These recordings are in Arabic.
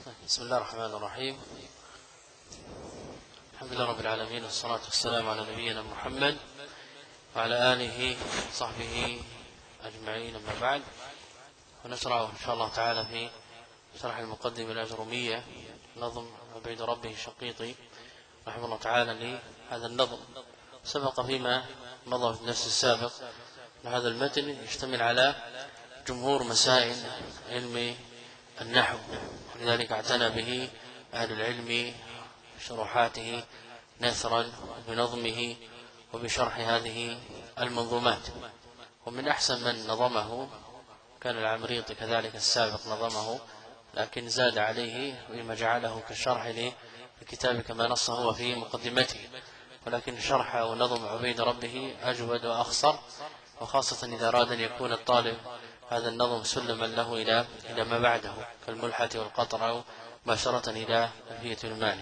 بسم الله الرحمن الرحيم. الحمد لله رب العالمين، والصلاة والسلام على نبينا محمد وعلى آله وصحبه أجمعين، أما بعد. ونشرع إن شاء الله تعالى في شرح المقدمة الأجرومية، نظم عبيد ربه الشقيطي رحمه الله تعالى لهذا النظم. سبق فيما مضى في الدرس السابق أن هذا المتن يشتمل على جمهور مسائل علم النحو، ولذلك اعتنى به أهل العلم بشروحاته نثرا بنظمه وبشرح هذه المنظومات. ومن أحسن من نظمه كان العمريطي كذلك السابق نظمه، لكن زاد عليه بما جعله كالشرح للكتاب كما نص هو في مقدمته، ولكن شرح ونظم عبيد ربه أجود وأخصر، وخاصة إذا أراد أن يكون الطالب هذا النظم سلما له إلى ما بعده كالملحة والقطر أو مباشرة إلى ألفية المالك.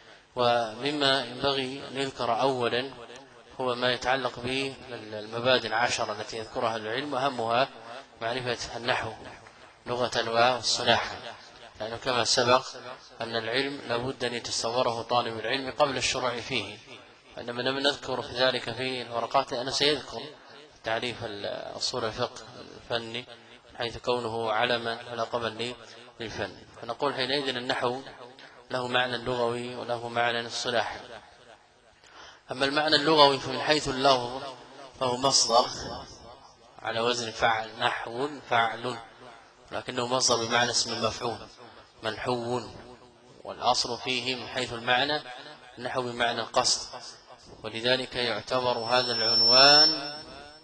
ومما ينبغي أن يذكر أولا هو ما يتعلق بالمبادئ العشرة التي يذكرها العلم، وأهمها معرفة النحو لغة والصلاح، لأنه كما سبق أن العلم لابد أن يتصوره طالب العلم قبل الشروع فيه، فإنما لم نذكر في ذلك في الورقات، أنا سيذكر تعريف أصول الفقه الفني حيث كونه علما ولا قبل للفن. فنقول حينئذ النحو له معنى لغوي وله معنى اصطلاحي. أما المعنى اللغوي فمن حيث اللفظ فهو مصدر على وزن فعل، نحو فعل، لكنه مصدر بمعنى اسم المفعول منحو، والأصل فيه من حيث المعنى النحو بمعنى القصد، ولذلك يعتبر هذا العنوان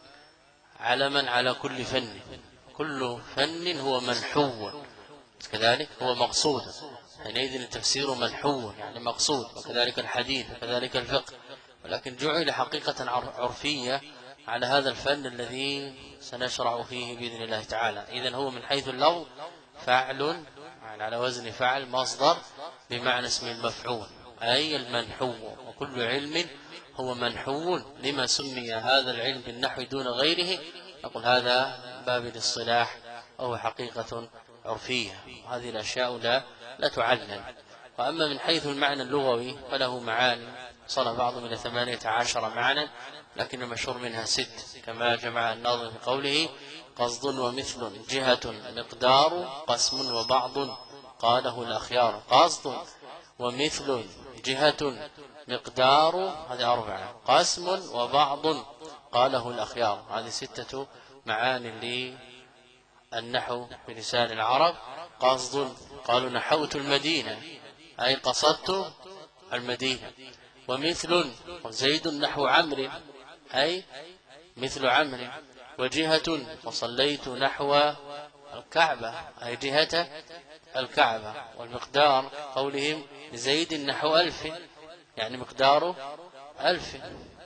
علما على كل فن. كل فن هو منحو كذلك هو مقصود، حينئذ التفسير منحو يعني مقصود، وكذلك الحديث وكذلك الفقه، ولكن جعل حقيقة عرفية على هذا الفن الذي سنشرع فيه بإذن الله تعالى. إذن هو من حيث اللفظ فعل يعني على وزن فعل، مصدر بمعنى اسم المفعول أي المنحو، وكل علم هو منحو. لما سمي هذا العلم بالنحو دون غيره؟ نقول هذا باب الاصطلاح أو حقيقة عرفية، وهذه الأشياء لا تعلم. وأما من حيث المعنى اللغوي فله معاني وصل بعضهم إلى 18 معنى، لكن المشهور منها 6 كما جمع الناظم في قوله: قصد ومثل جهة مقدار قسم وبعض قاله الأخيار. قصد ومثل جهة مقدار، هذه 4، قسم وبعض قاله الأخيار. هذه 6 معاني للنحو بلسان العرب. قصد قالوا نحوت المدينة أي قصدت المدينة. ومثل زيد نحو عمرو أي مثل عمرو. وجهة وصليت نحو الكعبة أي جهة الكعبة. والمقدار قولهم زيد نحو 1000 يعني مقداره 1000.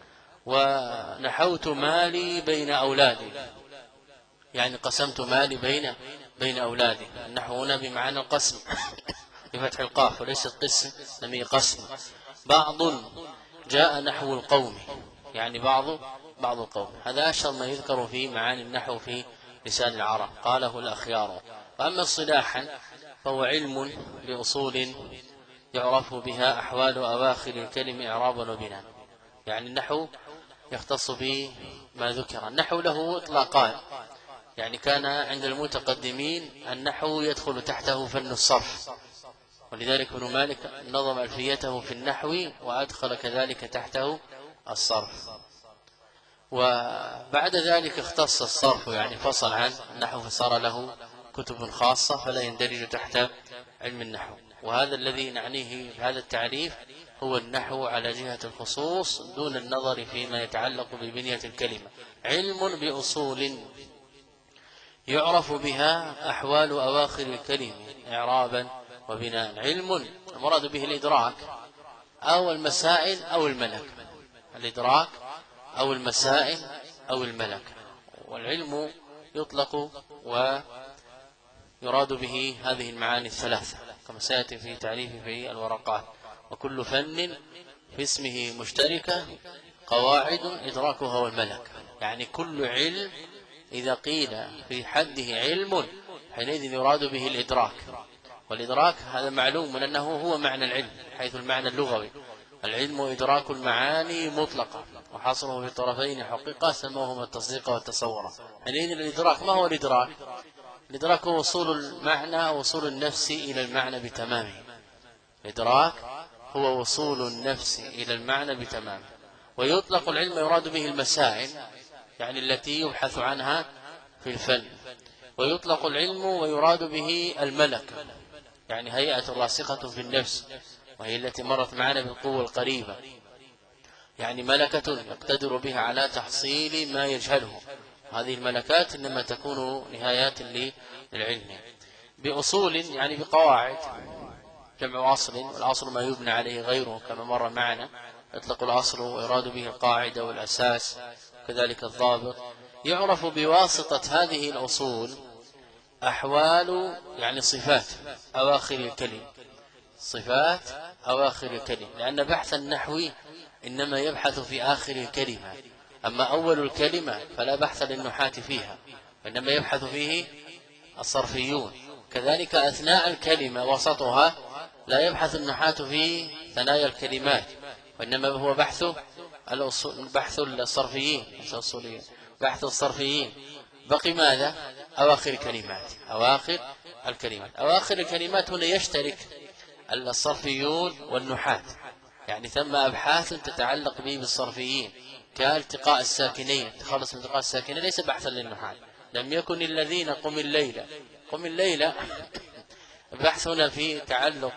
ونحوت مالي بين أولادي يعني قسمت مالي بين أولادي. النحو هنا بمعنى القسم بفتح القاف وليس القسم، لم قسم. بعض جاء نحو القوم يعني بعض القوم. هذا أشهر ما يذكر في معاني النحو في لسان العرب قاله الأخيار. وأما اصطلاحا فهو علم بأصول يعرف بها أحوال أواخر الكلم إعرابا وبناء، يعني النحو يختص بما ذكر. النحو له إطلاقان، يعني كان عند المتقدمين النحو يدخل تحته فن الصرف، ولذلك ابن مالك نظم ألفيته في النحو وأدخل كذلك تحته الصرف. وبعد ذلك اختص الصرف يعني فصل عن النحو فصار له كتب خاصة فلا يندرج تحت علم النحو. وهذا الذي نعنيه بهذا التعريف هو النحو على جهة الخصوص دون النظر فيما يتعلق ببنية الكلمة. علم بأصول يعرف بها أحوال أواخر الكلمة إعرابا وبناء. علم المراد به الإدراك أو المسائل أو الملك، الإدراك أو المسائل أو الملك. والعلم يطلق ويراد به هذه المعاني الثلاثة كما سيأتي في تعريف في الورقات. وكل فن في اسمه مشتركة قواعد إدراكها والملك، يعني كل علم إذا قيل في حده علم حينئذ يراد به الإدراك، والإدراك هذا معلوم من أنه هو معنى العلم، حيث المعنى اللغوي العلم إدراك المعاني مطلقة وحصره في طرفين حقيقة سموهما التصديق والتصور. حينئذ الإدراك ما هو الإدراك؟ الإدراك هو وصول المعنى وصول النفس إلى المعنى بتمامه. الإدراك هو وصول النفس إلى المعنى بتمامه. ويطلق العلم يراد به المسائل يعني التي يبحث عنها في الفن، ويطلق العلم ويراد به الملكة يعني هيئة راسخة في النفس، وهي التي مرت معنا بالقوة القريبة، يعني ملكة يقتدر بها على تحصيل ما يجهله. هذه الملكات إنما تكون نهايات للعلم. بأصول يعني بقواعد، جمع أصل، والأصل ما يبنى عليه غيره كما مر معنا. يطلق الأصل ويراد به القاعدة والأساس كذلك الضابط. يعرف بواسطة هذه الأصول أحوال يعني صفات أواخر الكلم، صفات أواخر الكلم، لأن بحث النحو إنما يبحث في آخر الكلمة، أما أول الكلمة فلا بحث للنحاة فيها، وإنما يبحث فيه الصرفيون. كذلك أثناء الكلمة وسطها لا يبحث النحاة في ثنايا الكلمات، وإنما هو بحث الصرفيين، بحث الصرفيين. بقي ماذا؟ أواخر الكلمات. أواخر الكلمات، أواخر الكلمات هنا يشترك الصرفيون والنحاة، يعني ثم أبحاث تتعلق به بالصرفيين كالتقاء الساكنين. التخلص من التقاء الساكنين ليس بحثا للنحاة. لم يكن الذين قم الليلة بحثنا في تعلق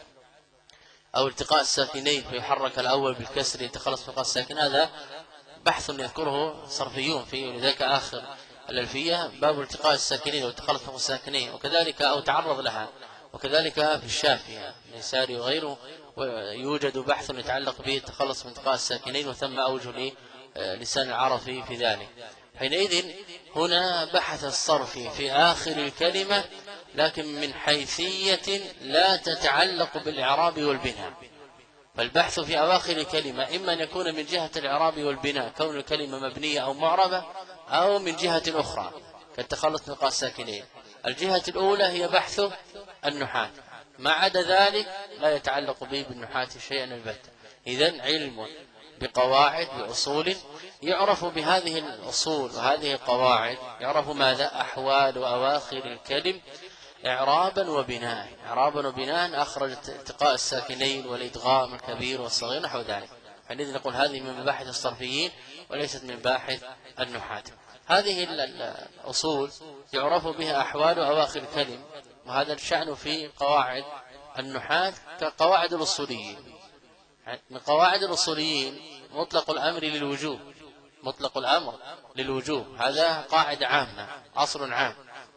أو التقاء الساكنين فيحرك الأول بالكسر يتخلص من التقاء الساكن، هذا بحث يذكره صرفيون في ذاك آخر الألفية باب التقاء الساكنين والتخلص من الساكنين، وكذلك أو تعرض لها. وكذلك في الشافعي النساري وغيره يوجد بحث يتعلق به التخلص من التقاء الساكنين، وثم أوجه لسان العرفي في ذلك. حينئذ هنا بحث الصرف في آخر الكلمة، لكن من حيثية لا تتعلق بالإعراب والبناء. فالبحث في أواخر الكلمة إما أن يكون من جهة الإعراب والبناء كون الكلمة مبنية أو معربة، أو من جهة أخرى كالتخلص من التقاء الساكنين. الجهة الأولى هي بحث النحاة، ما عدا ذلك لا يتعلق به بالنحاة شيئا البتة. إذن علم بقواعد بأصول يعرف بهذه الأصول وهذه القواعد، يعرف ماذا؟ أحوال أواخر الكلم إعرابا وبناء. إعرابا وبناء أخرج التقاء الساكنين والإدغام الكبير والصغير نحو ذلك. حينئذ نقول هذه من مباحث الصرفيين وليست من باحث النحاة. هذه الأصول يعرف بها أحوال أواخر الكلم، وهذا الشأن في قواعد النحاة كقواعد الأصوليين. من قواعد الأصوليين مطلق الأمر للوجوب، مطلق الأمر للوجوب، هذا قاعدة عامة، أصل عام،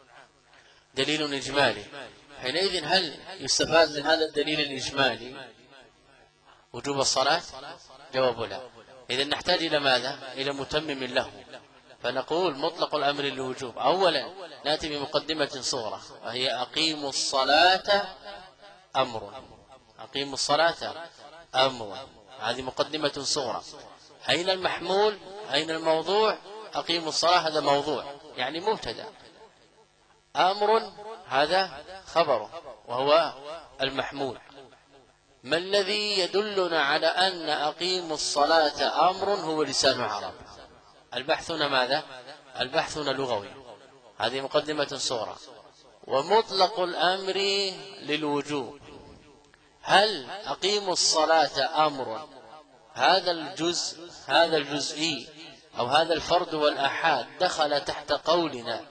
دليل إجمالي. حينئذ هل يستفاد من هذا الدليل الإجمالي وجوب الصلاة؟ جواب لا. إذن نحتاج إلى ماذا؟ إلى متمم له. فنقول مطلق الأمر للوجوب أولا نأتي بمقدمة صغرى، وهي أقيموا الصلاة أمر. أقيموا الصلاة أمر، هذه مقدمة صغرى. أين المحمول؟ أين الموضوع؟ أقيموا الصلاة هذا موضوع يعني مبتدأ، أمر هذا خبر وهو المحمول. ما الذي يدلنا على أن أقيموا الصلاة أمر؟ هو لسان عرب. البحث هنا ماذا؟ البحث هنا لغوي، هذه مقدمة صغرى. ومطلق الأمر للوجوب، هل أقيموا الصلاة أمر هذا الجزء، هذا الجزئي أو هذا الفرد والأحاد دخل تحت قولنا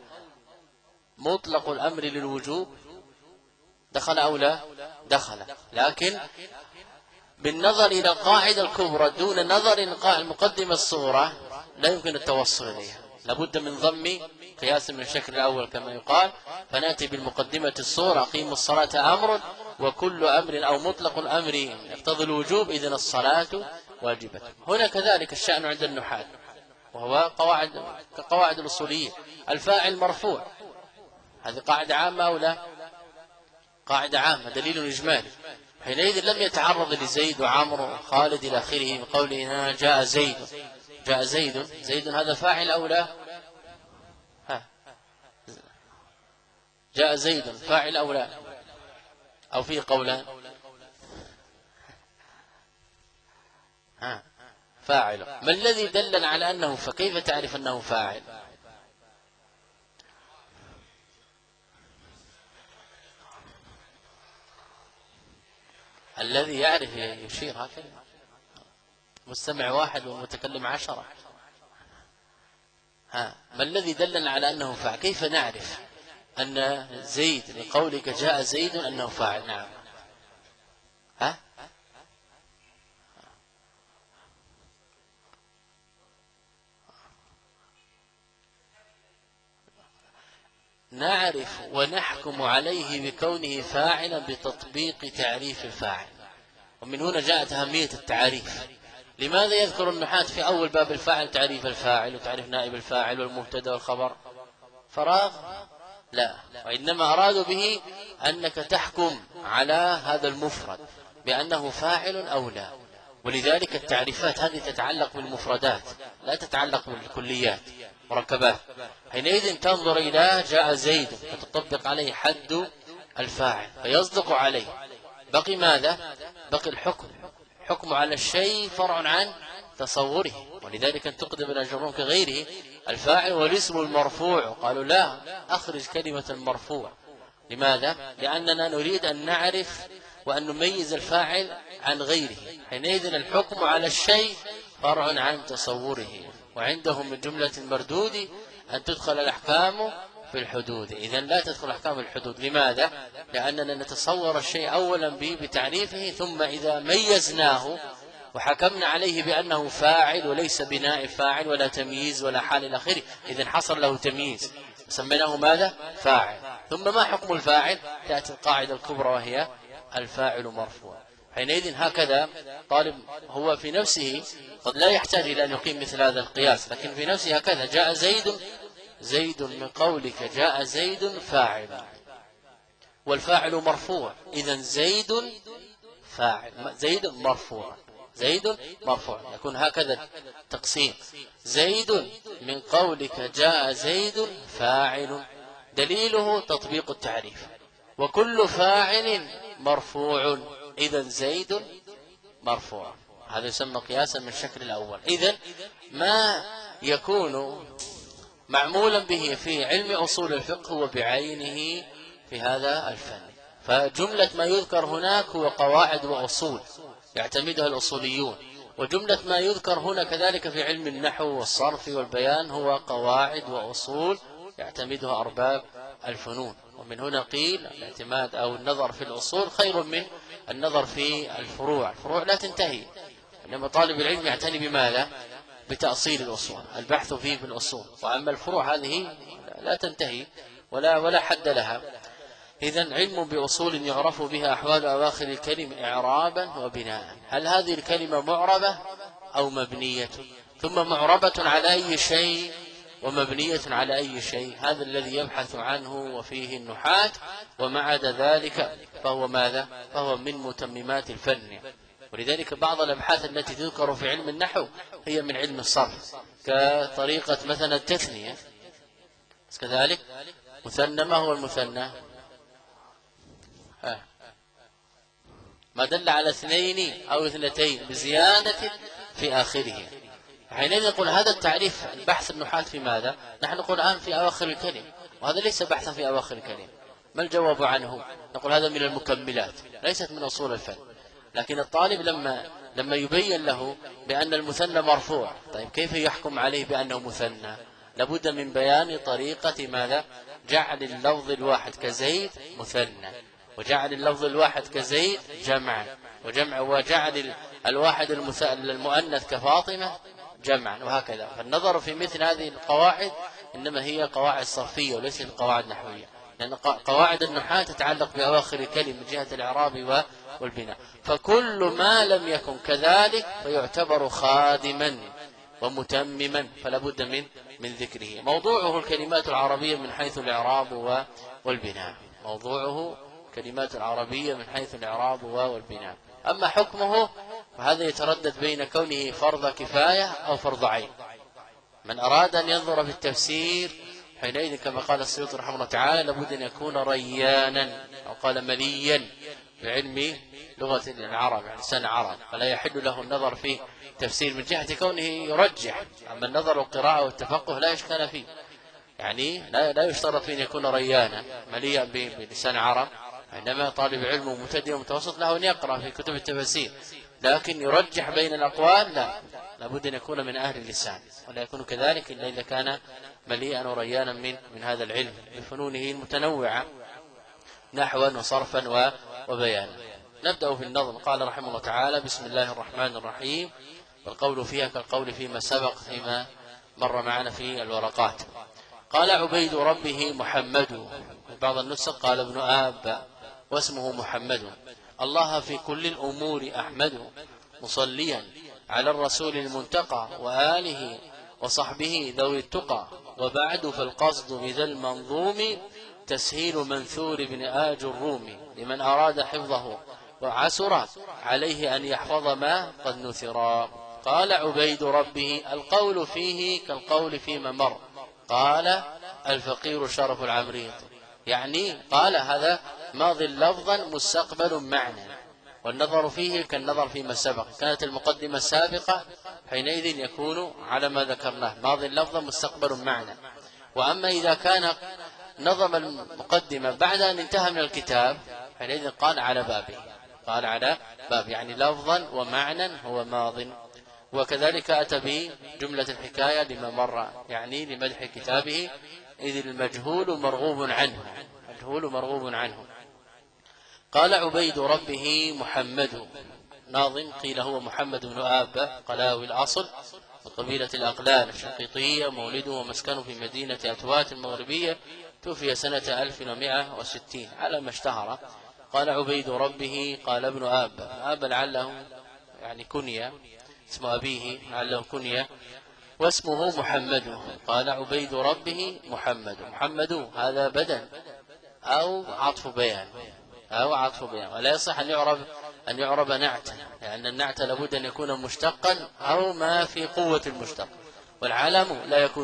مطلق الأمر للوجوب؟ دخل أو لا؟ دخل، لكن بالنظر إلى القاعدة الكبرى دون نظر المقدمة الصغرى لا يمكن التوصل إليها، لابد من ضم قياس من الشكل الأول كما يقال. فنأتي بالمقدمة الصغرى أقيموا الصلاة أمر، وكل أمر أو مطلق الأمر يقتضي الوجوب، إذن الصلاة واجبة. هنا كذلك الشأن عند النحاة، وهو كقواعد الأصوليين. الفاعل مرفوع، هذه قاعدة عامة أو لا؟ قاعدة عامة، دليل إجمالي. حينئذ لم يتعرض لزيد وعمر وخالد إلى آخره من قولنا جاء زيد. جاء زيد، زيد هذا فاعل أو لا؟ جاء زيد فاعل أو لا؟ أو فيه قولان؟ فاعل. ما الذي دل على أنه، فكيف تعرف أنه فاعل؟ الذي يعرف يشير هكذا، مستمع واحد والمتكلم 10. ما الذي دلنا على أنه فاعل؟ كيف نعرف أن زيد لقولك جاء زيد أنه فاعل؟ نعم. نعرف ونحكم عليه بكونه فاعلا بتطبيق تعريف الفاعل. ومن هنا جاءت أهمية التعريف. لماذا يذكر النحاة في أول باب الفاعل تعريف الفاعل وتعريف نائب الفاعل والمبتدا والخبر؟ فراغ؟ لا، وإنما أرادوا به أنك تحكم على هذا المفرد بأنه فاعل أو لا. ولذلك التعريفات هذه تتعلق بالمفردات لا تتعلق بالكليات مركبات. حينئذ تنظر إلى جاء زيد فتطبق عليه حد الفاعل فيصدق عليه. بقي ماذا؟ بقي الحكم. حكم على الشيء فرع عن تصوره، ولذلك أن تقدم الأجرون كغيره الفاعل والاسم المرفوع. قالوا لا، أخرج كلمة المرفوع. لماذا؟ لأننا نريد أن نعرف وأن نميز الفاعل عن غيره. حينئذ الحكم على الشيء فرع عن تصوره، وعندهم من جملة المردود أن تدخل الأحكام في الحدود. إذن لا تدخل أحكام الحدود. لماذا؟ لأننا نتصور الشيء أولا بتعريفه، ثم إذا ميزناه وحكمنا عليه بأنه فاعل وليس بنائب فاعل ولا تمييز ولا حال إلى آخره، إذن حصل له تمييز سميناه ماذا؟ فاعل. ثم ما حكم الفاعل؟ تأتي القاعدة الكبرى وهي الفاعل مرفوع. حينئذ هكذا طالب هو في نفسه قد لا يحتاج إلى أن يقيم مثل هذا القياس، لكن في نفسه هكذا جاء زيد من قولك جاء زيد فاعل، والفاعل مرفوع، إذن زيد فاعل، زيد مرفوع، زيد مرفوع. يكون هكذا تقسيم. زيد من قولك جاء زيد فاعل، دليله تطبيق التعريف. وكل فاعل مرفوع، إذن زيد مرفوع. هذا يسمى قياسا من الشكل الأول. إذن ما يكون معمولا به في علم أصول الفقه هو بعينه في هذا الفن. فجملة ما يذكر هناك هو قواعد وأصول يعتمدها الأصوليون، وجملة ما يذكر هنا كذلك في علم النحو والصرف والبيان هو قواعد وأصول يعتمدها أرباب الفنون. ومن هنا قيل الاعتماد أو النظر في الأصول خير من النظر في الفروع. الفروع لا تنتهي، إنما طالب العلم يعتني بماذا؟ بتأصيل الأصول، البحث فيه في الأصول. وأما الفروع هذه لا تنتهي ولا حد لها. إذن علم بأصول يعرف بها أحوال أواخر الكلمة إعرابا وبناء. هل هذه الكلمة معربة أو مبنية؟ ثم معربة على أي شيء ومبنية على أي شيء؟ هذا الذي يبحث عنه وفيه النحاة. وما عدا ذلك فهو ماذا؟ فهو من متممات الفن. ولذلك بعض الأبحاث التي تذكر في علم النحو هي من علم الصرف، كطريقة مثلا التثنية كذلك. مثنى، ما هو المثنى؟ ما دل على اثنين أو اثنتين بزيادة في آخره. حينئذ نقول هذا التعريف البحث النحاة في ماذا؟ نحن نقول الآن في أواخر الكلمة، وهذا ليس بحثا في أواخر الكلمة. ما الجواب عنه؟ نقول هذا من المكملات ليست من أصول الفن. لكن الطالب لما يبين له بأن المثنى مرفوع، طيب كيف يحكم عليه بأنه مثنى؟ لابد من بيان طريقة ماذا؟ جعل اللفظ الواحد كزيد مثنى، وجعل اللفظ الواحد كزيد جمعا، وجعل الواحد المؤنث كفاطمة جمعا، وهكذا. فالنظر في مثل هذه القواعد إنما هي قواعد صرفية وليست قواعد نحوية، لأن قواعد النحاة تتعلق بأواخر الكلمة من جهة الإعراب والبناء. فكل ما لم يكن كذلك فيعتبر خادما ومتمما، فلا بد من ذكره. موضوعه الكلمات العربية من حيث الإعراب والبناء، موضوعه كلمات العربية من حيث الإعراب والبناء. أما حكمه فهذا يتردد بين كونه فرض كفاية أو فرض عين. من أراد أن ينظر في التفسير حينئذ كما قال السيوطي رحمه الله تعالى لابد أن يكون ريانا، أو قال مليا، بعلم لغة العرب، يعني لسان العرب، فلا يحل له النظر في تفسير من جهة كونه يرجح. أما النظر والقراءة والتفقه لا إشكال فيه، يعني لا يشترط أن يكون ريانا مليئا بلسان عرب، عندما طالب علم مبتدئ ومتوسط له أن يقرأ في كتب التفاسير، لكن يرجح بين الأقوال لا، لابد أن يكون من أهل اللسان، ولا يكون كذلك إلا إذا كان مليئا وريانا من هذا العلم بفنونه المتنوعة نحوا وصرفا وبيانا. نبدأ في النظم. قال رحمه الله تعالى: بسم الله الرحمن الرحيم. والقول فيها كالقول فيما سبق فيما مر معنا في الورقات. قال: عبيد ربه محمد. بعض النسخ قال ابن آب واسمه محمد. الله في كل الأمور أحمد، مصليا على الرسول المنتقى وآله وصحبه ذوي التقى. وبعد فالقصد بذا المنظوم تسهيل منثور بن آج الرومي لمن أراد حفظه وعسر عليه أن يحفظ ما قد نثرا. قال: عبيد ربه. القول فيه كالقول فيما مر. قال: الفقير شرف العمريط، يعني قال هذا ماضي لفظا مستقبل معنى، والنظر فيه كالنظر فيما سبق. كانت المقدمة السابقة حينئذ يكون على ما ذكرناه ماضي لفظا مستقبل معنى. وأما إذا كان نظم المقدمة بعد أن انتهى من الكتاب حينئذ قال على بابه، قال على باب، يعني لفظا ومعنى هو ماض. وكذلك أتى بجملة الحكاية لما مر، يعني لمدح كتابه، إذ المجهول مرغوب عنه، مجهول مرغوب عنه. قال: عبيد ربه محمد. ناظم قيل هو محمد بن آب قلاوي الأصل وقبيلة الأقلال الشنقيطية، مولده ومسكنه في مدينة أتوات المغربية، توفي سنة 1160 على ما اشتهر. قال: عبيد ربه. قال ابن آب لعله يعني كنية، اسم أبيه لعله كنية، واسمه محمد. قال: عبيد ربه محمد. محمد هذا بدل أو عطف بيان، ولا يصح أن يعرب نعتا، لأن النعت لابد أن يكون مشتقا أو ما في قوة المشتق، والعلم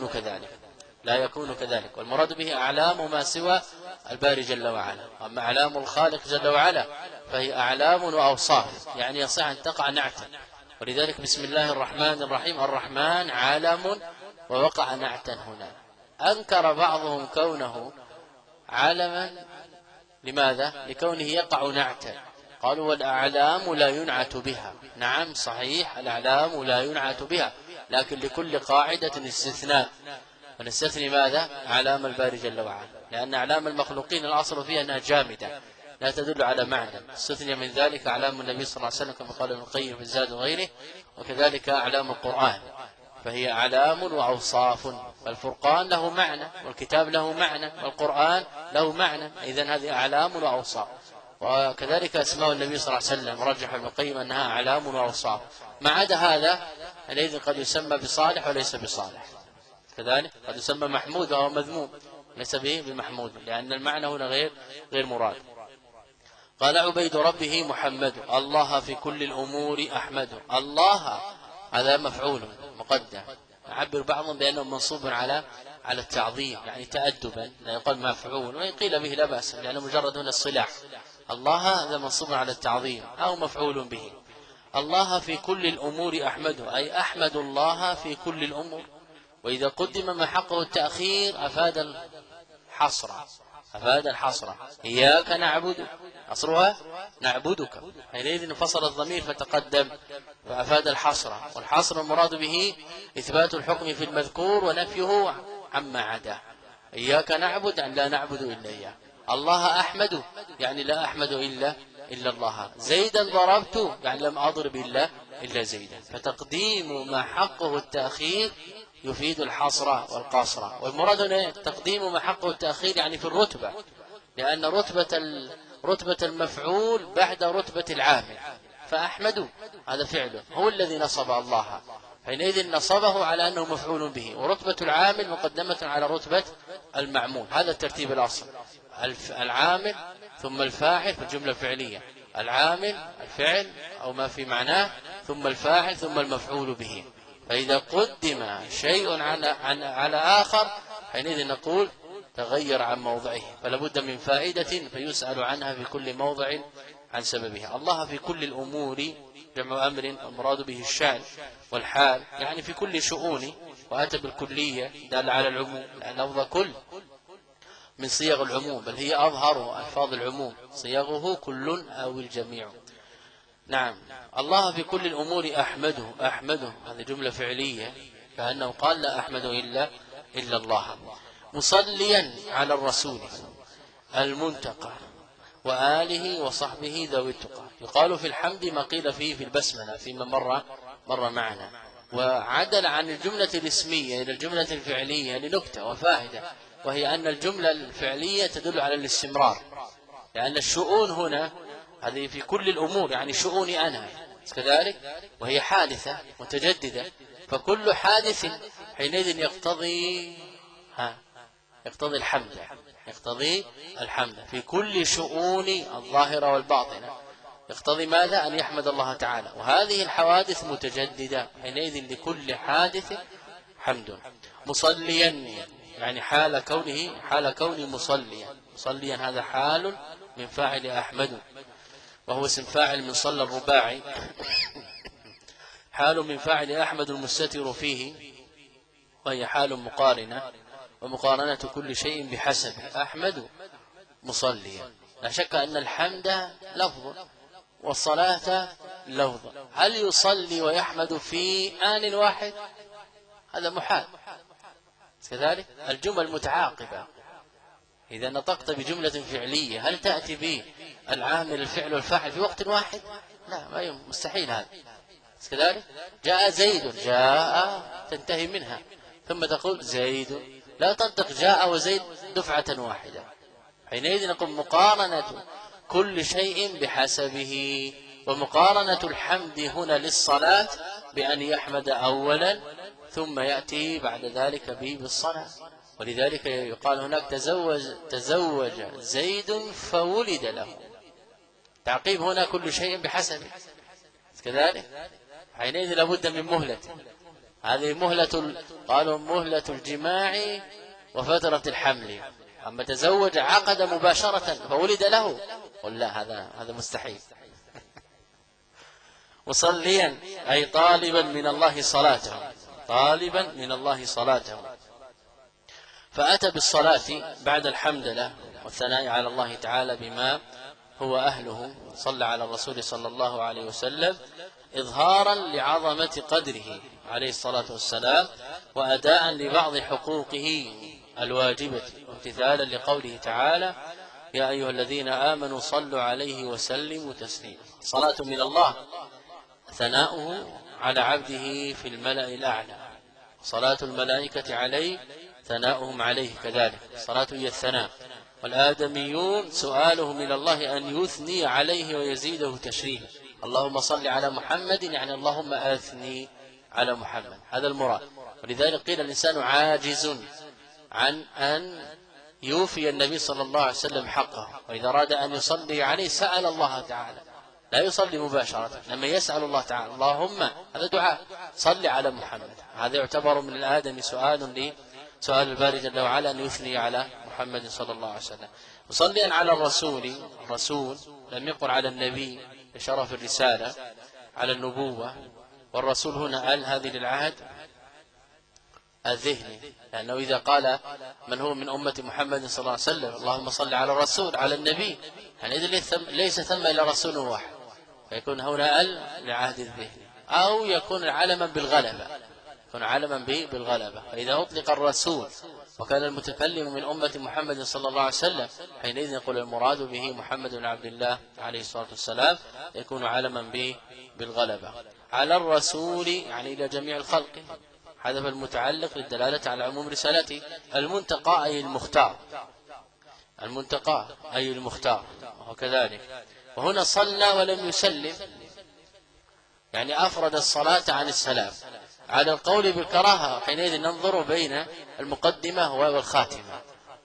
لا يكون كذلك، والمراد به أعلام ما سوى الباري جل وعلا. أما أعلام الخالق جل وعلا فهي أعلام وأوصاف، يعني يصح أن تقع نعتا. ولذلك بسم الله الرحمن الرحيم، الرحمن عالم ووقع نعتا هنا. أنكر بعضهم كونه علما، لماذا؟ لكونه يقع نعتا. قالوا: والأعلام لا ينعت بها. نعم صحيح، الأعلام لا ينعت بها، لكن لكل قاعدة استثناء، ونستثني ماذا؟ أعلام الباري جل وعلا، لأن أعلام المخلوقين الأصل فيها أنها جامدة لا تدل على معنى. استثني من ذلك أعلام النبي صلى الله عليه وسلم كما قال ابن القيم في الزاد وغيره، وكذلك أعلام القرآن، فهي أعلام وأوصاف. فالفرقان له معنى، والكتاب له معنى، والقرآن له معنى، إذن هذه أعلام وأوصاف. وكذلك أسماء النبي صلى الله عليه وسلم رجح ابن القيم أنها أعلام وأوصاف. ما عدا هذا الذي قد يسمى بصالح وليس بصالح، كذلك قد يسمى محمود وهو مذموم، ليس به بمحمود، لأن المعنى هنا غير مراد. قال: عبيد ربه محمد. الله في كل الأمور أحمد. الله هذا مفعول مقدم، يعبر بعضهم بأنه منصوب على التعظيم، يعني تأدبا، لا يقال مفعول، وإن قيل به لا بأس، لأنه مجرد هنا الصلاح. الله هذا منصوب على التعظيم أو مفعول به. الله في كل الأمور أحمد، أي أحمد الله في كل الأمور. وإذا قدم ما حقه التأخير أفاد الحصر. إياك نعبد، أصلها نعبدك، حينئذ انفصل الضمير فتقدم فأفاد الحصر. والحصر المراد به إثبات الحكم في المذكور ونفيه عما عداه. إياك نعبد أن لا نعبد إلا إياه. الله أحمد يعني لا أحمد إلا الله. زيدا ضربت يعني لم أضرب إلا زيدا. فتقديم ما حقه التأخير يفيد الحصر والقصر. والمراد هنا تقديم ما حقه التأخير يعني في الرتبة، لأن رتبة المفعول بعد رتبة العامل، فأحمد هذا فعل هو الذي نصب الله، حينئذ نصبه على أنه مفعول به، ورتبة العامل مقدمة على رتبة المعمول. هذا الترتيب الأصل، العامل ثم الفاعل في الجملة الفعلية، العامل الفعل أو ما في معناه ثم الفاعل ثم المفعول به. فإذا قدم شيء على آخر حينئذ نقول تغير عن موضعه، فلا بد من فائدة فيسأل عنها في كل موضع عن سببها. الله في كل الأمور جمع أمر المراد به الشأن والحال، يعني في كل شؤون، وأتى بالكلية دال على العموم، لأن لفظ كل من صيغ العموم، بل هي أظهر ألفاظ العموم، صيغه كل أو الجميع. نعم. الله في كل الأمور أحمده هذه جملة فعلية، كأنه قال لا أحمد إلا الله. مصليا على الرسول المنتقى وآله وصحبه ذوي التقى. يقال في الحمد ما قيل فيه في البسملة فيما مر معنا، وعدل عن الجملة الاسمية إلى الجملة الفعلية لنكتة وفائدة، وهي أن الجملة الفعلية تدل على الاستمرار، لأن الشؤون هنا هذه في كل الأمور، يعني شؤوني أنا كذلك، وهي حادثة متجددة، فكل حادث حينئذ يقتضي الحمد في كل شؤون الظاهرة والباطنة. يقتضي ماذا؟ أن يحمد الله تعالى، وهذه الحوادث متجددة، حينئذ لكل حادث حمد. مصليا يعني حال كونه مصليا هذا حال من فاعل أحمد، وهو اسم فاعل من صلى الرباعي، حال من فاعل أحمد المستتر فيه، وهي حال مقارنة، ومقارنة كل شيء بحسب أحمد مصليا. لا شك أن الحمد لفظ والصلاة لفظ، هل يصلي ويحمد في آن واحد؟ هذا محال. كذلك الجمل متعاقبة، إذا نطقت بجملة فعلية هل تأتي به العامل الفعل والفاعل في وقت واحد؟ لا، ما مستحيل هذا. كذلك جاء زيد، جاء تنتهي منها، ثم تقول زيد، لا تنطق جاء وزيد دفعة واحدة. حينئذ نقول مقارنة كل شيء بحسبه، ومقارنة الحمد هنا للصلاة بأن يحمد أولا ثم يأتي بعد ذلك به بالصلاة. ولذلك يقال هناك تزوج زيد فولد له، تعقيب هنا كل شيء بحسبه. كذلك حينئذ لابد من مهلة، هذه قالوا مهلة الجماع وفترة الحمل. أما تزوج عقد مباشرة فولد له، قل لا، هذا مستحيل. مصليا أي طالبا من الله صلاته، فأتى بالصلاة بعد الحمدلله والثناء على الله تعالى بما هو أهله، صلى على الرسول صلى الله عليه وسلم إظهارا لعظمة قدره عليه الصلاة والسلام، وأداء لبعض حقوقه الواجبة، وامتثالا لقوله تعالى يا أيها الذين آمنوا صلوا عليه وسلموا تسليما. صلاة من الله ثناؤه على عبده في الملأ الأعلى، صلاة الملائكة عليه ثناؤهم عليه كذلك، صلاة هي الثناء، والآدميون سؤاله من الله أن يثني عليه ويزيده تشريفا. اللهم صل على محمد، يعني اللهم أثني على محمد، هذا المراد. ولذلك قيل الإنسان عاجز عن أن يوفي النبي صلى الله عليه وسلم حقه، وإذا أراد أن يصلي عليه سأل الله تعالى، لا يصلي مباشرة، لما يسأل الله تعالى اللهم، هذا دعاء صل على محمد، هذا يعتبر من الآدم سؤال الباري جل وعلا أن يثني على محمد صلى الله عليه وسلم. مصليا على الرسول لم يقل على النبي لشرف الرسالة، على النبوة، والرسول هنا هذه للعهد الذهني، لأنه إذا قال من هو من أمة محمد صلى الله عليه وسلم اللهم صل على الرسول على النبي، يعني إذن ليس ثم إلا رسول واحد، فيكون هنا للعهد الذهني، أو يكون علما بالغلبة، فإذا أطلق الرسول وكان المتكلم من أمة محمد صلى الله عليه وسلم، حينئذ يقول المراد به محمد بن عبد الله عليه الصلاة والسلام، يكون علما بالغلبة. على الرسول يعني إلى جميع الخلق، حذف المتعلق للدلالة على عموم رسالته. المنتقى أي المختار، وكذلك وهنا صلى ولم يسلم، يعني أفرد الصلاة عن السلام على القول بالكراهة. حينئذ ننظر بين المقدمة والخاتمة،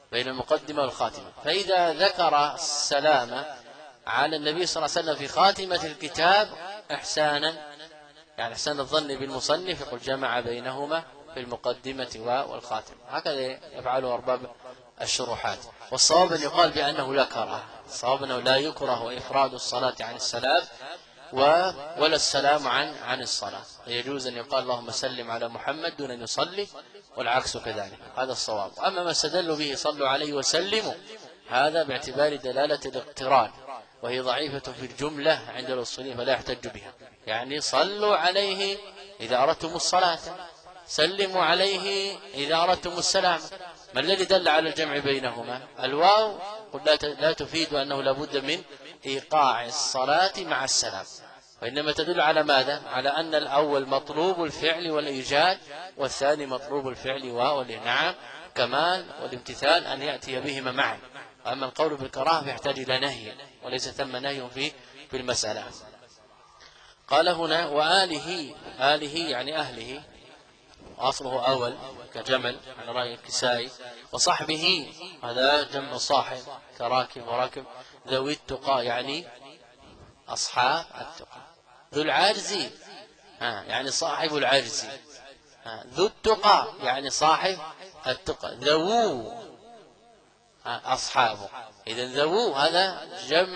فإذا ذكر السلام على النبي صلى الله عليه وسلم في خاتمة الكتاب إحسانا، يعني إحسان الظن بالمصنف، يقول جمع بينهما في المقدمة والخاتمة، هكذا يفعله أرباب الشروحات. والصواب أن يقال بأنه لا كراهة، الصواب أنه لا يكره إفراد الصلاة عن السلام ولا السلام عن الصلاة. يجوز أن يقال اللهم سلم على محمد دون أن يصلي، والعكس كذلك، هذا الصواب. أما ما استدلوا به صلوا عليه وسلموا، هذا باعتبار دلالة الاقتران، وهي ضعيفة في الجملة عند الأصوليين فلا يحتج بها. يعني صلوا عليه إذا أردتم الصلاة، سلموا عليه إذا أردتم السلام. ما الذي دل على الجمع بينهما؟ الواو لا تفيد أنه لابد من إيقاع الصلاة مع السلام، وإنما تدل على ماذا؟ على أن الأول مطلوب الفعل والإيجاد، والثاني مطلوب الفعل والإنعام كمال والامتثال أن يأتي بهما معا. أما القول بالكراهة فيحتاج إلى نهي، وليس ثم نهي في المسألة. قال هنا وآله يعني أهله، أصله أول كجمل على رأي الكسائي، وصحبه هذا جمع صاحب كراكب وراكب، ذوي التقى يعني أصحاب التقى، ذو العرز يعني صاحب العرز، ذو التقى يعني صاحب التقى، ذو أصحابه. إذن ذو هذا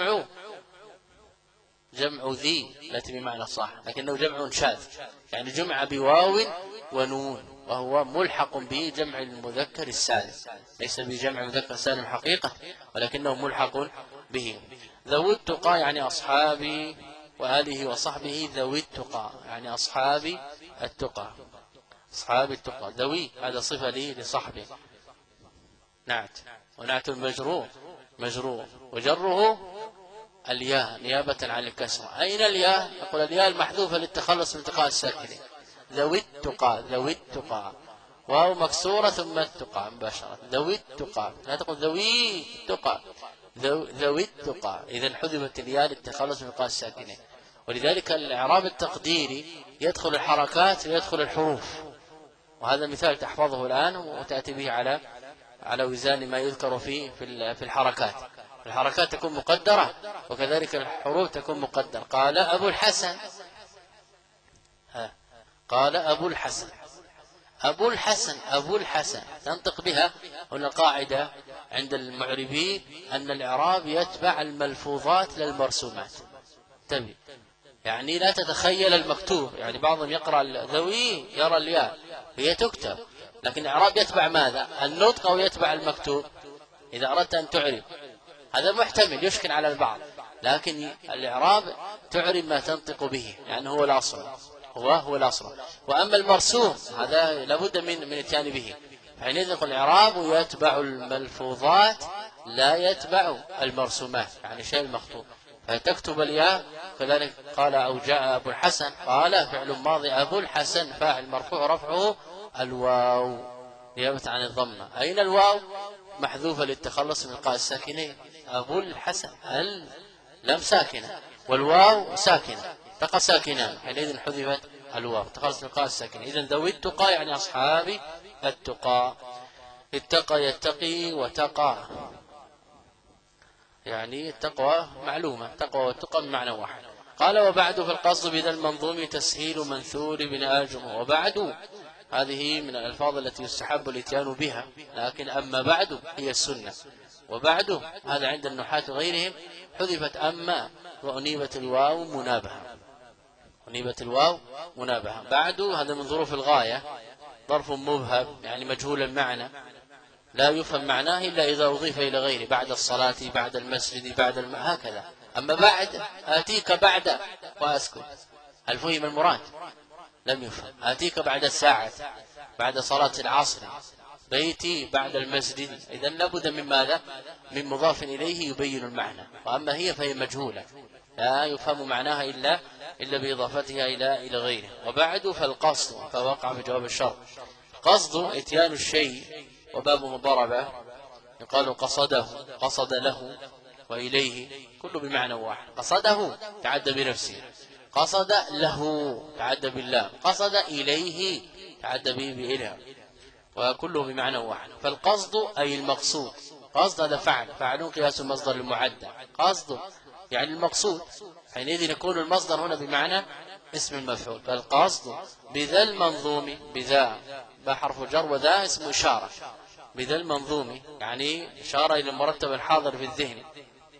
جمع ذي التي بمعنى صح، لكنه جمع شاذ، يعني جمع بواو ونون، وهو ملحق به جمع المذكر السالم، ليس بجمع مذكر سالم حقيقة، ولكنه ملحق به. ذوي التقى يعني أصحابي، وآله وصحبه ذوي التقى يعني أصحاب التقى، أصحاب التقى. ذوي هذا صفة لصحبه، نعت، ونعت مجرور وجره الياء نيابة عن الكسرة. أين الياء؟ نقول الياء المحذوفة للتخلص من التقاء الساكنين. ذوي التقى واو مكسورة ثم التقى مباشرة، ذوي التقى، لا تقول ذوي التقى، ذوي التقى. إذا حذفت الياء للتخلص من التقاء الساكنين. ولذلك الإعراب التقديري يدخل الحركات ويدخل الحروف، وهذا مثال تحفظه الآن وتأتي به على وزان ما يذكر في الحركات. الحركات تكون مقدرة، وكذلك الحروف تكون مقدرة. قال أبو الحسن تنطق بها. هنا قاعدة عند المعربين أن الإعراب يتبع الملفوظات للمرسومات. تبي يعني لا تتخيل المكتوب، يعني بعضهم يقرأ ذوي يرى الياء هي تكتب، لكن الإعراب يتبع ماذا؟ النطق أو يتبع المكتوب. إذا أردت أن تعرب هذا محتمل يشكل على البعض، لكن الإعراب تعرب ما تنطق به، يعني هو الأصل، هو الأصل. وأما المرسوم هذا لابد من الاتيان به، حينئذ نقول الإعراب يتبع الملفوظات لا يتبع المرسومات، يعني شيء المخطوط، فتكتب الياء. كذلك قال أو جاء أبو الحسن، قال فعل ماضي أبو الحسن فاعل مرفوع رفعه الواو نيابة عن الضمة. أين الواو؟ محذوفة للتخلص من القاء الساكنين. أبو الحسن لم ساكنة والواو ساكنة، تقى ساكنان، حينئذ حذفت الواو تخلص من القاء الساكنين. إذن ذوي التقى يعني أصحاب التقى. اتقى يتقي وتقى، يعني التقوى معلومة، تقوى والتقى بمعنى واحد. قال وبعد فالقصد بذا المنظوم تسهيل منثور بن آجم. وبعد هذه من الألفاظ التي يستحب الاتيان بها، لكن أما بعد هي السنة. وبعد هذا عند النحاة غيرهم حذفت أما وأنيبت الواو منابهة. بعد هذا من ظروف الغاية، ظرف مبهم يعني مجهول المعنى، لا يفهم معناه إلا إذا أضيف إلى غيره، بعد الصلاة، بعد المسجد، بعد هكذا. أما بعد آتيك بعد وأسكت، هل فهم المراد؟ لم يفهم. آتيك بعد الساعة، بعد صلاة العصر، بيتي بعد المسجد. إذن لابد من ماذا؟ من مضاف إليه يبين المعنى. وأما هي فهي مجهولة لا يفهم معناها إلا بإضافتها إلى غيره. وبعد فالقصد، فوقع في جواب الشرط. قصد اتيان الشيء، وبابه ضرب يقال قصده، قصد له وإليه، كله بمعنى واحد. قصده تعدى بنفسه، قصد له تعدى بالله، قصد إليه تعدى به بإله، وكله بمعنى واحد. فالقصد أي المقصود، قصد هذا فعل قياس المصدر المعدى، قصد يعني المقصود، حينئذ يكون المصدر هنا بمعنى اسم المفعول. فالقصد بذا المنظوم، بذا حرف جر وذا اسم إشارة، بذا المنظوم يعني إشارة إلى المرتب الحاضر في الذهن،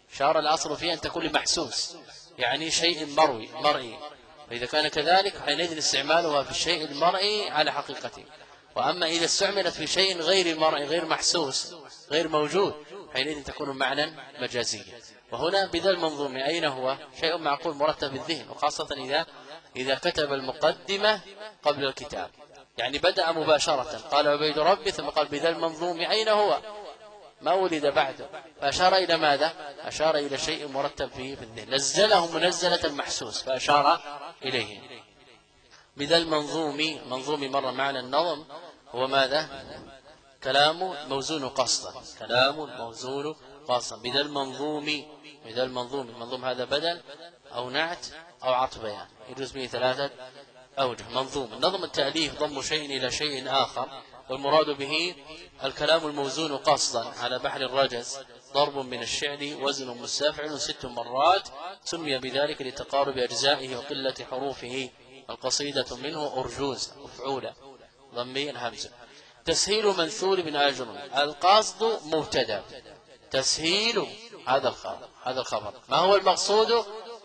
إشارة الأصل فيها أن تكون لمحسوس، يعني شيء مرئي، فإذا كان كذلك حينئذ استعمالها في الشيء المرئي على حقيقته. وأما إذا استعملت في شيء غير مرئي غير محسوس غير موجود حينئذ تكون معنى مجازيا. وهنا بذا المنظوم أين هو؟ شيء معقول مرتب الذهن، وخاصة إذا كتب المقدمة قبل الكتاب، يعني بدأ مباشرة قال عبيد ربي ثم قال بذا المنظوم أين هو، ما ولد بعده، فأشار إلى ماذا؟ أشار إلى شيء مرتب فيه في الذهن، نزله منزلة المحسوس فأشار إليه. بذا المنظوم، منظوم مر معنى النظم هو ماذا؟ كلام موزون قصدا، كلام موزون قصدا. بذا المنظوم، بذا المنظوم، المنظوم هذا بدل أو نعت أو عطف بيان، يجوز به ثلاثة أوجه. منظوم النظم التأليف ضم شيء إلى شيء آخر، والمراد به الكلام الموزون قصدا على بحر الرجز، ضرب من الشعر وزن مستفعل 6 مرات، سمي بذلك لتقارب أجزائه وقلة حروفه. القصيدة منه أرجوز مفعولة ضمي الهمزة. تسهيل منثور بن أجر، القصد مبتدا، تسهيل هذا الخبر. ما هو المقصود؟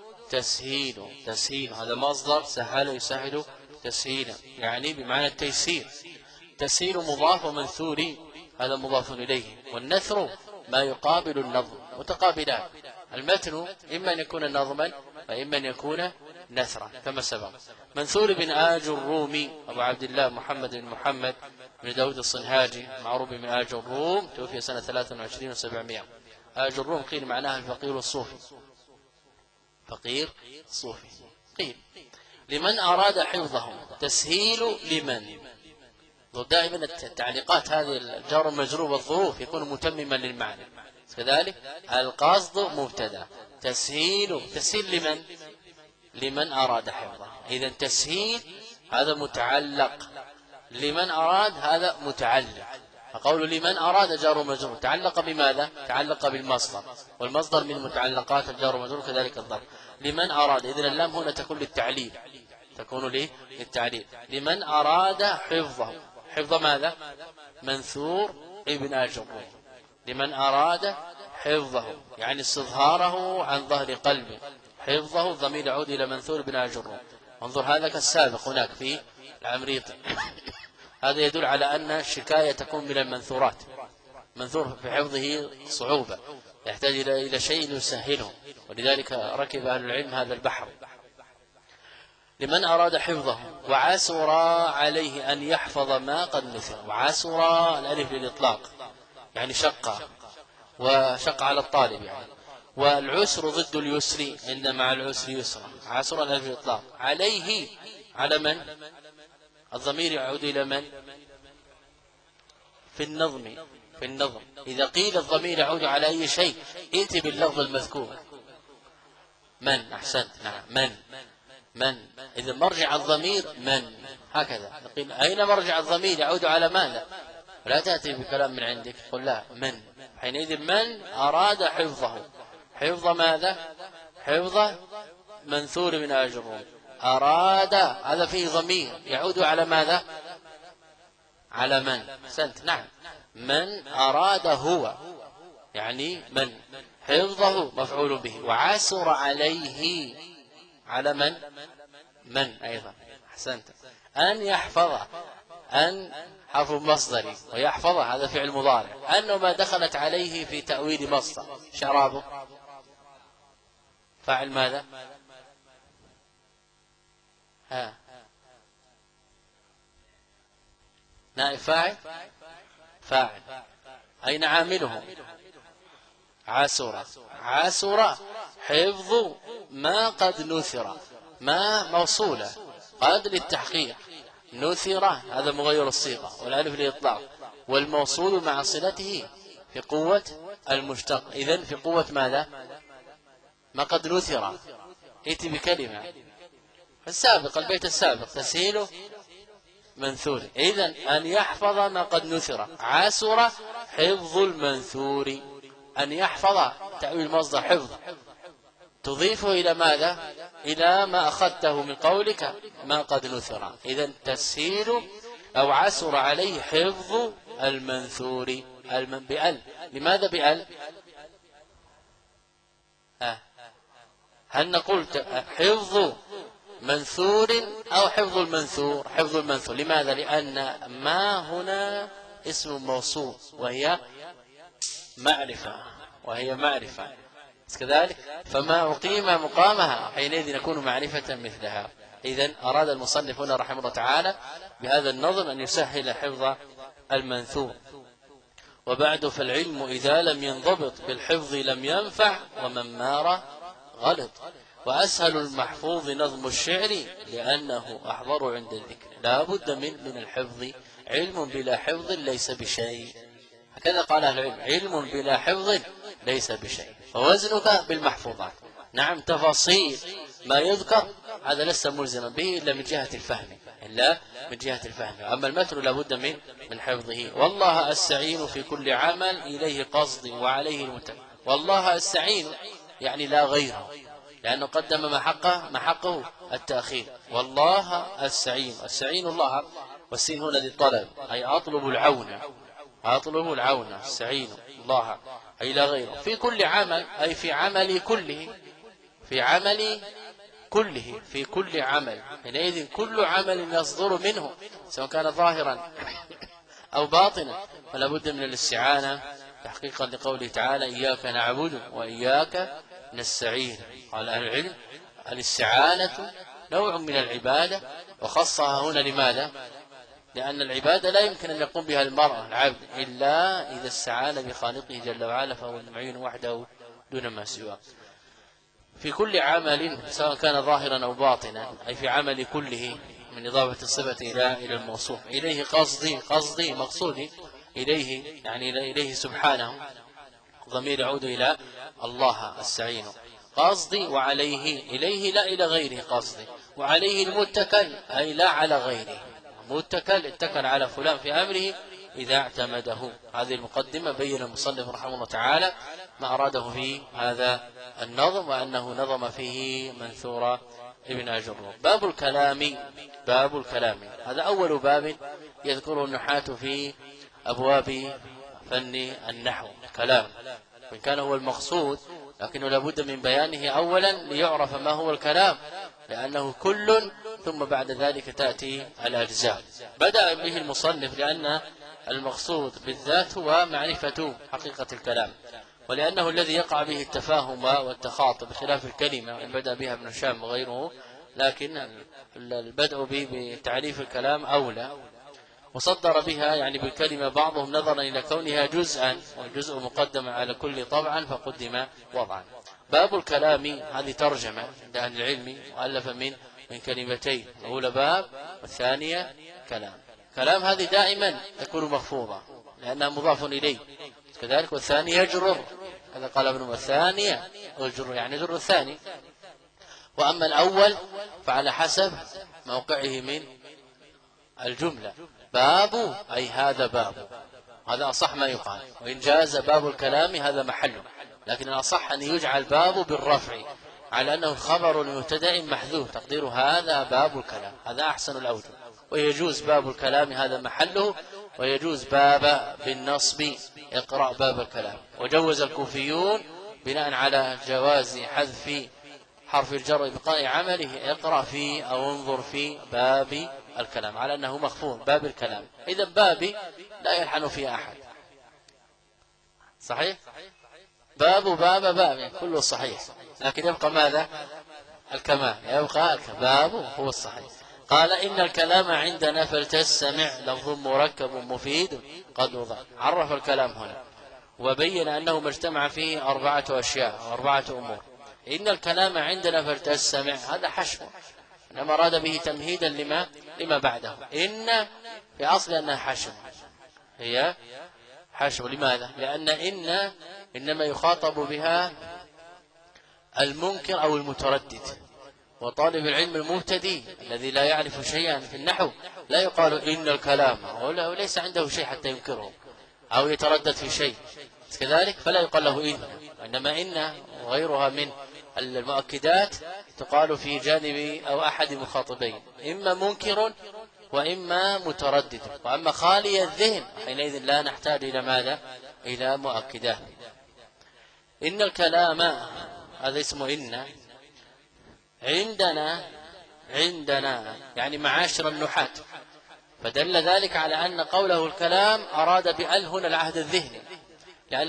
تسهيل هذا مصدر سهل يسهل تسهيلا، يعني بمعنى التيسير. تسهيل مضاف ومنثور هذا مضاف إليه. والنثر ما يقابل النظم، متقابلان. المتن إما أن يكون نظما وإما أن يكون نثرا كما سبق. منثور بن آج الرومي أبو عبد الله محمد بن محمد بن داود الصنهاجي، معروف من آج الروم، توفي سنة 23 و700. آج الروم قيل معناها الفقير الصوفي، فقير صوفي. قيل لمن أراد حفظه، تسهيل لمن. دائما التعليقات هذه الجار والمجرور والظروف يكون متمما للمعنى، كذلك القصد مبتدا، تسهيل لمن؟ لمن أراد حفظه. إذا تسهيل هذا متعلق، لمن أراد هذا متعلق. فقول لمن أراد جار ومجرور تعلق بماذا؟ تعلق بالمصدر، والمصدر من متعلقات الجار والمجرور كذلك الظرف. لمن أراد، إذن اللام هنا تكون للتعليل، تكون للتعليل. لمن أراد حفظه، حفظ ماذا؟ منثور ابن أجر. لمن أراد حفظه يعني استظهاره عن ظهر قلبه، حفظه ضمير يعود إلى منثور ابن أجر. انظر هذا كالسابق هناك في العمريطي. هذا يدل على أن الشكاية تكون من المنثورات، منثور في حفظه صعوبة، يحتاج إلى شيء يسهله، ولذلك ركب أهل العلم هذا البحر. لمن أراد حفظه. وعسر عليه أن يحفظ ما قد نثر. وعسر الألف للإطلاق يعني شق، وشق على الطالب يعني. والعسر ضد اليسر، إن مع العسر يسرا. عسر الألف للإطلاق. عليه على من؟ الضمير يعود إلى من؟ في النظم. إذا قيل الضمير يعود على أي شيء ائت باللفظ المذكور. من، أحسنت، نعم، من. إذا مرجع الضمير من، هكذا نقول أين مرجع الضمير يعود على ماذا؟ لا تأتي بكلام من عندك، قل لا، من. حينئذ من أراد حفظه، حفظ ماذا؟ حفظ منثور من أجر. أراد هذا فيه ضمير يعود على ماذا؟ على من. أحسنت، نعم. من أراد هو يعني من، حفظه مفعول به. وعسر عليه على من أيضا. أحسنت. أن يحفظ، أن حرف مصدري، ويحفظ هذا فعل مضارع. أنه ما دخلت عليه في تأويل مصدر، شرابه فاعل ماذا؟ نائب فاعل. أين عامله؟ عسر حفظ ما قد نثر. ما موصولة، قد للتحقيق، نثر هذا مغير الصيغة، والألف للإطلاق، والموصول مع صلته في قوة المشتق. إذن في قوة ماذا؟ ما قد نثر. ائت بكلمة السابق، البيت السابق تسهيله منثور. إذن أن يحفظ ما قد نثر. عسر حفظ المنثور. أن يحفظ تأويل مصدر حفظ، تضيفه إلى ماذا؟ إلى ما أخذته من قولك ما قد نثر. إذن تسهيل أو عسر عليه حفظ المنثور. بأل. لماذا بأل؟ هل نقول حفظ منثور أو حفظ المنثور؟ حفظ المنثور. لماذا؟ لأن ما هنا اسم موصول وهي معرفة كذلك، فما أقيم مقامها حينئذ يكون معرفة مثلها. إذن أراد المصنف هنا رحمه الله تعالى بهذا النظم أن يسهل حفظ المنثور. وبعد فالعلم إذا لم ينضبط بالحفظ لم ينفع ومن مار غلط. وأسهل المحفوظ نظم الشعر لأنه أحضر عند الذكر. لا بد من الحفظ. علم بلا حفظ ليس بشيء، هكذا قال أهل العلم، علم بلا حفظ ليس بشيء. ووزنك بالمحفوظات. نعم تفاصيل ما يذكر هذا لست ملزما به إلا من جهة الفهم، أما المتن لا بد من حفظه. والله أستعين في كل عمل إليه قصدي وعليه المتكل. والله أستعين يعني لا غيره، لأنه قدم محقه التأخير. والله أستعين الله، والسين هنا للطلب أي أطلب العون. استعين الله أي لا غيره. في كل عمل أي في عمل كل عمل. حينئذ كل عمل يصدر منه سواء كان ظاهرا أو باطنا فلا بد من الاستعانة تحقيقا لقوله تعالى إياك نعبد وإياك نستعين. قال أهل العلم الاستعانة نوع من العبادة، وخصها هنا لماذا؟ لأن العبادة لا يمكن أن يقوم بها العبد إلا إذا استعان بخالقه جل وعلا، فهو المعين وحده دون ما سواه. في كل عمل سواء كان ظاهرا أو باطنا أي في عمل كله، من إضافة الصفة إلى الموصوف. إليه قصدي مقصودي، إليه يعني إليه سبحانه، ضمير يعود إلى الله استعين. قصدي وعليه، إليه لا إلى غيره قصدي، وعليه المتكل أي لا على غيره. اتكل على فلان في أمره إذا اعتمده. هذه المقدمة بين المصنف رحمه الله تعالى ما أراده في هذا النظم، وأنه نظم فيه منثور ابن أجر. باب الكلام هذا أول باب يذكره النحاة في أبواب فن النحو. الكلام وإن كان هو المقصود لكنه لابد من بيانه أولا ليعرف ما هو الكلام، لأنه كل ثم بعد ذلك تأتي الأجزاء. بدأ به المصنف لأن المقصود بالذات هو معرفة حقيقة الكلام، ولأنه الذي يقع به التفاهم والتخاطب بخلاف الكلمة وإن بدأ بها ابن هشام وغيره، لكن البدء به بتعريف الكلام أولى. وصدر بها يعني بالكلمة بعضهم نظرا إلى كونها جزءا، والجزء مقدم على كل طبعا فقدم وضعا. باب الكلام هذه ترجمة عند أهل العلم مؤلفة من كلمتين، الأولى باب والثانية كلام هذه دائما تكون مخفوضة لأنها مضاف إليه كذلك، والثاني يجرر، هذا قال ابن والثانية يجرر يعني جر الثاني. وأما الأول فعلى حسب موقعه من الجملة. باب أي هذا باب، هذا أصح ما يقال، وإن جاز باب الكلام هذا محله، لكن الأصح أن يجعل باب بالرفع على أنه خبر المبتدأ محذوف تقدير هذا باب الكلام، هذا أحسن الأوجه. ويجوز باب الكلام هذا محله، ويجوز باب بالنصب اقرأ باب الكلام. وجوز الكوفيون بناء على جواز حذف حرف الجر بقاء عمله اقرأ في أو انظر في باب الكلام على أنه مخفوض باب الكلام. إذا بابي لا يلحن فيه أحد، صحيح؟ باب كله صحيح، لكن يبقى ماذا؟ الكمال، يبقى الباب هو الصحيح. قال إن الكلام عندنا فلتستمع لفظ مركب مفيد قد وضع. عرف الكلام هنا وبين أنه ما اجتمع فيه 4 أشياء أو 4 أمور. إن الكلام عندنا فلتستمع هذا حشو، إنما أراد به تمهيدا لما بعده. إن في أصل أنها حشو، هي حشو. لماذا؟ لأن إنما يخاطب بها المنكر أو المتردد، وطالب العلم المبتدئ الذي لا يعرف شيئا في النحو لا يقال إن الكلام، وليس عنده شيء حتى ينكره أو يتردد في شيء كذلك، فلا يقال له إنما إن وغيرها من المؤكدات تقال في جانب أو أحد مخاطبين، إما منكر وإما متردد. وأما خالي الذهن حينئذ لا نحتاج إلى ماذا؟ إلى مؤكدات. إن الكلام هذا اسمه إن، عندنا يعني معاشر النحاة. فدل ذلك على أن قوله الكلام أراد بأل هنا العهد الذهني، لأن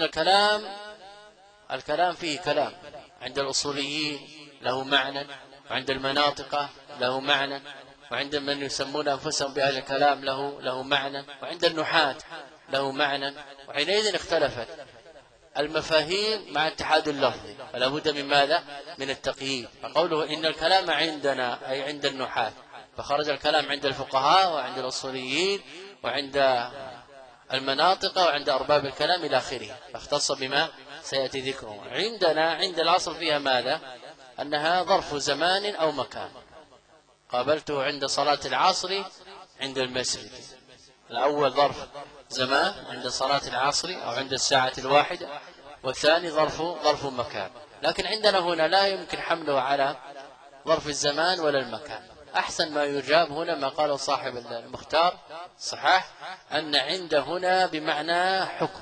الكلام فيه كلام عند الأصوليين له معنى، وعند المناطق له معنى، وعند من يسمون أنفسهم بأهل الكلام له معنى، وعند النحاة له معنى. وحينئذ اختلفت المفاهيم مع اتحاد اللفظ، فلا بد من ماذا؟ من التقييد. فقوله إن الكلام عندنا أي عند النحاة، فخرج الكلام عند الفقهاء وعند الأصوليين وعند المناطق وعند أرباب الكلام إلى آخره، فاختص بما سيأتي ذكره. عندنا عند الأصل فيها ماذا؟ أنها ظرف زمان أو مكان. قابلته عند صلاة العصر عند المسجد، الأول ظرف زمان عند صلاة العصر أو عند الساعة الواحدة، والثاني ظرف مكان. لكن عندنا هنا لا يمكن حمله على ظرف الزمان ولا المكان. أحسن ما يجاب هنا ما قاله صاحب المختار صحاح، أن عند هنا بمعنى حكم.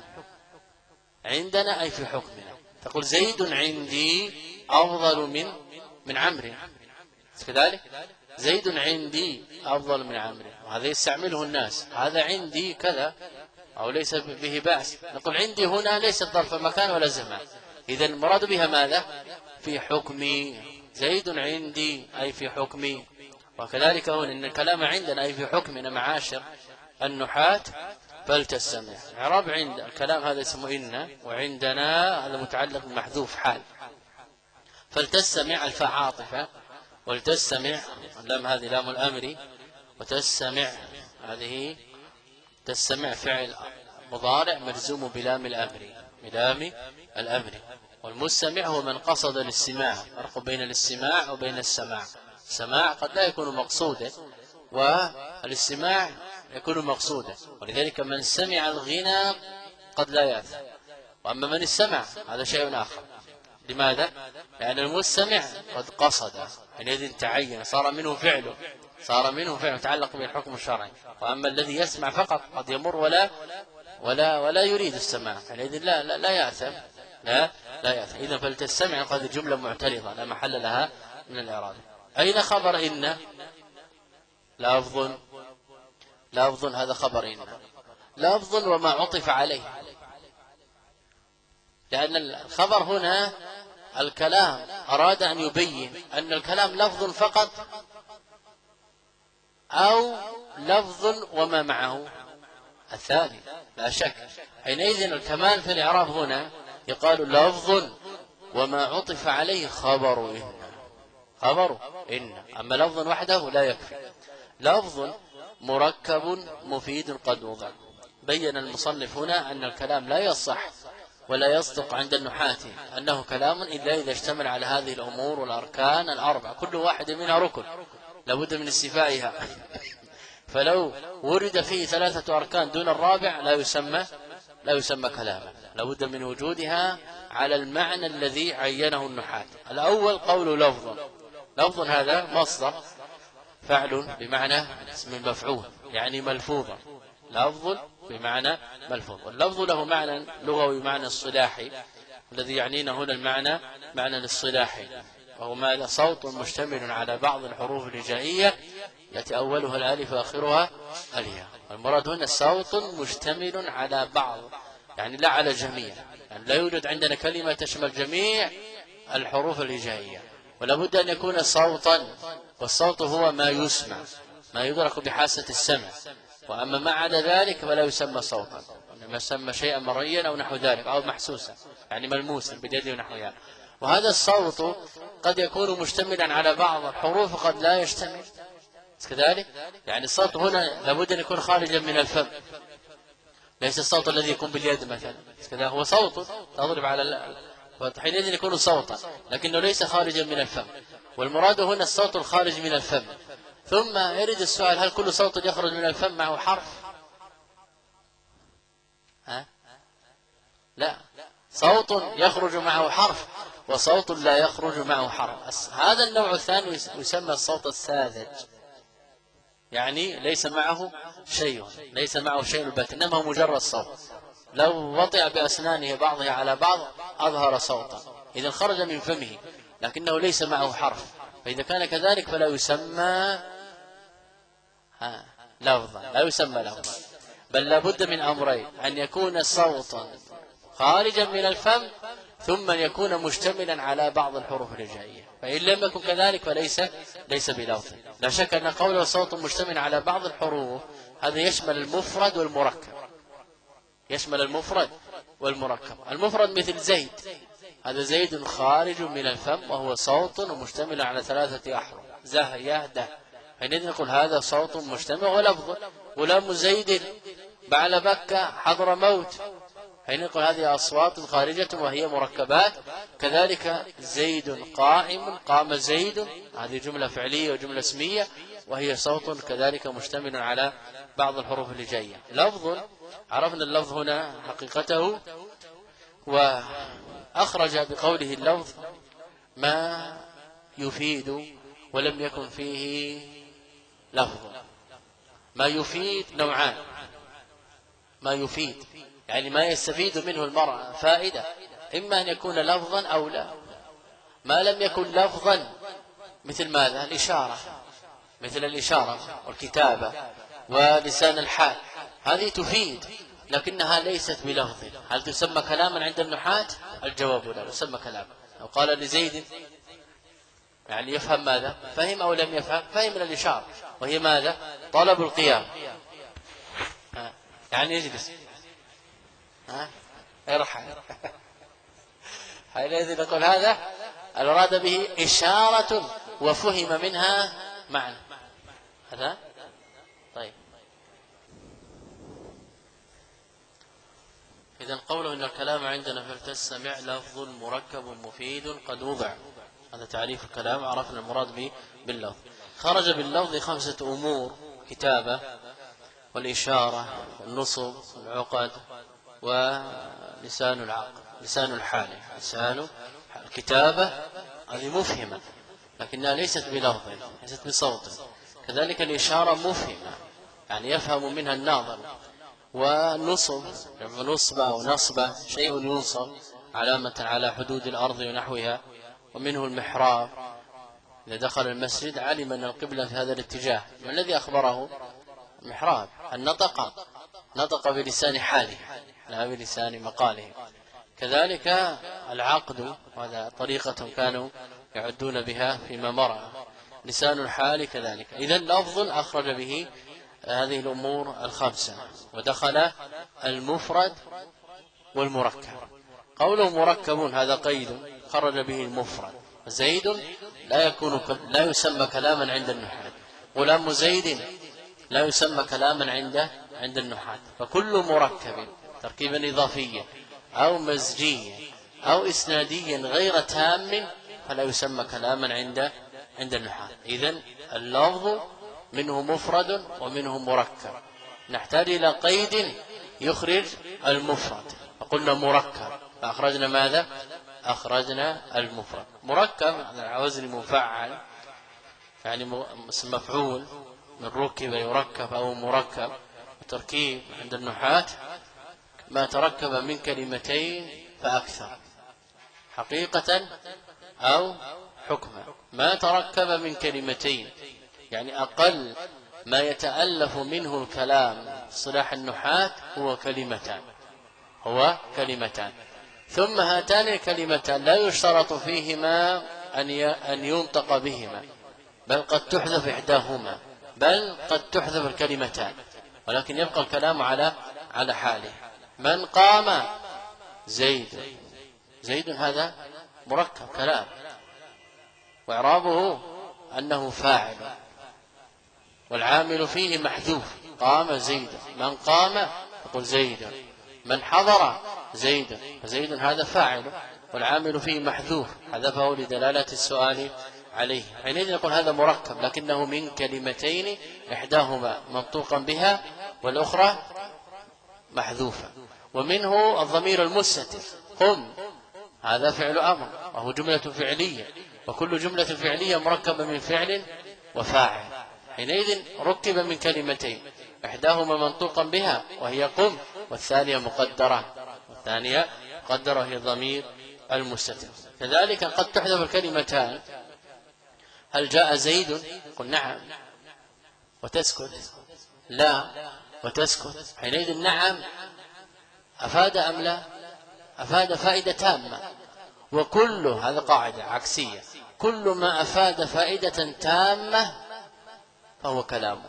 عندنا أي في حكمنا. تقول زيد عندي أفضل من عمرو، كذلك زيد عندي أفضل من عمرو، وهذا يستعمله الناس، هذا عندي كذا أو ليس به بأس. نقول عندي هنا ليست ظرف مكان ولا زمان، إذا المراد بها ماذا؟ في حكمي. زيد عندي أي في حكمي. وكذلك هنا إن الكلام عندنا أي في حكمنا معاشر النحاة. فلتستمع إعراب عند الكلام هذا اسمه إن، وعندنا هذا متعلق بمحذوف حال. فلتستمع الفاء عاطفة، ولتستمع اللام هذه لام الأمر، وتستمع هذه تستمع فعل مضارع مجزوم بلام الأمر. والمستمع هو من قصد الاستماع. فرق بين الاستماع وبين السماع. السماع قد لا يكون مقصودا، والاستماع يكون مقصودا، ولذلك من سمع الغنى قد لا يأثم، وأما من استمع هذا شيء آخر. لماذا؟ لأن المستمع قد قصد، حينئذ تعين، صار منه فعله يتعلق بالحكم الشرعي. وأما الذي يسمع فقط قد يمر ولا يريد السماع، حينئذ لا يأثم. لا يأثم. إذا فلتستمع هذه جملة معترضة لا محل لها من الإعراب. أين خبر إن؟ لفظ هذا خبر إن، لفظ وما عطف عليه، لأن الخبر هنا الكلام أراد أن يبين أن الكلام لفظ فقط أو لفظ وما معه الثاني، لا شك. حينئذ الكمال في الإعراب هنا يقال لفظ وما عطف عليه خبر إن. أما لفظ وحده لا يكفي. لفظ مركب مفيد قد وضع. بين المصنف هنا أن الكلام لا يصح ولا يصدق عند النحاة أنه كلام إلا إذا اشتمل على هذه الأمور والأركان الأربع، كل واحد منها ركن لابد من استيفائها. فلو ورد فيه 3 أركان دون الرابع لا يسمى كلاما، لابد من وجودها على المعنى الذي عينه النحاة. الأول قول لفظ هذا مصدر فعل بمعنى اسم المفعول، يعني ملفوظا. لفظ بمعنى ملفوظ، واللفظ له معنى لغوي معنى اصطلاحي، الذي يعنينا هنا معنى الاصطلاحي، وهو ماذا؟ صوت مشتمل على بعض الحروف الهجائية يأتي أولها الألف وآخرها الياء. والمراد هنا صوت مشتمل على بعض، يعني لا على جميع، يعني لا يوجد عندنا كلمة تشمل جميع الحروف الهجائية، ولا بد أن يكون صوتا. والصوت هو ما يسمع، ما يدرك بحاسة السمع، وأما ما عدا ذلك فلا يسمى صوتا، إنما يسمى شيئا مرئيا أو نحو ذلك، أو محسوسا يعني ملموسا باليد ونحوها. وهذا الصوت قد يكون مشتملا على بعض الحروف قد لا يشتمل كذلك. يعني الصوت هنا لابد أن يكون خارجا من الفم، ليس الصوت الذي يكون باليد مثلا كذا، هو صوت تضرب على حينئذ يكون صوتا، لكنه ليس خارجا من الفم. والمراد هنا الصوت الخارج من الفم. ثم يرد السؤال: هل كل صوت يخرج من الفم معه حرف؟ لا، صوت يخرج معه حرف وصوت لا يخرج معه حرف. هذا النوع الثاني يسمى الصوت الساذج، يعني ليس معه شيء البتة، إنما هو مجرد صوت. لو وطئ بأسنانه بعضها على بعض أظهر صوتا، إذا خرج من فمه لكنه ليس معه حرف، فإذا كان كذلك فلا يسمى لفظا، لا يسمى لفظا، بل لابد من أمرين: أن يكون صوتا خارجا من الفم، ثم يكون مشتملا على بعض الحروف الهجائية. فإن لم يكن كذلك ليس بلفظ. لا شك أن قوله صوت مشتمل على بعض الحروف هذا يشمل المفرد والمركب، يشمل المفرد والمركب. المفرد مثل زيد، هذا زيد خارج من الفم وهو صوت ومشتمل على 3 أحرف: زه يه ده. حينئذ نقول هذا صوت مجتمع ولفظ. غلام زيد، بعل بكة، حضر موت. حين نقول هذه أصوات خارجة وهي مركبات. كذلك زيد قائم، قام زيد، هذه جملة فعلية وجملة اسمية وهي صوت كذلك مشتمل على بعض الحروف الهجائية. لفظ، عرفنا اللفظ هنا حقيقته، وأخرج بقوله اللفظ ما يفيد ولم يكن فيه لفظ. ما يفيد نوعان: ما يفيد يعني ما يستفيد منه المرء فائدة، إما أن يكون لفظا أو لا. ما لم يكن لفظا مثل ماذا؟ الإشارة، مثل الإشارة والكتابة ولسان الحال، هذه تفيد لكنها ليست بلفظ. هل تسمى كلاما عند النحاة؟ الجواب لا، تسمى كلاما. لو قال لزيد يعني يفهم ماذا؟ فهم أو لم يفهم؟ فهم من الإشارة، وهي ماذا؟ طلب القيام، يعني يجلس، ارحل. حينئذ نقول هذا المراد به إشارة وفهم منها معنى. هذا طيب. إذن قوله إن الكلام عندنا فلتستمع لفظ مركب مفيد قد وضع، هذا تعريف الكلام، عرفنا المراد به باللفظ. خرج باللفظ 5 أمور: كتابة والإشارة والنصب والعقد ولسان العقل، لسان الحال. لسان الكتابة هذه مفهمة لكنها ليست بلفظ، ليست بصوت. كذلك الإشارة مفهمة يعني يفهم منها الناظر. والنصب جمع نصبة ونصبة، شيء ينصب علامة على حدود الأرض ونحوها. ومنه المحراب، إذا دخل المسجد علم أن القبلة في هذا الاتجاه. ما الذي أخبره؟ المحراب. نطق بلسان حاله لا بلسان مقاله. كذلك العقد، وهذا طريقة كانوا يعدون بها فيما مر. لسان الحال كذلك. إذن لفظ أخرج به هذه الأمور 5، ودخل المفرد والمركب. قوله مركب هذا قيد، خرج به المفرد. زيد لا يسمى كلاما عند النحاة. غلام زيد لا يسمى كلاما عند النحاة. فكل مركب تركيبا إضافيا أو مزجيا أو إسناديا غير تام فلا يسمى كلاما عند النحاة. إذن اللفظ منه مفرد ومنه مركب. نحتاج إلى قيد يخرج المفرد، فقلنا مركب، فأخرجنا ماذا؟ أخرجنا المفرد. مركب على وزن مفعل، يعني مفعول من ركب يركب أو مركب. التركيب عند النحاة ما تركب من كلمتين فأكثر حقيقة أو حكما. ما تركب من كلمتين يعني أقل ما يتألف منه الكلام صلاح النحاة هو كلمتان. ثم هاتان الكلمتان لا يشترط فيهما أن ينطق بهما، بل قد تحذف إحداهما، بل قد تحذف الكلمتان، ولكن يبقى الكلام على حاله. من قام زيد هذا مركب كلام، وإعرابه أنه فاعل والعامل فيه محذوف. قام زيد، من قام يقول زيد، من حضر زيد، فزيد هذا فاعل والعامل فيه محذوف، حذفه لدلالة السؤال عليه. حينئذ نقول هذا مركب لكنه من كلمتين إحداهما منطوقا بها والأخرى محذوفة. ومنه الضمير المستتر، قم، هذا فعل أمر وهو جملة فعلية، وكل جملة فعلية مركبة من فعل وفاعل. حينئذ ركب من كلمتين إحداهما منطوقا بها وهي قم، والثانية مقدرة هي ضمير المستتر. كذلك قد تحذف الكلمتان هل جاء زيد؟ قل نعم وتسكت، لا وتسكت. حينئذ نعم أفاد أم لا؟ أفاد فائدة تامة. وكل هذا قاعدة عكسية، كل ما أفاد فائدة تامة فهو كلام،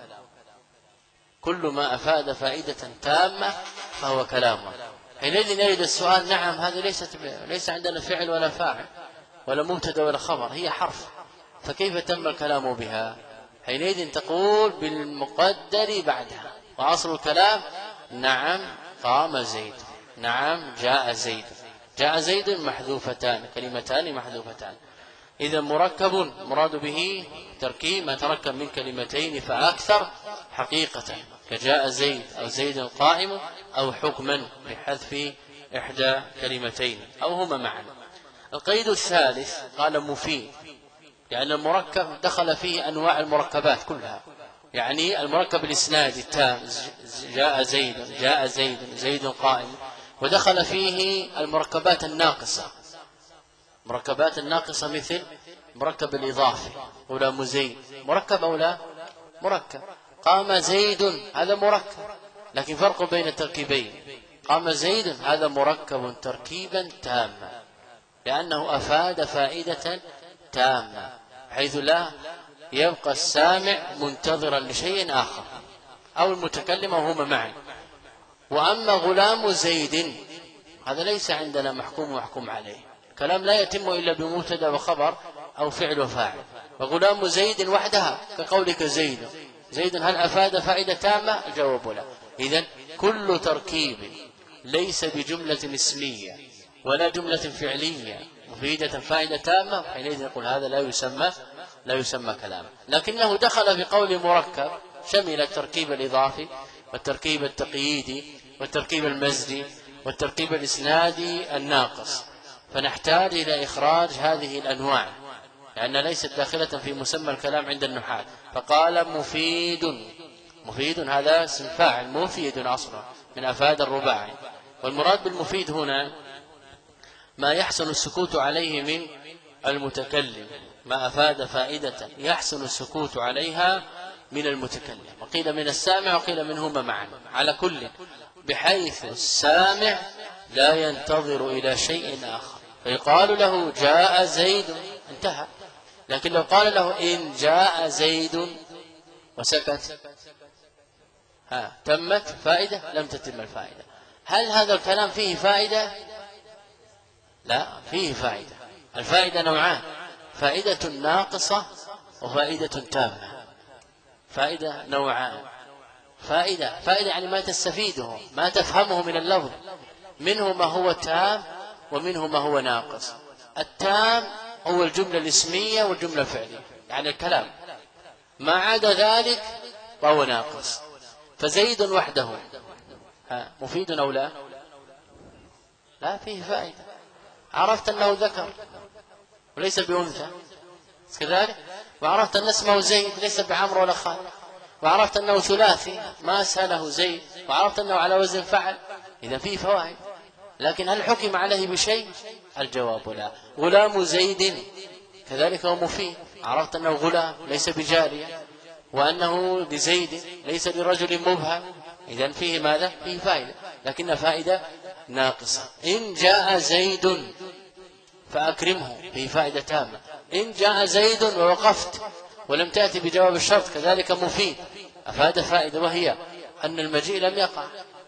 كل ما أفاد فائدة تامة فهو كلام. حينئذ يريد السؤال نعم هذا ليس عندنا فعل ولا فاعل ولا مبتدا ولا خبر، هي حرف، فكيف تم الكلام بها؟ حينئذ تقول بالمقدر بعدها. وأصل الكلام نعم قام زيد، نعم جاء زيد. جاء زيد محذوفتان، كلمتان محذوفتان. إذا مركب مراد به تركيب ما تركب من كلمتين فأكثر حقيقة، كجاء زيد أو زيد قائم، أو حكما بحذف إحدى كلمتين أو هما معا. القيد الثالث قال مفيد، لأن المركب دخل فيه أنواع المركبات كلها، يعني المركب الإسنادي التام جاء زيد، جاء زيد، زيد قائم، ودخل فيه المركبات الناقصة، مركبات الناقصة مثل مركب الإضافي، غلام زيد مركب أو لا؟ مركب. قام زيد هذا مركب، لكن فرق بين التركيبين. قام زيد هذا مركب تركيبا تاما، لأنه أفاد فائدة تامة، حيث لا يبقى السامع منتظرا لشيء آخر أو المتكلم وهما معا. وأما غلام زيد هذا ليس عندنا محكوم عليه، كلام لا يتم إلا بمبتدا وخبر أو فعل وفاعل. وغلام زيد وحدها كقولك زيد، زيد هل أفاد فائدة تامة؟ الجواب لا. إذن كل تركيب ليس بجملة اسمية ولا جملة فعلية مفيدة فائدة تامة، حينئذ نقول هذا لا يسمى كلاما. لكنه دخل بقول مركب شمل التركيب الإضافي والتركيب التقييدي والتركيب المزجي والتركيب الإسنادي الناقص، فنحتاج إلى إخراج هذه الأنواع لأنها ليست داخلة في مسمى الكلام عند النحاة. فقال مفيد، مفيد هذا اسم فاعل، مفيد أصلا من أفاد الرباعي. والمراد بالمفيد هنا ما يحسن السكوت عليه من المتكلم، ما أفاد فائدة يحسن السكوت عليها من المتكلم، وقيل من السامع وقيل منهما معا، على كل، بحيث السامع لا ينتظر إلى شيء آخر، فيقال له جاء زيد انتهى. لكن لو قال له إن جاء زيد وسكت تمت فائدة؟ لم تتم الفائدة. هل هذا الكلام فيه فائدة؟ لا، فيه فائدة. الفائدة نوعان، فائدة ناقصة وفائدة تامة. فائدة نوعان، فائدة يعني ما تستفيده، ما تفهمه من اللفظ، منه ما هو تام ومنه ما هو ناقص. التام هو الجملة الاسمية والجملة الفعلية، يعني الكلام، ما عدا ذلك فهو ناقص. فزيد وحده مفيد أو لا؟ لا، فيه فائدة. عرفت أنه ذكر وليس بأنثى كذلك، وعرفت أن اسمه زيد ليس بعمر ولا خالد، وعرفت أنه ثلاثي ما أسهله زيد، وعرفت أنه على وزن فعل، إذا فيه فوائد. لكن هل حكم عليه بشيء؟ الجواب لا. غلام زيد كذلك هو مفيد، عرفت أنه غلام ليس بجارية، وأنه لزيد ليس لرجل مبهم، إذن فيه ماذا؟ فيه فائدة، لكن فائدة ناقصة. إن جاء زيد فأكرمه، فيه فائدة تامة. إن جاء زيد ووقفت ولم تأتي بجواب الشرط كذلك مفيد، أفاد فائدة، وهي أن المجيء لم يقع.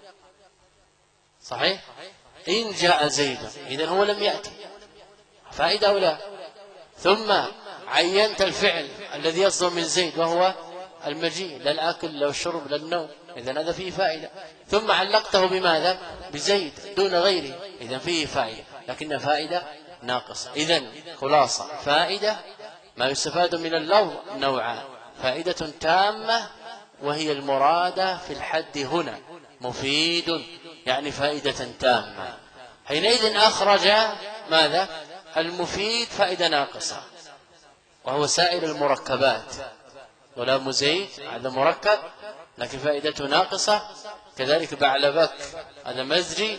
صحيح؟ إن جاء زيد إذن هو لم يأتي، فائدة أو لا؟ ثم عينت الفعل الذي يصدر من زيد وهو المجيء، لا الأكل لا الشرب لا النوم، إذن هذا فيه فائدة. ثم علقته بماذا؟ بزيد دون غيره، إذن فيه فائدة، لكن فائدة ناقصة. إذن خلاصة فائدة ما يستفاد من اللفظ نوعان، فائدة تامة وهي المرادة في الحد هنا، مفيد يعني فائدة تامة. حينئذ أخرج ماذا؟ المفيد فائدة ناقصة، وهو سائر المركبات. غلام زيد هذا مركب لكن فائدته ناقصة، كذلك بعلبك هذا مزجي،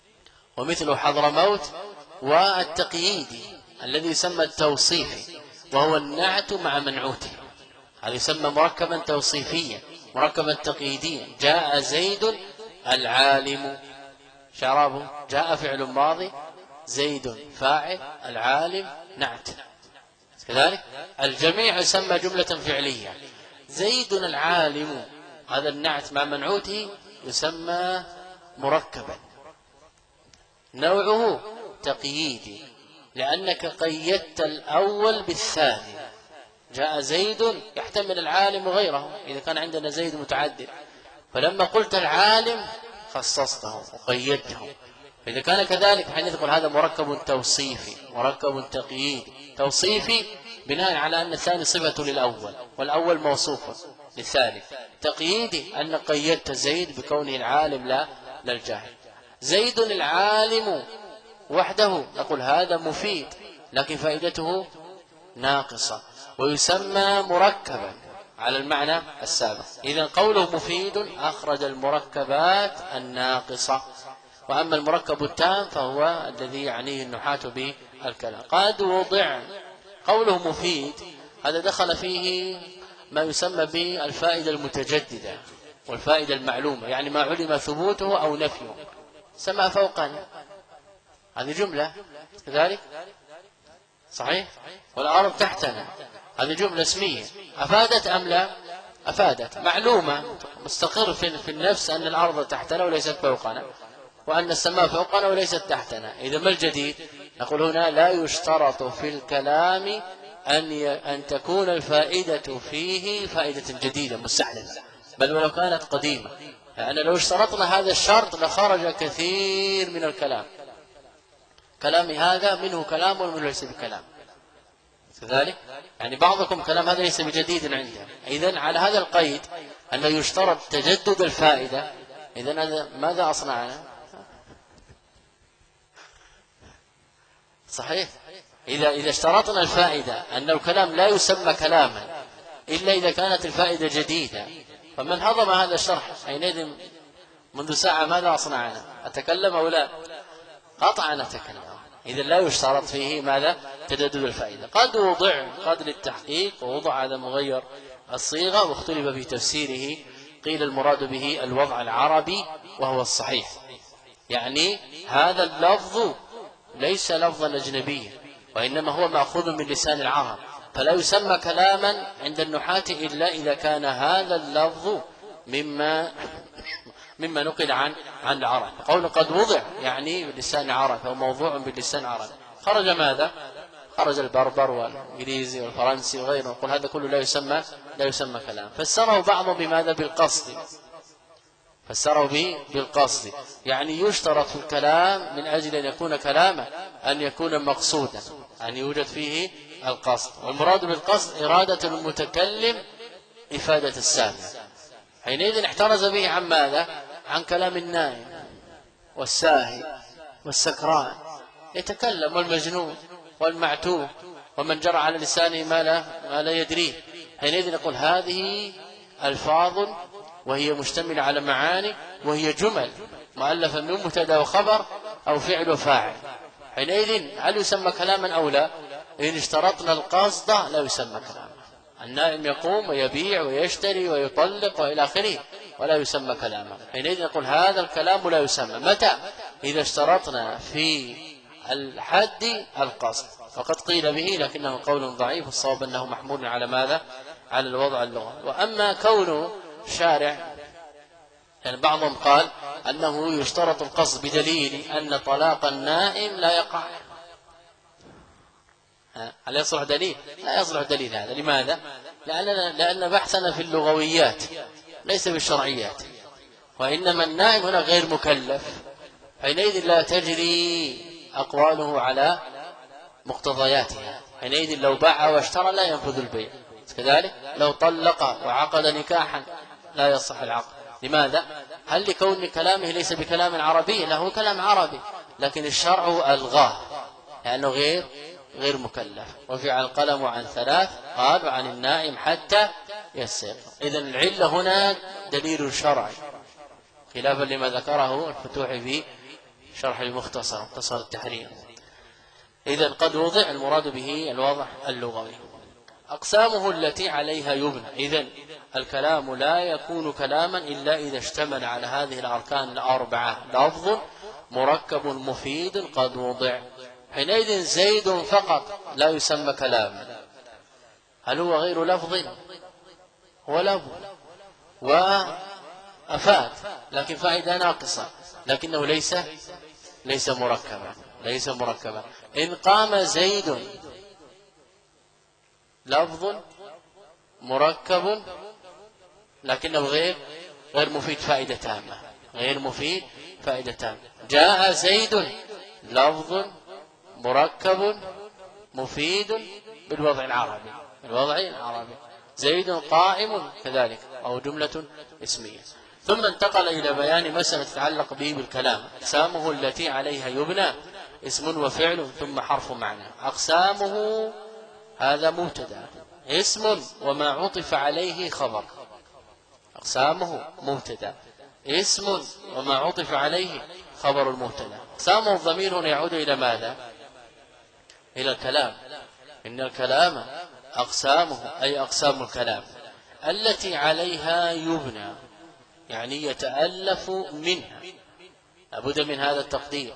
ومثل حضرموت، والتقييدي الذي يسمى التوصيفي، وهو النعت مع منعوته، هذا يسمى مركبا توصيفيا، مركبا تقييديا. جاء زيد العالم، شرابه جاء فعل ماضي، زيد فاعل، العالم نعت. كذلك الجميع يسمى جملة فعلية. زيد العالم هذا النعت مع منعوته يسمى مركبا، نوعه تقييدي لأنك قيدت الأول بالثاني. جاء زيد يحتمل العالم وغيره إذا كان عندنا زيد متعدد، فلما قلت العالم خصصته وقيدته. فإذا كان كذلك حين تقول هذا مركب توصيفي، مركب تقييدي. توصيفي بناء على أن الثاني صفة للأول والأول موصوف للثاني. تقييدي أن قيدت زيد بكونه العالم لا الجاهل. زيد العالم وحده نقول هذا مفيد لكن فائدته ناقصة ويسمى مركبا على المعنى السابق. إذن قوله مفيد أخرج المركبات الناقصة. وأما المركب التام فهو الذي يعنيه النحاة بالكلام. قد وضع، قوله مفيد هذا دخل فيه ما يسمى بالفائدة المتجددة والفائدة المعلومة، يعني ما علم ثبوته أو نفيه. سمع فوقا هذه جملة كذلك صحيح، والأرض تحتنا هذه جملة اسمية. أفادت أم لا؟ أفادت، معلومة مستقر في النفس أن الأرض تحتنا وليست فوقنا، وأن السماء فوقنا وليست تحتنا. إذا ما الجديد؟ نقول هنا لا يشترط في الكلام أن تكون الفائدة فيه فائدة جديدة مستحدثة، بل ولو كانت قديمة، لأن لو اشترطنا هذا الشرط لخرج كثير من الكلام. كلامي هذا منه كلام ومنه ليس بكلام كذلك، يعني بعضكم كلام هذا ليس بجديد عنده. إذن على هذا القيد أنه يشترط تجدد الفائدة. إذن هذا ماذا أصنعنا؟ صحيح، إذا اشترطنا الفائدة أن الكلام لا يسمى كلاما إلا إذا كانت الفائدة جديدة، فمن هضم هذا الشرح حينئذ منذ ساعة ماذا أصنعنا؟ أتكلم أو لا؟ قطعا نتكلم. إذا لا يشترط فيه ماذا؟ تجدد الفائدة. قد وضع، قد للتحقيق، ووضع هذا مغير الصيغة واختلف في تفسيره. قيل المراد به الوضع العربي وهو الصحيح، يعني هذا اللفظ ليس لفظا أجنبيا وإنما هو مأخوذ من لسان العرب، فلا يسمى كلاما عند النحاة إلا إذا كان هذا اللفظ مما نقل عن العرب. قول قد وضع يعني بلسان العرب أو موضوع باللسان العربي. خرج ماذا؟ خرج البربر والإنجليزي والفرنسي وغيره، نقول هذا كله لا يسمى كلام. فسره بعضهم بماذا؟ بالقصد، فسره بالقصد، يعني يشترط في الكلام من أجل أن يكون كلاما أن يكون مقصودا، أن يوجد فيه القصد. والمراد بالقصد إرادة المتكلم إفادة السامع. حينئذ احترز به عن ماذا؟ عن كلام النائم والساهي والسكران، يتكلم والمجنون والمعتوه ومن جرى على لسانه ما لا يدريه. حينئذ نقول هذه ألفاظ وهي مشتملة على معاني وهي جمل مؤلفة من مبتدا وخبر أو فعل وفاعل. حينئذ هل يسمى كلاما أو لا؟ إن اشترطنا القصد لا يسمى كلاما. النائم يقوم ويبيع ويشتري ويطلق وإلى آخره ولا يسمى كلاما. حينئذ نقول هذا الكلام لا يسمى. متى؟ إذا اشترطنا في الحد القصد. وقد قيل به لكنه قول ضعيف، الصواب أنه محمول على ماذا؟ على الوضع اللغوي. وأما كونه شارع، يعني بعضهم قال أنه يشترط القصد بدليل أن طلاق النائم لا يقع. هل يصلح دليل؟ لا يصلح دليل هذا. لماذا؟ لأن بحثنا في اللغويات ليس في الشرعيات، وإنما النائم هنا غير مكلف، حينئذ لا تجري أقواله على مقتضياتها. حينئذ لو باع واشترى لا ينفذ البيع، كذلك لو طلق وعقد نكاحا لا يصح العقد. لماذا؟ هل لكون كلامه ليس بكلام عربي؟ له كلام عربي لكن الشرع ألغاه لأنه غير مكلف. رفع القلم عن ثلاث، قال عن النائم حتى يستيقظ. إذن العلة هنا دليل شرعي خلافا لما ذكره الفتوح في شرح المختصر التحرير. إذن قد وضع المراد به الوضع اللغوي. أقسامه التي عليها يبنى. إذن الكلام لا يكون كلاما إلا إذا اشتمل على هذه الأركان الأربعة: لفظ مركب مفيد قد وضع. حينئذ زيد فقط لا يسمى كلاما. هل هو غير لفظ؟ هو لفظ وأفاد، لكن فائدة ناقصة، لكنه ليس مركبا. إن قام زيد لفظ مركب لكنه غير مفيد فائدة تامة. جاء زيد لفظ مركب مفيد بالوضع العربي. زيد قائم كذلك، أو جملة اسمية. ثم انتقل إلى بيان مسألة تتعلق به بالكلام: أقسامه التي عليها يبنى اسم وفعل ثم حرف معنى. أقسامه هذا مبتدأ، اسم وما عطف عليه خبر. أقسامه مبتدأ، اسم وما عطف عليه خبر المبتدأ. أقسامه الضمير هنا يعود إلى ماذا؟ إلى الكلام. إن الكلام أقسامه أي أقسام الكلام التي عليها يبنى، يعني يتألف منها. لابد من هذا التقدير،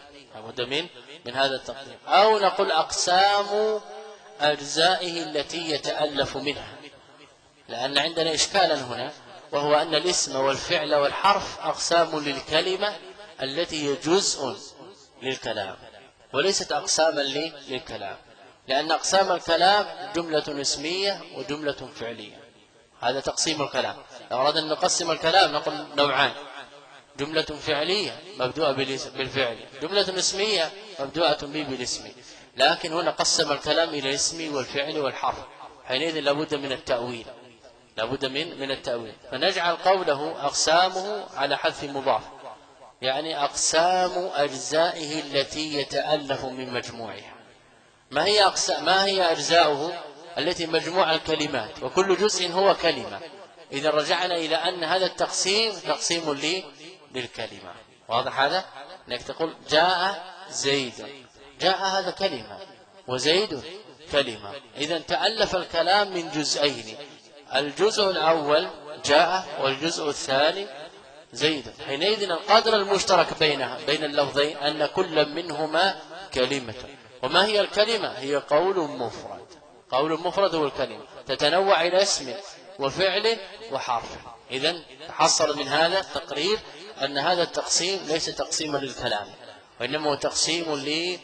أو نقول أقسام أجزائه التي يتألف منها، لأن عندنا إشكالا هنا، وهو أن الاسم والفعل والحرف أقسام للكلمة التي هي جزء للكلام، وليست أقساما للكلام، لأن أقسام الكلام جملة اسمية وجملة فعلية. هذا تقسيم الكلام. لو أردنا أن نقسم الكلام نقول نوعان: جملة فعلية مبدوءة بالفعل، جملة اسمية مبدوءة بالاسم. لكن هنا قسم الكلام إلى الاسم والفعل والحرف، حينئذ لابد من التأويل. فنجعل قوله أقسامه على حذف مضاف، يعني أقسام أجزائه التي يتألف من مجموعها. ما هي أجزاؤه؟ التي مجموع الكلمات، وكل جزء هو كلمة. إذا رجعنا إلى أن هذا التقسيم تقسيم للكلمة. واضح هذا؟ أنك تقول جاء زيد، جاء هذا كلمة وزيد كلمة. إذا تألف الكلام من جزئين: الجزء الأول جاء والجزء الثاني زيد. حينئذ القدر المشترك بين اللفظين أن كل منهما كلمة. وما هي الكلمة؟ هي قول مفرد هو الكلمة، تتنوع إلى اسم وفعل وحرف. إذن تحصل من هذا التقرير أن هذا التقسيم ليس تقسيما للكلام، وإنما هو تقسيم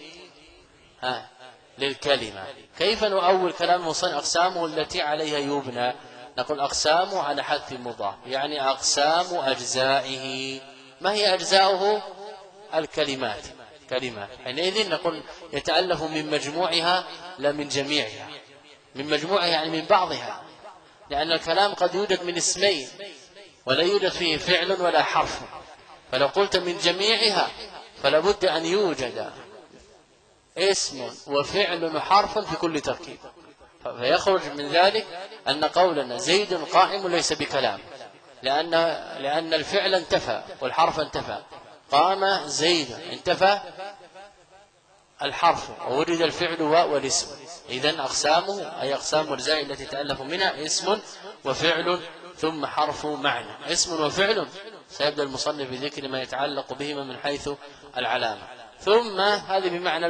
للكلمة. كيف نؤول كلام المصنف؟ أقسامه التي عليها يبنى، نقول أقسامه على حذف مضاف، يعني أقسام أجزائه. ما هي أجزاؤه؟ الكلمات. حينئذ نقول يتألف من مجموعها لا من جميعها. من مجموعها يعني من بعضها، لأن الكلام قد يوجد من اسمين ولا يوجد فيه فعل ولا حرف. فلو قلت من جميعها فلا بد أن يوجد اسم وفعل وحرف في كل تركيب. فيخرج من ذلك أن قولنا زيد قائم ليس بكلام، لأن الفعل انتفى والحرف انتفى. قام زيد، انتفى الحرف ووجد الفعل والاسم. إذن أقسامه أي أقسام الأجزاء التي تألف منها اسم وفعل ثم حرف معنى. اسم وفعل سيبدأ المصنف بذكر ما يتعلق بهما من حيث العلامة. ثم هذه بمعنى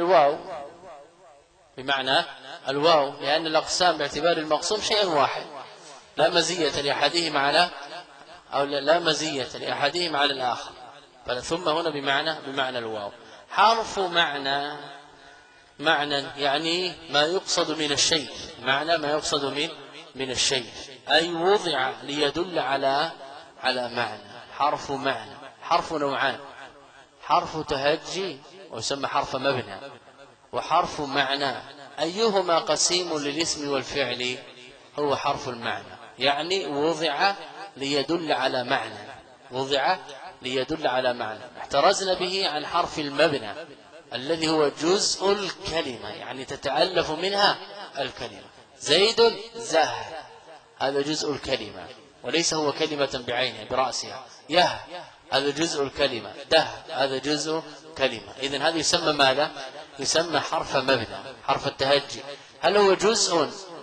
الواو، لأن الأقسام باعتبار المقسوم شيء واحد، لا مزية لأحدهما على الآخر. ثم هنا بمعنى الواو. حرف معنى يعني ما يقصد من الشيء، من الشيء، أي وضع ليدل على معنى. حرف معنى. حرف نوعان: حرف تهجي ويسمى حرف مبنى، وحرف معنى. أيهما قسيم للاسم والفعل؟ هو حرف المعنى، يعني وضع ليدل على معنى. احترزنا به عن حرف المبنى الذي هو جزء الكلمة، يعني تتألف منها الكلمة. زيد زه، هذا جزء الكلمة وليس هو كلمة بعينها برأسها. يه، هذا جزء الكلمة. ده، هذا جزء كلمة. إذن هذا يسمى ماذا؟ يسمى حرف مبنى، حرف التهجي. هل هو جزء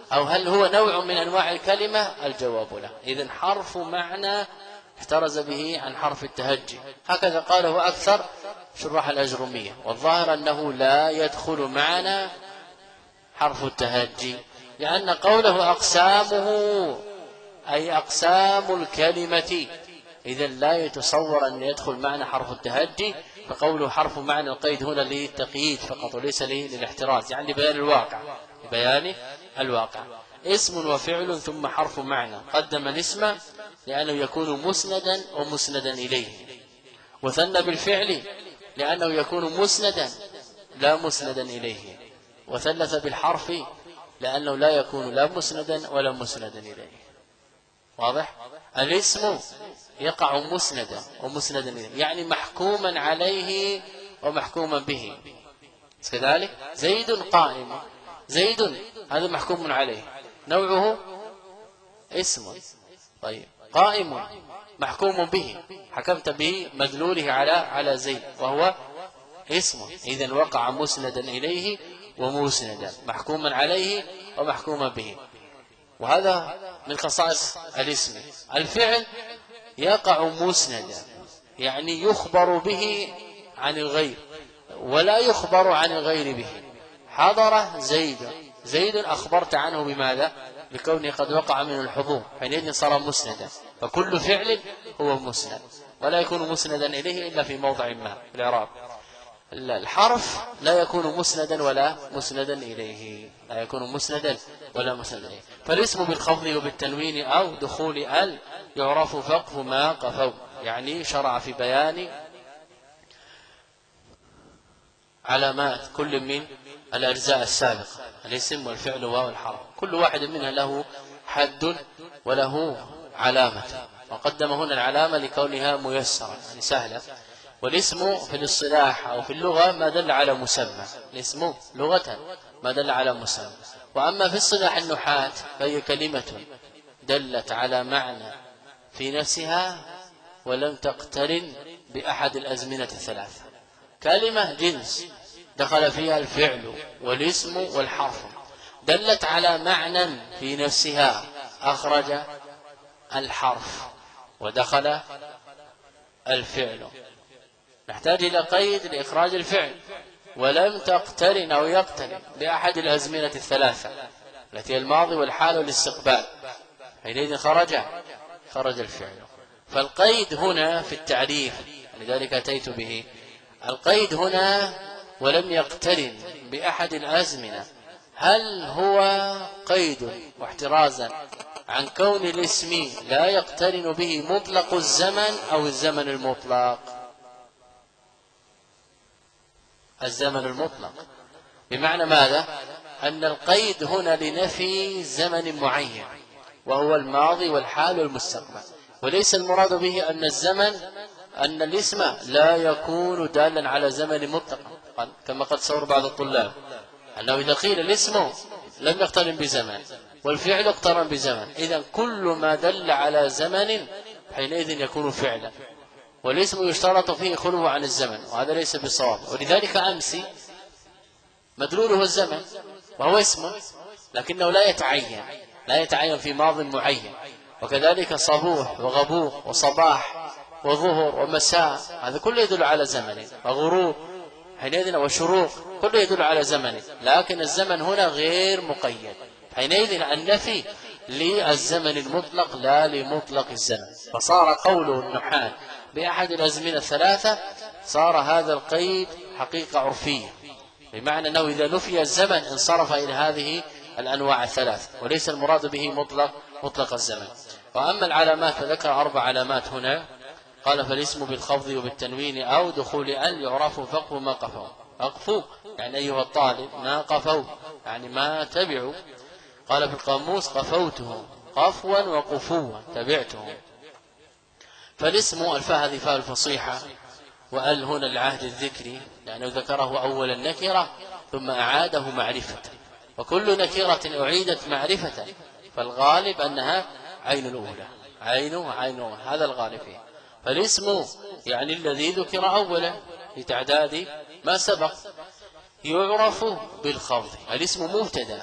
أو هل هو نوع من أنواع الكلمة؟ الجواب لا. إذن حرف معنى احترز به عن حرف التهجي، هكذا قاله أكثر شراح الأجرمية، والظاهر أنه لا يدخل معنا حرف التهجي، لأن قوله أقسامه أي أقسام الكلمة، إذن لا يتصور أن يدخل معنا حرف التهجي، فقوله حرف معنى القيد هنا للتقييد فقط وليس للاحتراز، يعني بيان الواقع، بيان الواقع. اسم وفعل ثم حرف معنى، قدم الاسم لأنه يكون مسندا ومسندا إليه، وثنى بالفعل لأنه يكون مسندا لا مسندا إليه، وثلث بالحرف لأنه لا يكون لا مسندا ولا مسندا إليه. واضح؟ الاسم يقع مسندا ومسندا إليه، يعني محكوما عليه ومحكوما به، كذلك زيد قائم، زيد هذا محكوم عليه، نوعه اسم. طيب قائم محكوم به، حكمت به مدلوله على زيد وهو اسم، إذن وقع مسندا إليه ومسندا، محكوما عليه ومحكوما به، وهذا من خصائص الاسم. الفعل يقع مسندا، يعني يخبر به عن الغير ولا يخبر عن الغير به. حضر زيد، زيد أخبرت عنه بماذا؟ لكونه قد وقع منه الحضور، حينئذ صار مسندا، فكل فعل هو مسند، ولا يكون مسندا إليه إلا في موضع ما في الإعراب. الحرف لا يكون مسندا ولا مسندا إليه، لا يكون مسندا ولا مسندا إليه. فالاسم بالخفض وبالتنوين أو دخول ال يعرف فقه ما قفوا، يعني شرع في بيان علامات كل من الأجزاء السابقة، الاسم والفعل والحرف، كل واحد منها له حد وله علامة، وقدم هنا العلامة لكونها ميسرة يعني سهلة. والاسم في الاصطلاح أو في اللغة ما دل على مسمى، الاسم لغة ما دل على مسمى، وأما في اصطلاح النحاة فهي كلمة دلت على معنى في نفسها ولم تقترن بأحد الأزمنة الثلاثة، كلمة جنس دخل فيها الفعل والاسم والحرف، دلت على معنى في نفسها أخرج الحرف ودخل الفعل، نحتاج إلى قيد لإخراج الفعل، ولم تقترن أو يقترن بأحد الأزمنة الثلاثة التي هي الماضي والحال والاستقبال، حينئذ خرج الفعل. فالقيد هنا في التعريف، لذلك أتيت به، القيد هنا ولم يقترن بأحد الأزمنة، هل هو قيد واحترازا عن كون الاسم لا يقترن به مطلق الزمن أو الزمن المطلق؟ الزمن المطلق، بمعنى ماذا؟ أن القيد هنا لنفي زمن معين وهو الماضي والحال والمستقبل، وليس المراد به أن الزمن أن الاسم لا يكون دالا على زمن مطلق، كما قد صور بعض الطلاب أنه إذا قيل الاسم لم يقترن بزمن والفعل اقترن بزمن، إذن كل ما دل على زمن حينئذ يكون فعلا، والاسم يشترط فيه خلو عن الزمن، وهذا ليس بصواب. ولذلك أمسي مدلوله الزمن وهو اسم، لكنه لا يتعين في ماض معين، وكذلك صبوح وغبوق وصباح وظهر ومساء، هذا كله يدل على زمن، وغروب حينئذ وشروق كله يدل على زمن، لكن الزمن هنا غير مقيد، حينئذ النفي للزمن المطلق لا لمطلق الزمن، فصار قوله النحاة بأحد الأزمنة الثلاثة صار هذا القيد حقيقة عرفية، بمعنى أنه إذا نفي الزمن انصرف إلى هذه الأنواع الثلاث، وليس المراد به مطلق الزمن. وأما العلامات فذكر 4 علامات هنا، قال فالاسم بالخفض وبالتنوين أو دخول ال يعرف فقه ما قفوا، أقفوا يعني أيها الطالب، ما قفوا يعني ما تبعوا، قال في القاموس قفوته قفوا وقفوا تبعته. فالاسم الفاء هذه فاء الفصيحة، وال هنا العهد الذكري لأنه ذكره أول النكرة ثم أعاده معرفة، وكل نكرة أعيدت معرفة فالغالب أنها عين الأولى، عين هذا الغالب فيه. فالاسم يعني الذي ذكر أولا لتعداد ما سبق، يعرف بالخفض، الاسم مبتدا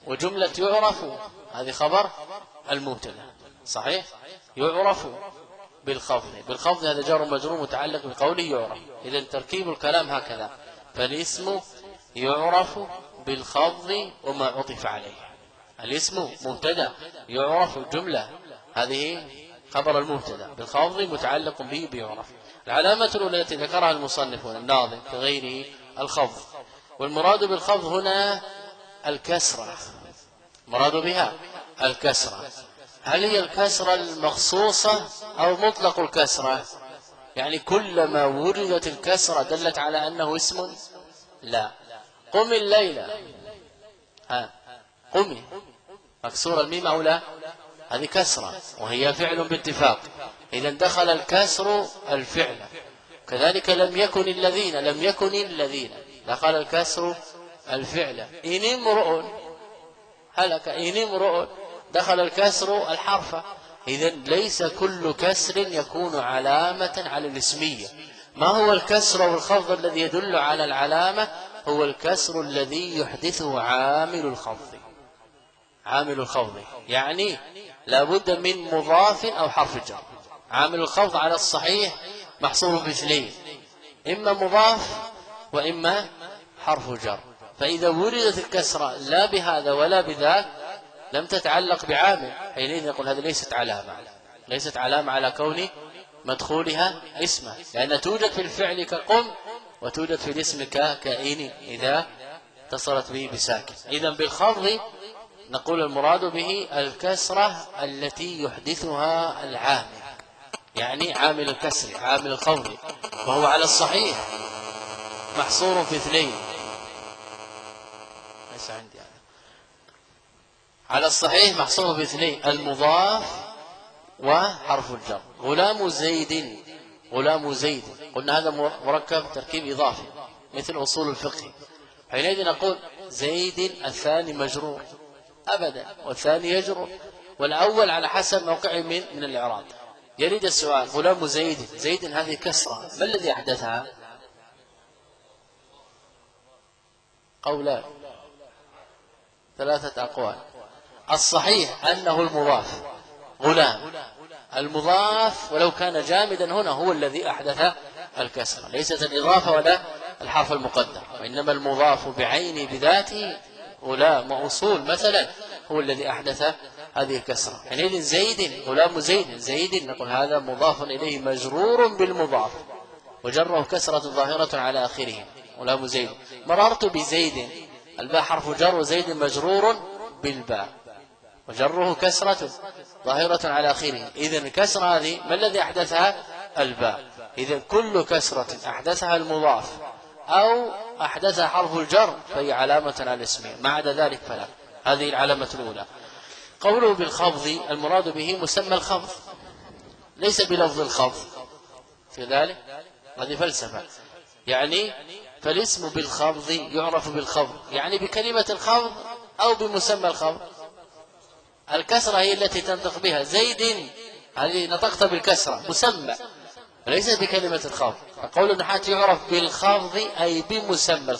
وجملة يعرف هذه خبر المبتدا صحيح، يعرف بالخفض هذا جار مجرور متعلق بقوله يعرف. إذا تركيب الكلام هكذا، فالاسم يعرف بالخفض وما عطف عليه. الاسم مبتدا يعرف الجملة هذه خبر المبتدا بالخفض متعلق به بيعرف. العلامة الأولى التي ذكرها المصنف الناظم كغيره الخفض، والمراد بالخفض هنا الكسرة، مراد بها الكسرة. هل هي الكسرة المخصوصة أو مطلق الكسرة؟ يعني كلما وردت الكسرة دلت على أنه اسم؟ لا. قم الليلة، قمي مكسور الميم أو لا؟ هذه كسرة وهي فعل باتفاق، إذا دخل الكسر الفعل. كذلك لم يكن الذين دخل الكسر الفعل. إن امرؤ هلك، إن امرؤ دخل الكسر الحرف. إذا ليس كل كسر يكون علامة على الاسمية. ما هو الكسر والخفض الذي يدل على العلامة؟ هو الكسر الذي يحدثه عامل الخفض، يعني لا بد من مضاف أو حرف جر. عامل الخفض على الصحيح محصور باثنين، إما مضاف وإما حرف جر. فإذا وردت الكسرة لا بهذا ولا بذاك لم تتعلق بعامل، حينئذ نقول هذه ليست علامة على كون مدخولها اسمه، لأن توجد في الفعل كقم وتوجد في الاسم كإن إذا اتصلت به بساكن. إذا بالخفض نقول المراد به الكسرة التي يحدثها العامل، يعني عامل الكسر عامل الخفض، وهو على الصحيح محصور في اثنين. ليس عندي على الصحيح محصور في اثنين، المضاف وحرف الجر. غلام زيد قلنا هذا مركب تركيب إضافي مثل أصول الفقه. حينئذ نقول زيد الثاني مجرور أبدا والثاني يجرر، والأول على حسب موقعه من الإعراب. يريد السؤال غلام زيد هذه كسرة، ما الذي أحدثها؟ قولان، 3 أقوال. الصحيح أنه المضاف، غلام المضاف ولو كان جامدا هنا هو الذي أحدث الكسرة، ليست الإضافة ولا الحرف المقدر، وإنما المضاف بعينه بذاته غلام وأصول مثلا هو الذي أحدث هذه الكسرة. حينئذ زيد غلام زيد نقول هذا مضاف إليه مجرور بالمضاف وجره كسرة ظاهرة على آخره غلام زيد. مررت بزيد، الباء حرف جر وزيد مجرور بالباء وجره كسرة ظاهرة على آخره. إذن الكسرة هذه ما الذي أحدثها؟ الباء. إذن كل كسرة أحدثها المضاف أو أحدثها حرف الجر فهي علامة على الاسم، ما عدا ذلك فلا. هذه العلامة الأولى. قوله بالخفض المراد به مسمى الخفض ليس بلفظ الخفض، في ذلك هذه فلسفة. يعني فالاسم بالخفض يعرف بالخفض، يعني بكلمة الخفض أو بمسمى الخفض. الكسرة هي التي تنطق بها زيد، هذه نطقت بالكسرة مسمى وليس بكلمة الخفض. فقول النحاة يعرف بالخفض أي بمسمى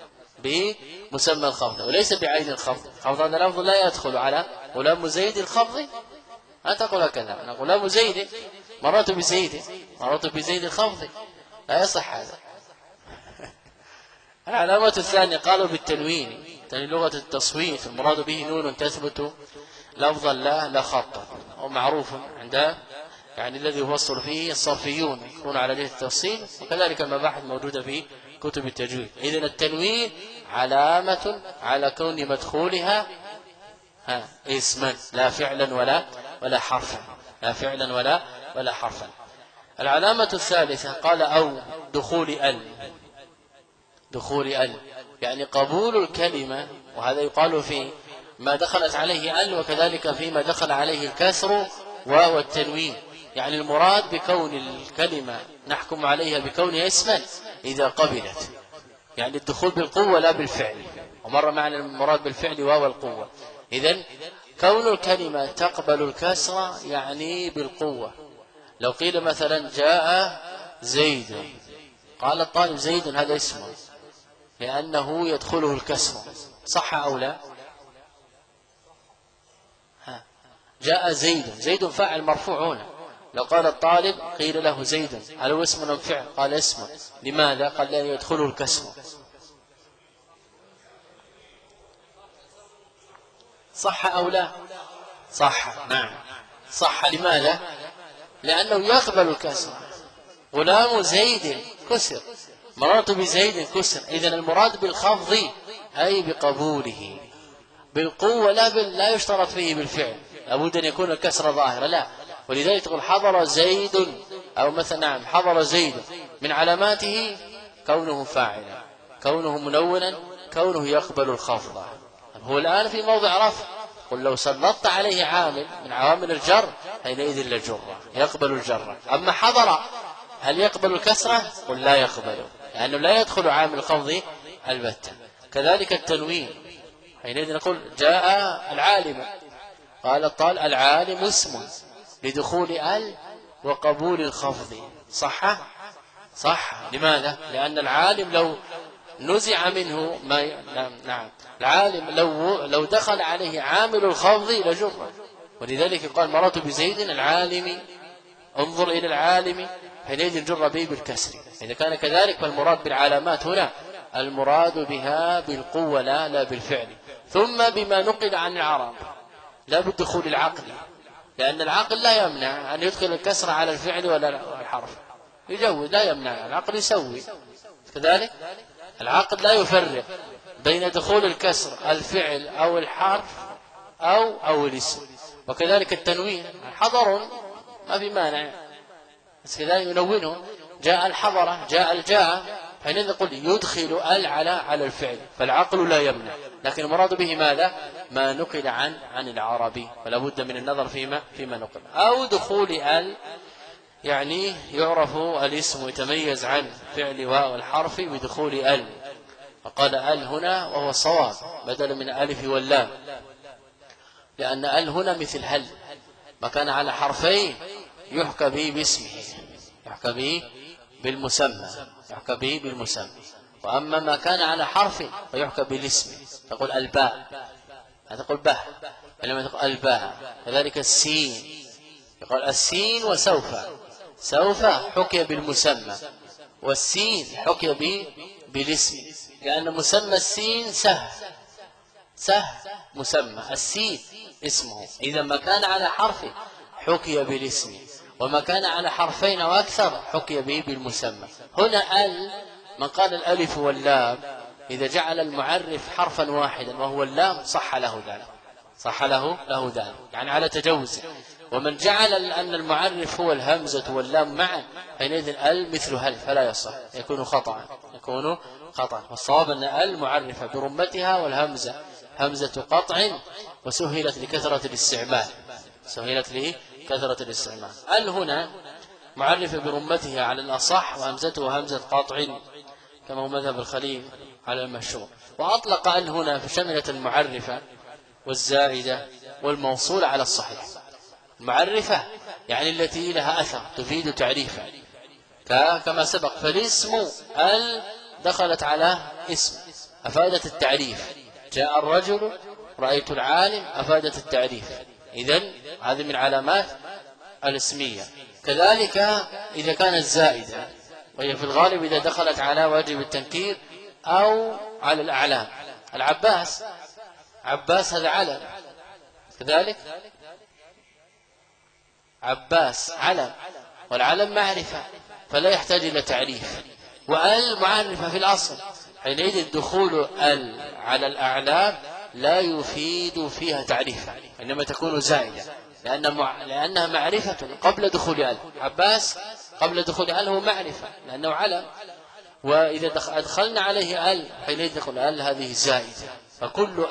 الخفض وليس بعين الخفض. الخفض هذا لفظ لا يدخل على غلام زيد الخفض، لا تقول هكذا أنا غلام زيد مررت بزيد الخفض، لا يصح هذا. العلامة الثانية قالوا بالتنوين، لغة التصويت المراد به نون تثبت لفظا لا خطا، ومعروف عند يعني الذي يفصل فيه الصرفيون يكون على جهة التفصيل، وكذلك المباحث موجودة في كتب التجويد. إذن التنوين علامة على كون مدخولها اسما لا فعلا ولا حرفا، لا فعلا ولا حرفا. العلامة الثالثة قال أو دخول ال يعني قبول الكلمة، وهذا يقال في ما دخلت عليه ال وكذلك فيما دخل عليه الكسر والتنوين. يعني المراد بكون الكلمة نحكم عليها بكونها اسما إذا قبلت، يعني الدخول بالقوة لا بالفعل، ومر معنى المراد بالفعل واو القوة. إذن كون الكلمة تقبل الكسر يعني بالقوة. لو قيل مثلا جاء زيد، قال الطالب زيد هذا اسمه لأنه يدخله الكسر، صح أو لا؟ جاء زيد، زيد فاعل مرفوع هنا. لو قال الطالب قيل له زيد، هل هو اسم أم فعل؟ قال اسم. لماذا؟ قال لأن يدخله الكسر. صح أو لا؟ صح، نعم صح. لماذا؟ لأنه يقبل الكسر. غلام زيد كسر، مررت بزيد كسر. إذن المراد بالخفض أي بقبوله. بالقوة لا يشترط فيه بالفعل، لابد أن يكون الكسر ظاهرا، لا. ولذلك تقول حضر زيد، أو مثلا نعم حضر زيد، من علاماته كونه فاعلا، كونه منونا، كونه يقبل الخفض. هو الآن في موضع رفع، قل لو سلطت عليه عامل من عوامل الجر حينئذ لجره، يقبل الجر. أما حضر هل يقبل الكسرة؟ قل لا يقبل، لأنه لا يدخل عامل الخفض البتة. كذلك التنوين، حينئذ نقول جاء العالم، قال الطالب العالم اسم لدخول ال وقبول الخفض. صح؟ صح. لماذا؟ لأن العالم لو نزع منه ما نعم العالم لو دخل عليه عامل الخفض لجره. ولذلك قال مررت بزيد العالم، انظر إلى العالم، حينئذ جر به بالكسر. إذا كان كذلك فالمراد بالعلامات هنا المراد بها بالقوة لا بالفعل. ثم بما نقل عن العرب لا بالدخول العقلي، لأن العقل لا يمنع أن يدخل الكسر على الفعل ولا الحرف، يجوز، لا يمنع، العقل يسوي كذلك. العقل لا يفرق بين دخول الكسر الفعل أو الحرف أو الاسم. وكذلك التنوين، حضر ما في مانع، بس كذلك ينونه، جاء الحضرة، جاء الجاء، حينئذ نقول يدخل ال على الفعل، فالعقل لا يمنع. لكن المراد به ماذا؟ ما نقل عن العربي، فلا بد من النظر فيما نقل. أو دخول ال، يعني يعرف الاسم يتميز عن فعل واو الحرف بدخول ال، فقال ال هنا وهو الصواب بدل من الف واللام، لأن ال هنا مثل هل، ما كان على حرفين يحكى به باسمه، يحكى به بالمسمى، يحكى به بالمسمى. وأما ما كان على حرف فيحكى بالاسم، تقول الباء، تقول به، لما تقول الباء. كذلك السين، يقول السين وسوف، سوف حكي بالمسمى، والسين حكي به بالاسم، لأن مسمى السين سه مسمى، السين اسمه. إذا ما كان على حرف حكي بالاسم، وما كان على حرفين أو أكثر حكي به بالمسمى. هنا ال، من قال الألف واللام إذا جعل المعرف حرفا واحدا وهو اللام صح له ذلك، صح له ذلك، يعني على تجوز. ومن جعل أن المعرف هو الهمزة واللام معا حينئذ ال مثل هل فلا يصح، يكون خطأ، والصواب أن ال معرفة برمتها، والهمزة همزة قطع، وسهلت لكثرة الاستعمال، ال هنا معرفة برمتها على الأصح، وهمزته همزة قطع كما هو مذهب الخليل على المشهور. وأطلق ال هنا فشملت المعرفة والزائدة والموصول على الصحيح. المعرفة يعني التي لها أثر تفيد تعريفا، كما سبق، فالاسم ال دخلت على اسم أفادت التعريف، جاء الرجل رأيت العالم أفادت التعريف. إذن هذه من علامات الاسمية. كذلك إذا كانت زائدة، وهي في الغالب إذا دخلت على واجب التنكير أو على الأعلام. العباس، عباس هذا علم، كذلك عباس علم، والعلم معرفة فلا يحتاج إلى تعريف، وال معرفة في الأصل. حينئذ دخول ال على الأعلام لا يفيد فيها تعريفا، إنما تكون زائدة، لأنها معرفة قبل دخول ال. عباس قبل دخول ال هو معرفة لأنه علم، وإذا أدخلنا عليه ال حينئذ دخول ال هذه زائدة. فكل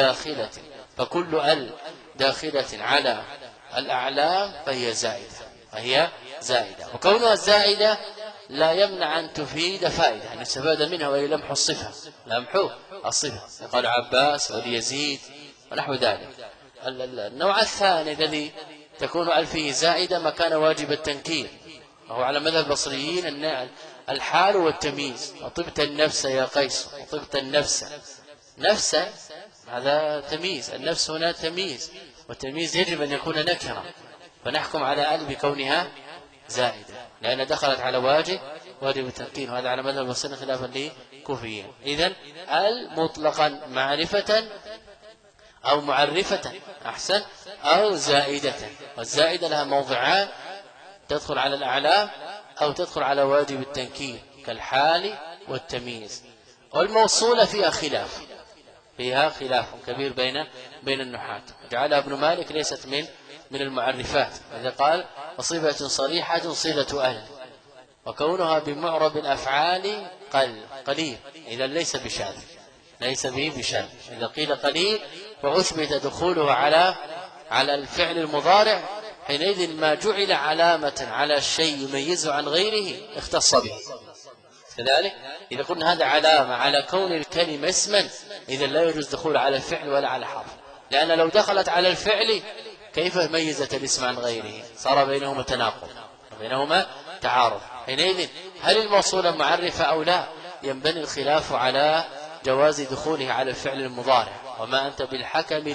ال داخلة على الأعلام فهي زائدة، وكونها زائدة لا يمنع أن تفيد فائدة، أن يستفاد منها، وهي لمح الصفة، قال عباس وليزيد ونحو ذلك. النوع الثاني الذي تكون ال فيه زائدة ما كان واجب التنكير، وهو على مذهب البصريين أن الحال والتمييز. وطبت النفس يا قيس، وطبت النفس، هذا تمييز، النفس هنا تمييز، والتمييز يجب أن يكون نكرة، فنحكم على ال بكونها زائدة لأن دخلت على واجب التنكير، وهذا على مذهب السنة خلافا للكوفيين. إذن ال مطلقا معرفة أو معرفة أحسن أو زائدة، والزائدة لها موضعان، تدخل على الأعلام أو تدخل على واجب التنكير كالحال والتمييز. والموصولة فيها خلاف كبير بين النحاة، جعلها ابن مالك ليست من المعرفات، إذا قال وصفة صريحة صلة أهل، وكونها بمعرب الأفعال قليل، إذا ليس به بشاذ. إذا قيل قليل وأثبت دخوله على الفعل المضارع، حينئذ ما جعل علامة على الشيء يميزه عن غيره اختص به. كذلك إذا قلنا هذا علامة على كون الكلمة اسما، إذا لا يجوز دخول على الفعل ولا على حرف، لأن لو دخلت على الفعل كيف ميزت الاسم عن غيره؟ صار بينهما تناقض وبينهما تعارض. حينئذ هل الموصولة معرفة أو لا؟ ينبني الخلاف على جواز دخوله على الفعل المضارع. وما أنت بالحكم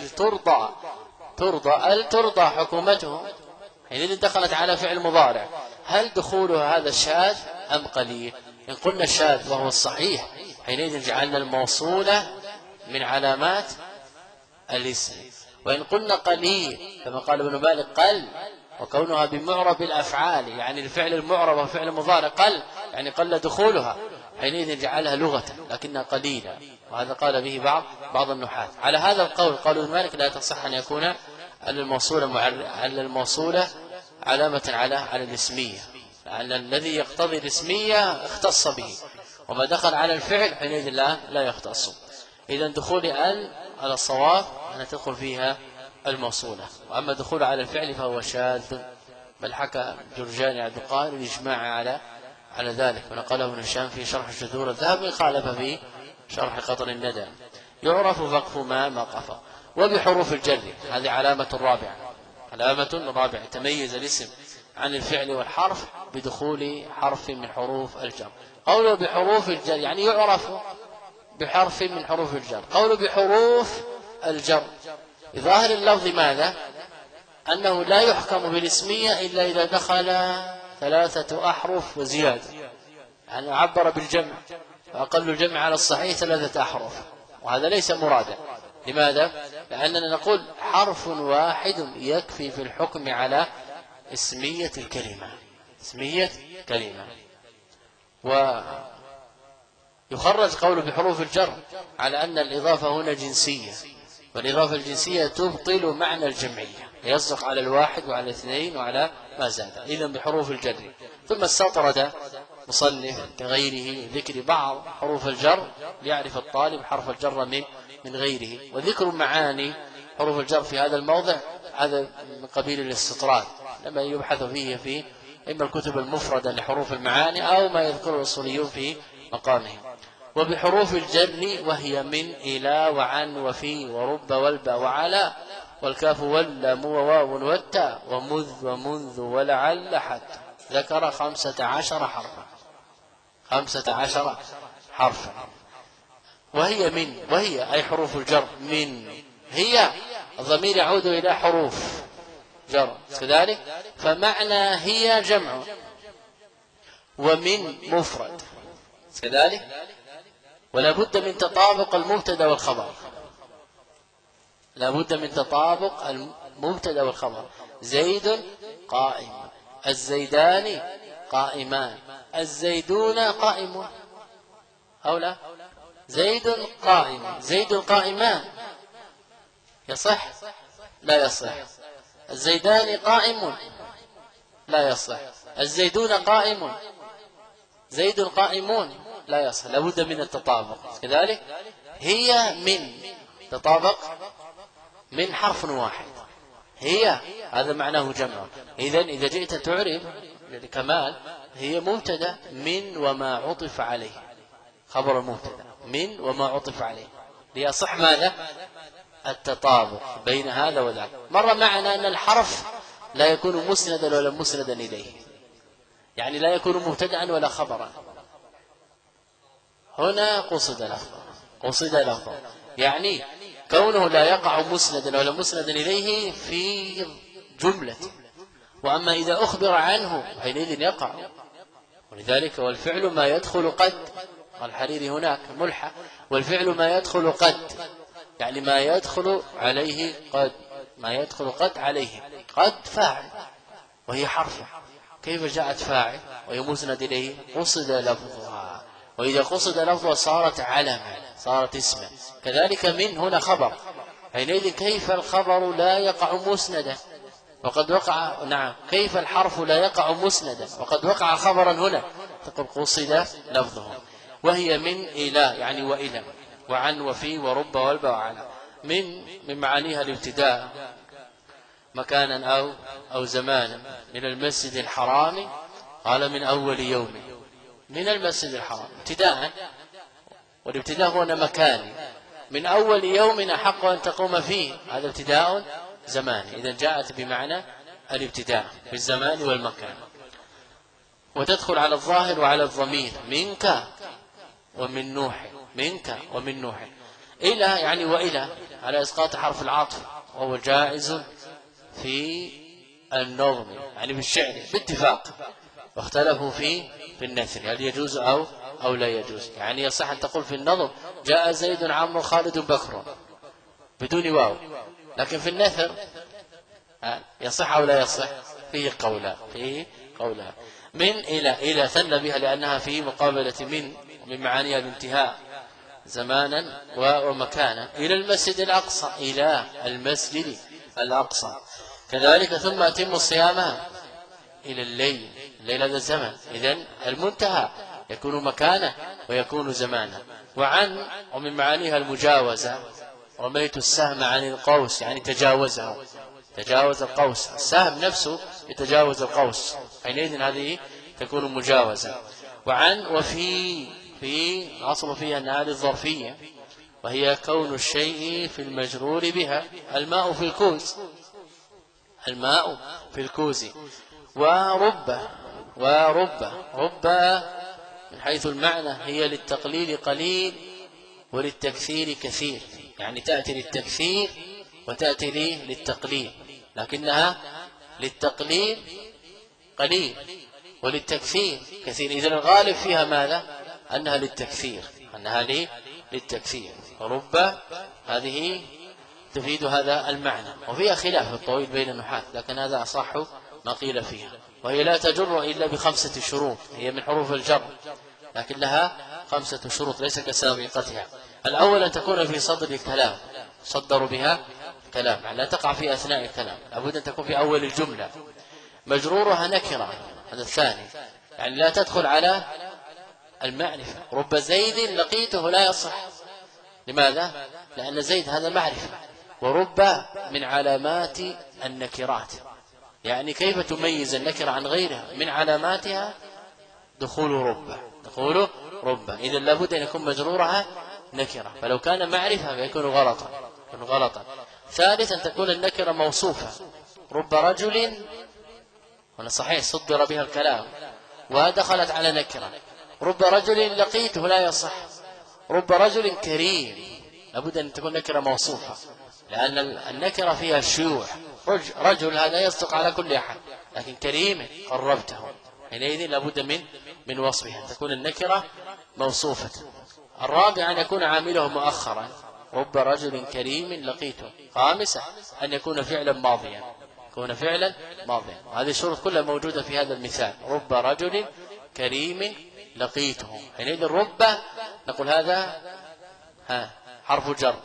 ترضى حكومته، حينئذ دخلت على فعل مضارع، هل دخولها هذا شاذ أم قليل؟ إن قلنا الشاذ وهو الصحيح، حينئذ جعلنا الموصولة من علامات الاسم. وإن قلنا قليل كما قال ابن مالك قل، وكونها بمعرب الأفعال يعني الفعل المعرب وفعل مضارع قل، يعني قل دخولها، حينئذ جعلها لغة لكنها قليلة، وهذا قال به بعض النحاة. على هذا القول قال ابن مالك لا تصح أن يكون الموصولة علامة على الاسمية، لأن الذي يقتضي الاسمية اختص به، وما دخل على الفعل حينئذ لا يختص. إذا دخول على الصواب أن تدخل فيها الموصولة، وأما دخول على الفعل فهو شاذ، بل حكى جرجاني عبد القاهر الإجماع على ذلك، ونقله ابن هشام في شرح الجذور الذهبي، خالف في شرح قطر الندى. يعرف وقف ما قف. وبحروف الجر، هذه علامة رابعة تميز الاسم عن الفعل والحرف بدخول حرف من حروف الجر. قوله بحروف الجر يعني يعرف بحرف من حروف الجر. قوله بحروف الجر ظاهر اللفظ ماذا؟ أنه لا يحكم بالاسمية إلا إذا دخل 3 أحرف وزيادة، يعني عبر بالجمع، فأقل الجمع على الصحيح 3 أحرف، وهذا ليس مرادا. لماذا؟ لأننا نقول حرف واحد يكفي في الحكم على اسمية كلمة. ويخرج قوله بحروف الجر على أن الإضافة هنا جنسية، والإضافة الجنسية تبطل معنى الجمعية، يصدق على 1 وعلى 2 وعلى ما زاد. إذن بحروف الجر. ثم استطرد مصنف كغيره ذكر بعض حروف الجر ليعرف الطالب حرف الجر من غيره، وذكر معاني حروف الجر في هذا الموضع هذا من قبيل الاستطراد، لما يبحث فيه في إما الكتب المفردة لحروف المعاني أو ما يذكره الأصوليون في مقامهم. وبحروف الجر وهي من إلى وعن وفي ورب والبا وعلى والكاف واللام وواو والتاء ومذ ومنذ ولعل حتى، ذكر 15 حرفا. وهي أي حروف الجر من، هي الضمير يعود إلى حروف جر كذلك، فمعنى هي جمع ومن مفرد كذلك، ولا بد من تطابق المبتدا والخبر. زيد قائم، الزيدان قائمان، الزيدون قائمون أو لا؟ زيد قائم، زيد قائمان يصح؟ لا يصح. الزيدان قائم لا يصح. الزيدون قائم، زيد قائمون لا يصح، لابد من التطابق كذلك. هي من تطابق من حرف واحد، هي هذا معناه جمع. إذا جئت تعرف للكمال هي مبتدا من وما عطف عليه، خبر المبتدا من وما عطف عليه، ليصح ماذا؟ التطابق بين هذا وذاك. مر معنا أن الحرف لا يكون مسندا ولا مسندا إليه، يعني لا يكون مبتدأ ولا خبرا. هنا قصد لفظه، يعني كونه لا يقع مسندا ولا مسندا إليه في جملة، وأما إذا أخبر عنه حينئذ يقع. ولذلك والفعل ما يدخل قد، الحريري هناك ملحة، والفعل ما يدخل قد، يعني ما يدخل عليه قد، ما يدخل قد عليه. قد فاعل وهي حرف، كيف جاءت فاعل وهي مسند إليه؟ قصد لفظها، وإذا قصد لفظها صارت علما، صارت اسما. كذلك من هنا خبر، حينئذ كيف الخبر لا يقع مسندا وقد وقع، نعم، كيف الحرف لا يقع مسندا وقد وقع خبرا هنا؟ تقول قصد لفظه. وهي من إلى، يعني وإلى وعن وفي ورب والبا وعلى. من معانيها الابتداء مكانا أو زمانا. من المسجد الحرام، قال من أول يوم، من المسجد الحرام ابتداء، والابتداء هنا مكاني. من أول يوم أحق أن تقوم فيه، هذا ابتداء زماني، إذا جاءت بمعنى الابتداء في الزمان والمكان. وتدخل على الظاهر وعلى الضمير، منك ومن نوح، منك ومن نوح. إلى يعني وإلى على إسقاط حرف العطف، وهو جائز في النظم، يعني في الشعر باتفاق، واختلفوا في النثر هل يجوز أو لا يجوز. يعني يصح أن تقول في النظم جاء زيد عمرو خالد بكر بدون واو، لكن في النثر يصح أو لا يصح؟ فيه قولان. من إلى ثنى بها لأنها في مقابلة من معانيها الانتهاء زمانا ومكانا. إلى المسجد الأقصى، إلى المسجد الأقصى. كذلك ثم أتم الصيام إلى الليل، الليل هذا الزمن، إذن المنتهى يكون مكانا ويكون زمانا. ومن معانيها المجاوزة، رميت السهم عن القوس، يعني تجاوزه، تجاوز القوس، السهم نفسه يتجاوز القوس، حينئذ هذه تكون مجاوزة. وعن في أصل فيها أن هذه الظرفية، وهي كون الشيء في المجرور بها. الماء في الكوز، الماء في الكوز. ورب من حيث المعنى هي للتقليل قليل وللتكثير كثير، يعني تأتي للتكثير وتأتي للتقليل، لكنها للتقليل قليل وللتكثير كثير. إذن الغالب فيها ماذا؟ أنها للتكثير، للتكثير. رب هذه تفيد هذا المعنى، وفيها خلاف الطويل بين النحاة، لكن هذا أصح ما قيل فيها. وهي لا تجر إلا ب5 شروط، هي من حروف الجر لكن لها 5 شروط ليس كسابقتها. الأول أن تكون في صدر الكلام، صدر بها كلام، يعني لا تقع في أثناء الكلام، لابد أن تكون في أول الجملة. مجرورها نكرة، هذا الثاني، يعني لا تدخل على المعرفة. رب زيد لقيته لا يصح، لماذا؟ لأن زيد هذا معرفة، ورب من علامات النكرات، يعني كيف تميز النكرة عن غيرها؟ من علاماتها دخول رب، إذا لابد أن يكون مجرورها نكرة، فلو كان معرفة فيكون غلطا. ثالثا تكون النكرة موصوفة، رب رجل، هنا صحيح صدر بها الكلام ودخلت على نكرة. رب رجل لقيته لا يصح. رب رجل كريم، لابد أن تكون نكرة موصوفة، لأن النكرة فيها الشيوع. رجل هذا يصدق على كل أحد، لكن كريم قربته، حينئذ لابد من وصفها، تكون النكرة موصوفة. الرابع أن يكون عامله مؤخرا، رب رجل كريم لقيته. خامسا أن يكون فعلا ماضيا، وهذه الشروط كلها موجودة في هذا المثال، رب رجل كريم لقيته. حينئذ رب نقول هذا حرف جر،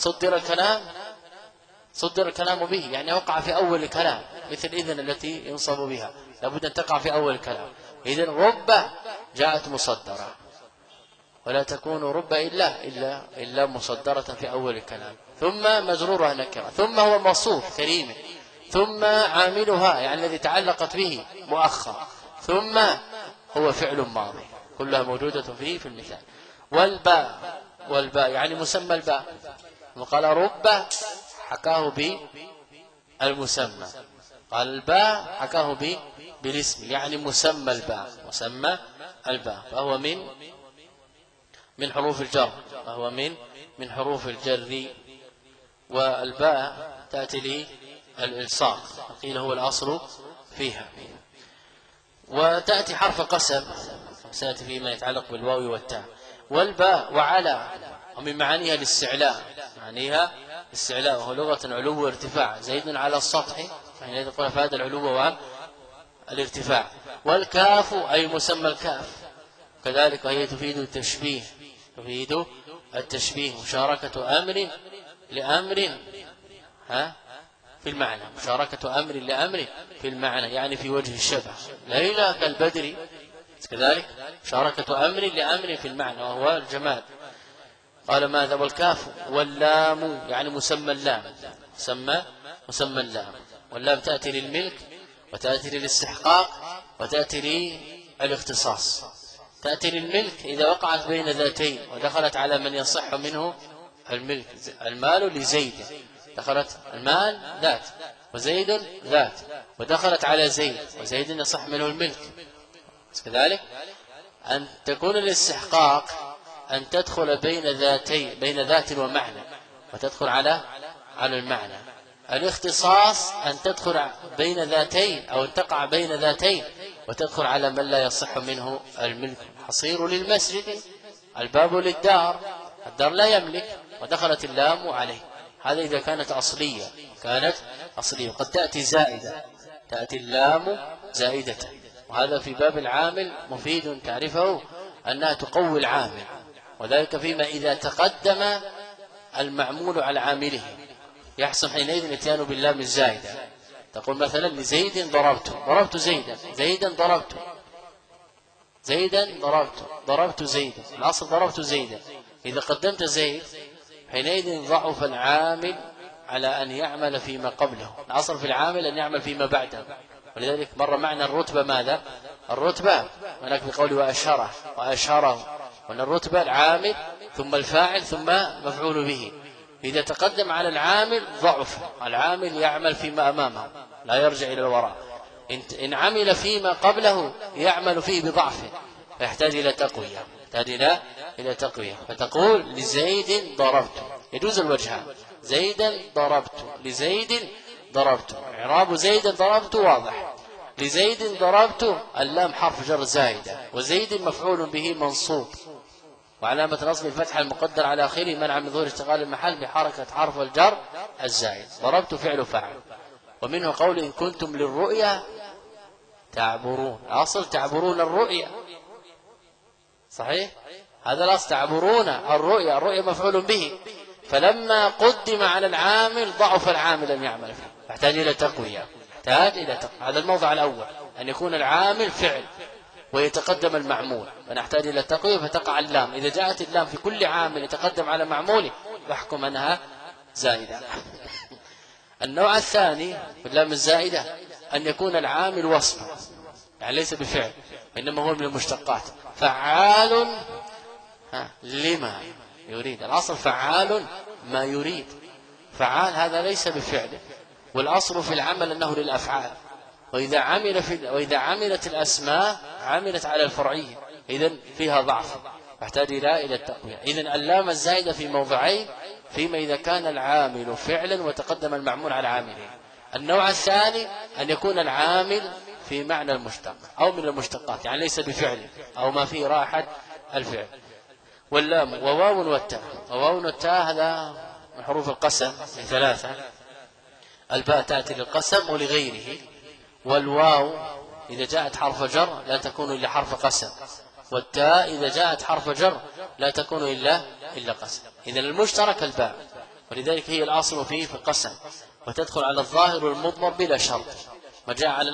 صدر الكلام به، يعني وقع في أول الكلام، مثل إذن التي ينصب بها لابد أن تقع في أول الكلام. إذن رب جاءت مصدرة، ولا تكون رب إلا مصدرة في أول الكلام. ثم مجرورها نكرة، ثم هو موصوف كريم، ثم عاملها يعني الذي تعلقت به مؤخر، ثم هو فعل ماضي، كلها موجودة فيه في المثال. والباء يعني مسمى الباء، وقال رب حكاه بالمسمى، قال الباء حكاه بالاسم، يعني مسمى الباء، فهو من حروف الجر، من حروف الجر. والباء تأتي للإلصاق، قيل هو الأصل فيها. وتأتي حرف قسم، سيأتي فيما يتعلق بالواو والتاء. والباء وعلى، ومن معانيها الاستعلاء، معانيها الاستعلاء، وهو لغة علو وارتفاع، زيد على السطح، يعني يقول فهذا العلو والارتفاع. والكاف أي مسمى الكاف، كذلك وهي تفيد التشبيه، تفيد التشبيه، مشاركة أمر لأمر في المعنى، مشاركة أمر لأمر في المعنى، يعني في وجه الشبه. ليلى كالبدر، كذلك مشاركة أمر لأمر في المعنى وهو الجمال. قال ماذا؟ والكاف واللام يعني مسمى اللام، مسمى اللام. واللام تأتي للملك، وتأتي للاستحقاق، وتأتي للاختصاص. تأتي للملك إذا وقعت بين ذاتين ودخلت على من يصح منه الملك. المال لزيد، دخلت المال ذات، وزيد ذات، ودخلت على زيد، وزيد يصح منه الملك. كذلك أن تكون الاستحقاق أن تدخل بين ذاتين، بين ذات ومعنى، وتدخل على المعنى. الاختصاص أن تدخل بين ذاتين أو تقع بين ذاتين وتدخل على من لا يصح منه الملك. حصير للمسجد، الباب للدار، الدار لا يملك، ودخلت اللام عليه. هذا إذا كانت أصلية، قد تأتي زائدة، تأتي اللام زائدة، وهذا في باب العامل مفيد تعرفه أنها تقوي العامل، وذلك فيما إذا تقدم المعمول على عامله يحسن حينئذ الاتيان باللام الزائدة. تقول مثلا لزيد ضربت زيدا ضربت زيدا، الأصل ضربت زيدا. إذا قدمت زيد حينئذ ضعف العامل على أن يعمل فيما قبله، الأصل في العامل أن يعمل فيما بعده. ولذلك مر معنى الرتبة ماذا؟ الرتبة هناك بقول وأشهره، وأن الرتبة العامل ثم الفاعل ثم مفعول به. إذا تقدم على العامل ضعف، العامل يعمل فيما أمامه لا يرجع إلى الوراء. إن عمل فيما قبله يعمل فيه بضعفه، فيحتاج إلى تقوية، فتقول لزيد ضربت، يجوز الوجهان، زيدا ضربت، لزيد ضربت. إعراب زيد ضربت واضح، لزيد ضربت اللام حرف جر زائدة، وزيد مفعول به منصوب، وعلامة نصب الفتحة المقدر على آخره منع من ظهور اشتغال المحل بحركة حرف الجر الزائد. ضربت فعل فاعل. ومنه قول إن كنتم للرؤيا تعبرون، الأصل تعبرون الرؤيا، صحيح؟ هذا الأصل تعبرون الرؤيا مفعول به، فلما قدم على العامل ضعف العامل أن يعمل فيه، يحتاج إلى تقوية، هذا الموضع الأول، أن يكون العامل فعل ويتقدم المعمول، فنحتاج إلى التقوية فتقع اللام. إذا جاءت اللام في كل عامل يتقدم على معموله يحكم أنها زائدة. النوع الثاني في اللام الزائدة أن يكون العامل وصفا، يعني ليس بفعل إنما هو من المشتقات، فعال لما يريد، الأصل فعال ما يريد، فعال هذا ليس بفعل، والأصل في العمل أنه للأفعال. وإذا عملت الأسماء عملت على الفرعية، إذن فيها ضعف، يحتاج إلى التقوية. إذن اللام الزائدة في موضعين، فيما إذا كان العامل فعلا وتقدم المعمول على عامله. النوع الثاني أن يكون العامل في معنى المشتق أو من المشتقات، يعني ليس بفعل أو ما فيه راحة الفعل. واللام وواو والتاء هذا من حروف القسم ثلاثة. الباء تأتي للقسم ولغيره، والواو إذا جاءت حرف جر لا تكون إلا حرف قسم، والتاء إذا جاءت حرف جر لا تكون إلا قسم. إذن المشترك الباء، ولذلك هي الأصل فيه في القسم، وتدخل على الظاهر والمضمر بلا شرط. ما جاء على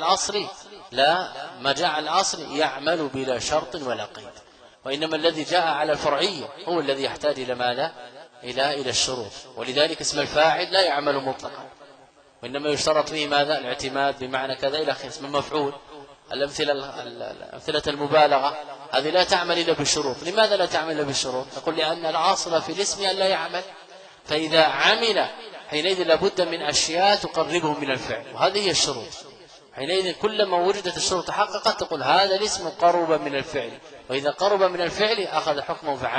الأصل يعمل بلا شرط ولا قيد، وإنما الذي جاء على الفرعية هو الذي يحتاج إلى ماذا؟ إلى الشروط. ولذلك اسم الفاعل لا يعمل مطلقا، وإنما يشترط فيه ماذا؟ الاعتماد بمعنى كذا إلى آخره. اسم المفعول، الأمثلة المبالغة هذه لا تعمل إلا بالشروط. لماذا لا تعمل إلا بالشروط؟ نقول لأن الأصل في الاسم أن لا يعمل، فإذا عمل حينئذ لابد من أشياء تقربه من الفعل، وهذه هي الشروط. حينئذ كلما وجدت الشروط تحققت تقول هذا الاسم قرب من الفعل، وإذا قرب من الفعل أخذ حكمه فعمل،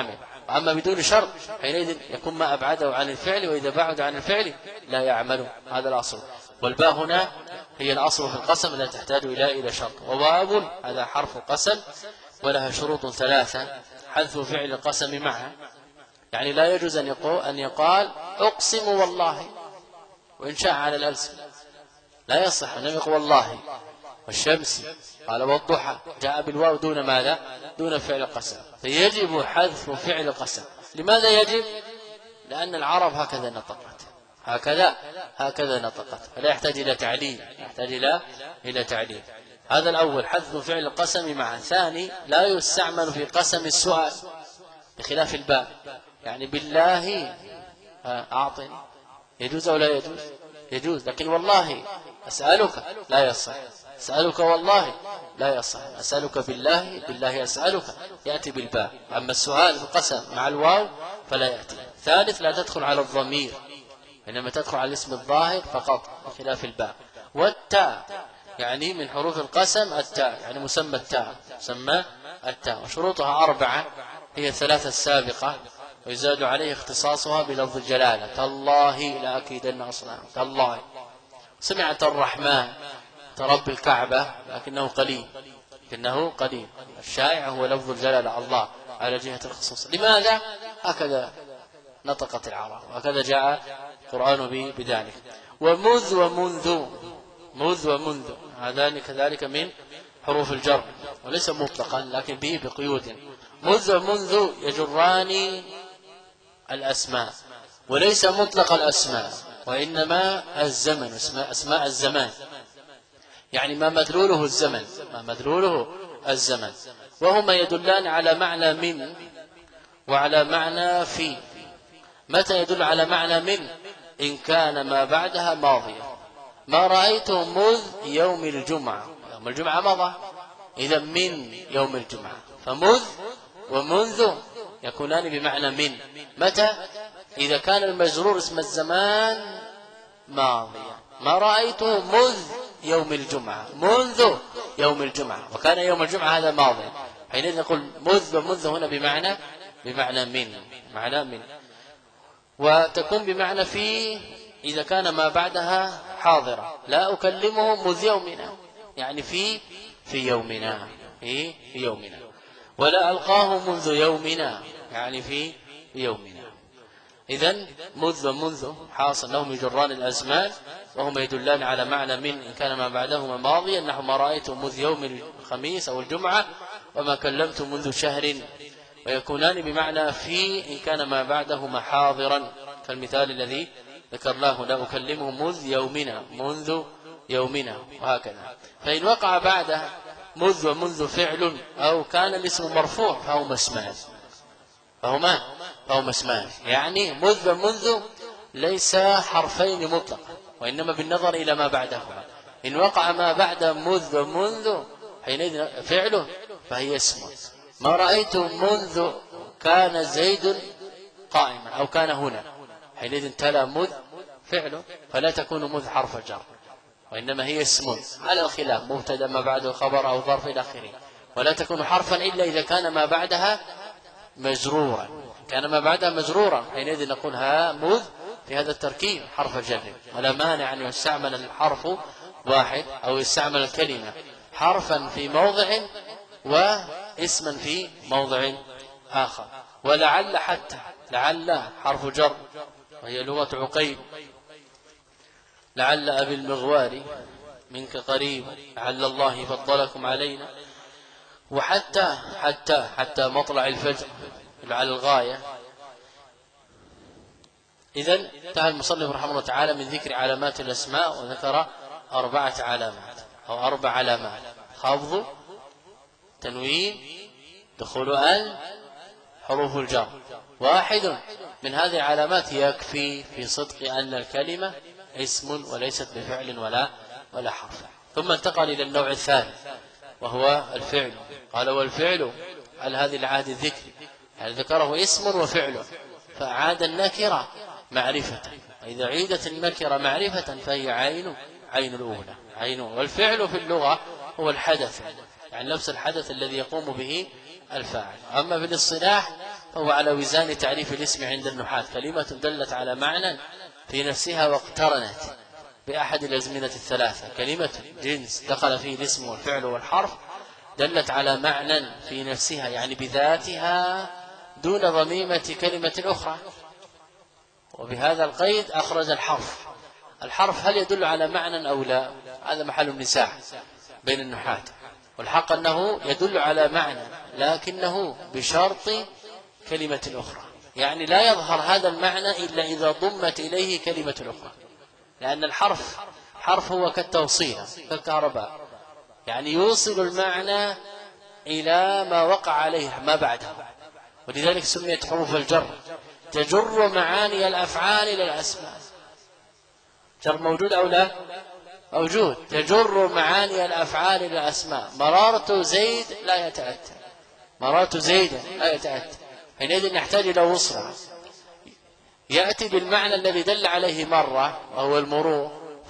أما بدون شرط حينئذ يكون ما أبعده عن الفعل، وإذا بعد عن الفعل لا يعمل. هذا الأصل. والباء هنا هي الأصل في القسم لا تحتاج إلى شرط. وباب هذا حرف قسم ولها شروط ثلاثة. حذف فعل القسم معه، يعني لا يجوز أن يقال أقسم والله وإن شاء على الألسن، لا يصح أن يقول والله والشمس قال والضحى، جاء بالواو دون ماذا؟ دون فعل القسم، فيجب حذف فعل القسم. لماذا يجب؟ لأن العرب هكذا نطقت، هكذا نطقت، فلا يحتاج إلى تعليل، يحتاج إلى تعليل. هذا الأول حذف فعل القسم مع. ثاني لا يستعمل في قسم السؤال بخلاف الباء، يعني بالله أعطني يجوز أو لا يجوز؟ يجوز. لكن والله أسألك لا يصح، أسألك والله لا يصح، أسألك بالله أسألك يأتي بالباء. أما السؤال بالقسم مع الواو فلا يأتي. ثالث لا تدخل على الضمير، إنما تدخل على الاسم الظاهر فقط بخلاف الباء. والتاء يعني من حروف القسم التاء، يعني مسمى التاء، وشروطها 4، هي 3 السابقة، ويزاد عليه اختصاصها بلفظ الجلالة، تالله لأكيدن أصنامكم، تالله. سمعت الرحمن رب الكعبة لكنه قليل، الشائع هو لفظ الجلالة الله على جهة الخصوص. لماذا؟ هكذا نطقت العرب، وهكذا جاء القرآن بذلك. ومذ ومنذ هذان كذلك من حروف الجر، وليس مطلقا لكن به بقيود. مذ ومنذ يجران الأسماء، وليس مطلق الأسماء، وإنما الزمن، أسماء الزمان، يعني ما مدلوله الزمن، وهما يدلان على معنى من وعلى معنى في. متى يدل على معنى من؟ إن كان ما بعدها ماضيا. ما رأيته مذ يوم الجمعة، يوم الجمعة مضى، إذا من يوم الجمعة. فمذ ومنذ يكونان بمعنى من. متى؟ إذا كان المجرور اسم الزمان ماضيا. ما رأيته مذ يوم الجمعة، منذ يوم الجمعة، وكان يوم الجمعة هذا ماضي، حينئذ نقول مذ ومنذ هنا بمعنى من. وتكون بمعنى في إذا كان ما بعدها حاضرة. لا أكلمه مذ يومنا، يعني في يومنا. ولا ألقاه منذ يومنا، يعني في يومنا. إذن مذ ومنذ حاصل لهم يجران الأزمان، وهم يدلان على معنى من إن كان ما بعدهما ماضيا، نحو ما رأيت مذ يوم الخميس أو الجمعة، وما كلمت منذ شهر. ويكونان بمعنى في إن كان ما بعدهما حاضرا، كالمثال الذي ذكرناه، لا أكلمه منذ يومنا، وهكذا. فإن وقع بعد مذ ومنذ فعل أو كان الاسم مرفوع فهما اسمان، يعني مذ ومنذ ليس حرفين مطلقا، وإنما بالنظر إلى ما بعدهما. إن وقع ما بعد مذ ومنذ حينئذ فعله فهي اسم. ما رأيت منذ كان زيد قائما أو كان هنا، حينئذ تلا مذ فعله، فلا تكون مذ حرف جر، وإنما هي اسم على الخلاف، مبتدا ما بعده خبر أو ظرف إلى آخره. ولا تكون حرفا إلا إذا كان ما بعدها مجرورا، حينئذ نقول ها مذ في هذا التركيب حرف جر. ولا مانع أن يستعمل الحرف واحد أو يستعمل الكلمة حرفا في موضع واسما في موضع آخر. ولعل حتى، لعل حرف جر وهي لغة عقيل، لعل أبي المغوار منك قريب، لعل الله فضلكم علينا. وحتى مطلع الفجر على الغاية. إذن انتهى المصنف رحمه الله تعالى من ذكر علامات الأسماء، وذكر 4 علامات أو 4 علامات: خفض، تنوين، دخول حروف الجر. واحد من هذه العلامات يكفي في صدق أن الكلمة اسم وليست بفعل ولا حرف. ثم انتقل إلى النوع الثالث وهو الفعل. قال والفعل على هذه العهد الذكر، يعني ذكره اسم وفعل، فأعاد النكرة معرفة. إذا عيدت النكرة معرفة فهي عين الأولى. والفعل في اللغة هو الحدث، يعني نفس الحدث الذي يقوم به الفاعل. أما في الاصطلاح فهو على وزان تعريف الاسم عند النحاة، كلمة دلت على معنى في نفسها واقترنت بأحد الأزمنة الثلاثة، كلمة جنس دخل فيه الاسم والفعل والحرف، دلت على معنى في نفسها يعني بذاتها دون ضميمة كلمة أخرى. وبهذا القيد أخرج الحرف. الحرف هل يدل على معنى أو لا؟ هذا محل النزاع بين النحاة، والحق أنه يدل على معنى لكنه بشرط كلمة أخرى، يعني لا يظهر هذا المعنى إلا إذا ضمت إليه كلمة أخرى، لأن الحرف هو كالتوصيل كالكهرباء، يعني يوصل المعنى إلى ما وقع عليه ما بعده، ولذلك سميت حروف الجر، تجر معاني الأفعال إلى الأسماء. جر موجود أو لا؟ موجود، تجر معاني الأفعال إلى الأسماء. مررت زيد لا يتأتى، مررت زيدا لا يتأتى، حينئذ نحتاج إلى وصلة يأتي بالمعنى الذي دل عليه مرة وهو المرور،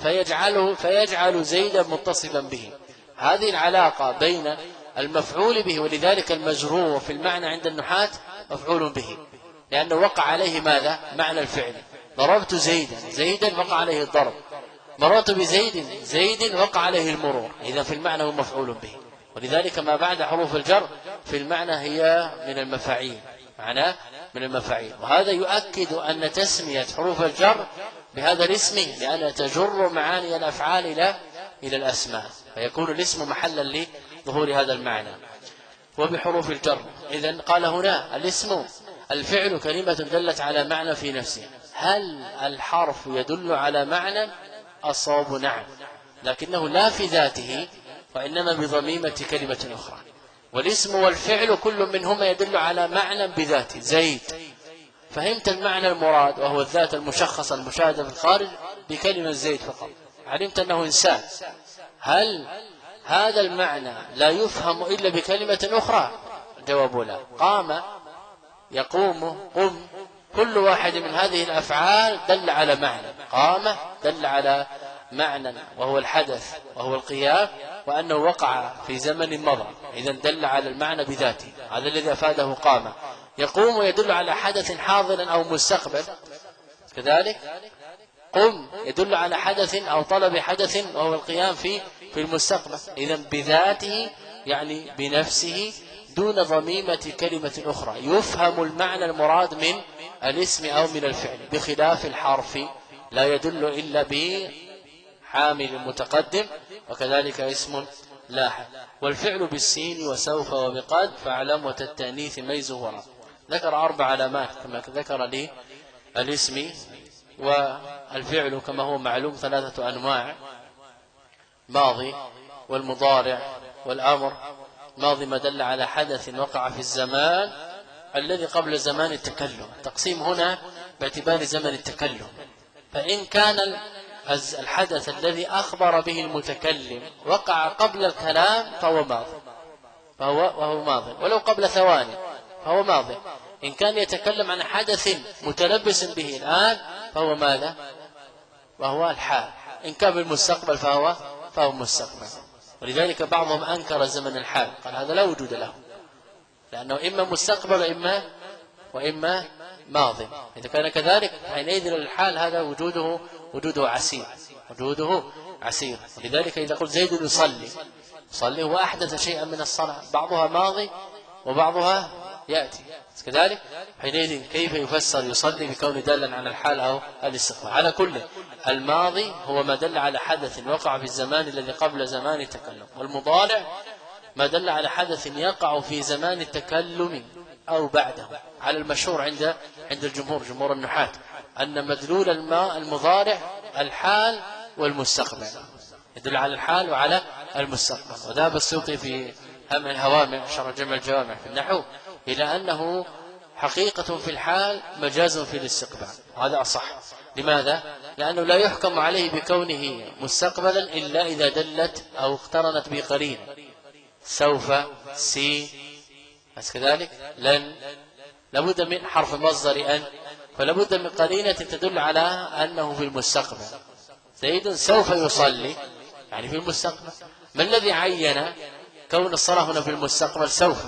فيجعل زيدا متصلا به. هذه العلاقة بين المفعول به، ولذلك المجرور في المعنى عند النحاة مفعول به، لأنه وقع عليه ماذا؟ معنى الفعل. ضربت زيدا، زيدا وقع عليه الضرب، مررت بزيد، زيد وقع عليه المرور، إذا في المعنى هو مفعول به. ولذلك ما بعد حروف الجر في المعنى هي من المفاعيل، معناه من المفاعيل. وهذا يؤكد أن تسمية حروف الجر بهذا الاسم لأنها تجر معاني الأفعال إلى الأسماء، فيكون الاسم محلا لظهور هذا المعنى. وبحروف الجر إذن قال هنا الاسم الفعل كلمة دلت على معنى في نفسه. هل الحرف يدل على معنى؟ الصواب نعم، لكنه لا في ذاته وإنما بضميمة كلمة أخرى. والاسم والفعل كل منهما يدل على معنى بذاته. زيد فهمت المعنى المراد وهو الذات المشخصة المشاهدة في الخارج بكلمة زيد فقط، علمت أنه إنسان. هل هذا المعنى لا يفهم إلا بكلمة أخرى؟ الجواب لا. قام يقوم، قم، كل واحد من هذه الأفعال دل على معنى. قام دل على معنى وهو الحدث وهو القيام، وأنه وقع في زمن مضى، إذن دل على المعنى بذاته، هذا الذي أفاده قام. يقوم يدل على حدث حاضر أو مستقبل، كذلك قم يدل على حدث أو طلب حدث وهو القيام في المستقبل، إذن بذاته يعني بنفسه دون ضميمة كلمة أخرى يفهم المعنى المراد من الاسم أو من الفعل، بخلاف الحرف لا يدل إلا بحامل متقدم، وكذلك اسم لاحق. والفعل بالسين وسوف وبقد فاعلم التأنيث ميز وراء. ذكر 4 علامات كما ذكر لي الاسم. والفعل كما هو معلوم 3 أنواع: ماضي والمضارع والأمر. ماضي ما دل على حدث وقع في الزمان الذي قبل زمان التكلم، تقسيم هنا باعتبار زمن التكلم، فإن كان الحدث الذي أخبر به المتكلم وقع قبل الكلام فهو ماضي، وهو ماضي، ولو قبل ثواني فهو ماضي. إن كان يتكلم عن حدث متلبس به الآن فهو ماذا؟ وهو الحال. إن كان بالمستقبل فهو مستقبل. ولذلك بعضهم أنكر زمن الحال، قال هذا لا وجود له، لأنه إما مستقبل وإما ماضي. إذا كان كذلك حينئذ الحال هذا وجوده عسير. ولذلك إذا قلت زيد يصلي هو أحدث شيئا من الصلاة، بعضها ماضي وبعضها يأتي كذلك، حينئذ كيف يفسر يصلي بكون دالا على الحال أو الاستقبال؟ على كل الماضي هو ما دل على حدث وقع في الزمان الذي قبل زمان التكلم، والمضارع ما دل على حدث يقع في زمان التكلم أو بعده، على المشهور عند جمهور النحاة أن مدلول المضارع الحال والمستقبل، يدل على الحال وعلى المستقبل. وذهب السيوطي في هم الهوامع شرح جمع الجوامع في النحو إلى أنه حقيقة في الحال مجاز في الاستقبال، وهذا أصح. لماذا؟ لأنه لا يحكم عليه بكونه مستقبلا إلا إذا دلت أو اقترنت بقرينة، سوف، سي، بس كذلك لن، لابد من حرف مصدر أن، فلابد من قرينة تدل على أنه في المستقبل. زيد سوف يصلي يعني في المستقبل. ما الذي عين كون الصلاة هنا في المستقبل؟ سوف،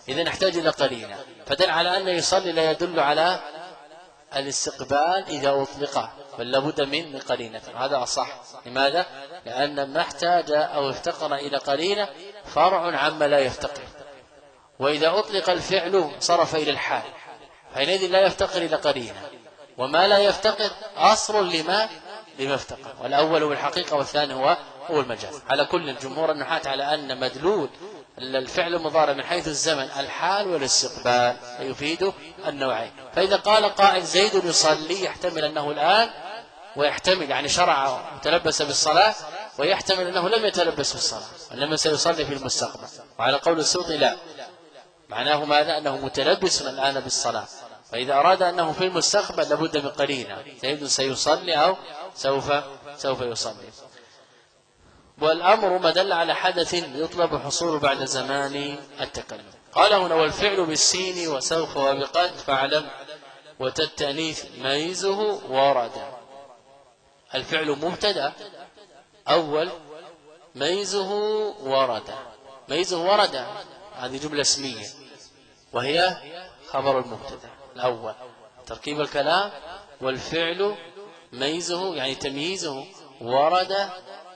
إذا نحتاج إلى قرينة، فدل على أن يصلي لا يدل على الاستقبال إذا أطلق، بل لابد من قرينة. هذا أصح. لماذا؟ لأن ما احتاج أو افتقر إلى قرينة فرع عما لا يفتقر، وإذا أطلق الفعل صرف إلى الحال، حينئذ لا يفتقر إلى قرينة، وما لا يفتقر أصل لما افتقر، والأول هو الحقيقة والثاني هو المجاز. على كل الجمهور النحاة على أن مدلول الفعل المضارع من حيث الزمن الحال والاستقبال يفيد النوعين. فإذا قال قائل زيد يصلي، يحتمل أنه الآن، ويحتمل يعني شرع وتلبس بالصلاة، ويحتمل أنه لم يتلبس بالصلاة وإنما سيصلي في المستقبل. وعلى قول السيوطي لا، معناه ماذا؟ أنه متلبس الآن بالصلاة، فإذا أراد أنه في المستقبل لابد من قرينة، زيد سيصلي أو سوف يصلي. والأمر ما دل على حدث يطلب حصوله بعد زمان التكلم. قال هنا والفعل بالسين وسوف وبقد فاعلم وتالتأنيث ميزه ورد. الفعل مبتدأ أول، ميزه ورد. ميزه ورد هذه جملة اسمية، وهي خبر المبتدأ الأول، تركيب الكلام. والفعل ميزه يعني تمييزه ورد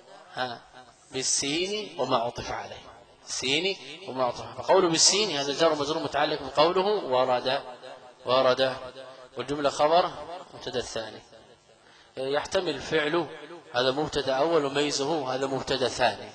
بالسين وما عطف عليه، السين وما عطف. فقوله بالسين هذا جار مجرور متعلق بقوله ورد، والجملة خبر مبتدا الثاني. يحتمل الفعل هذا مبتدا أول، وميزه هذا مبتدا ثاني،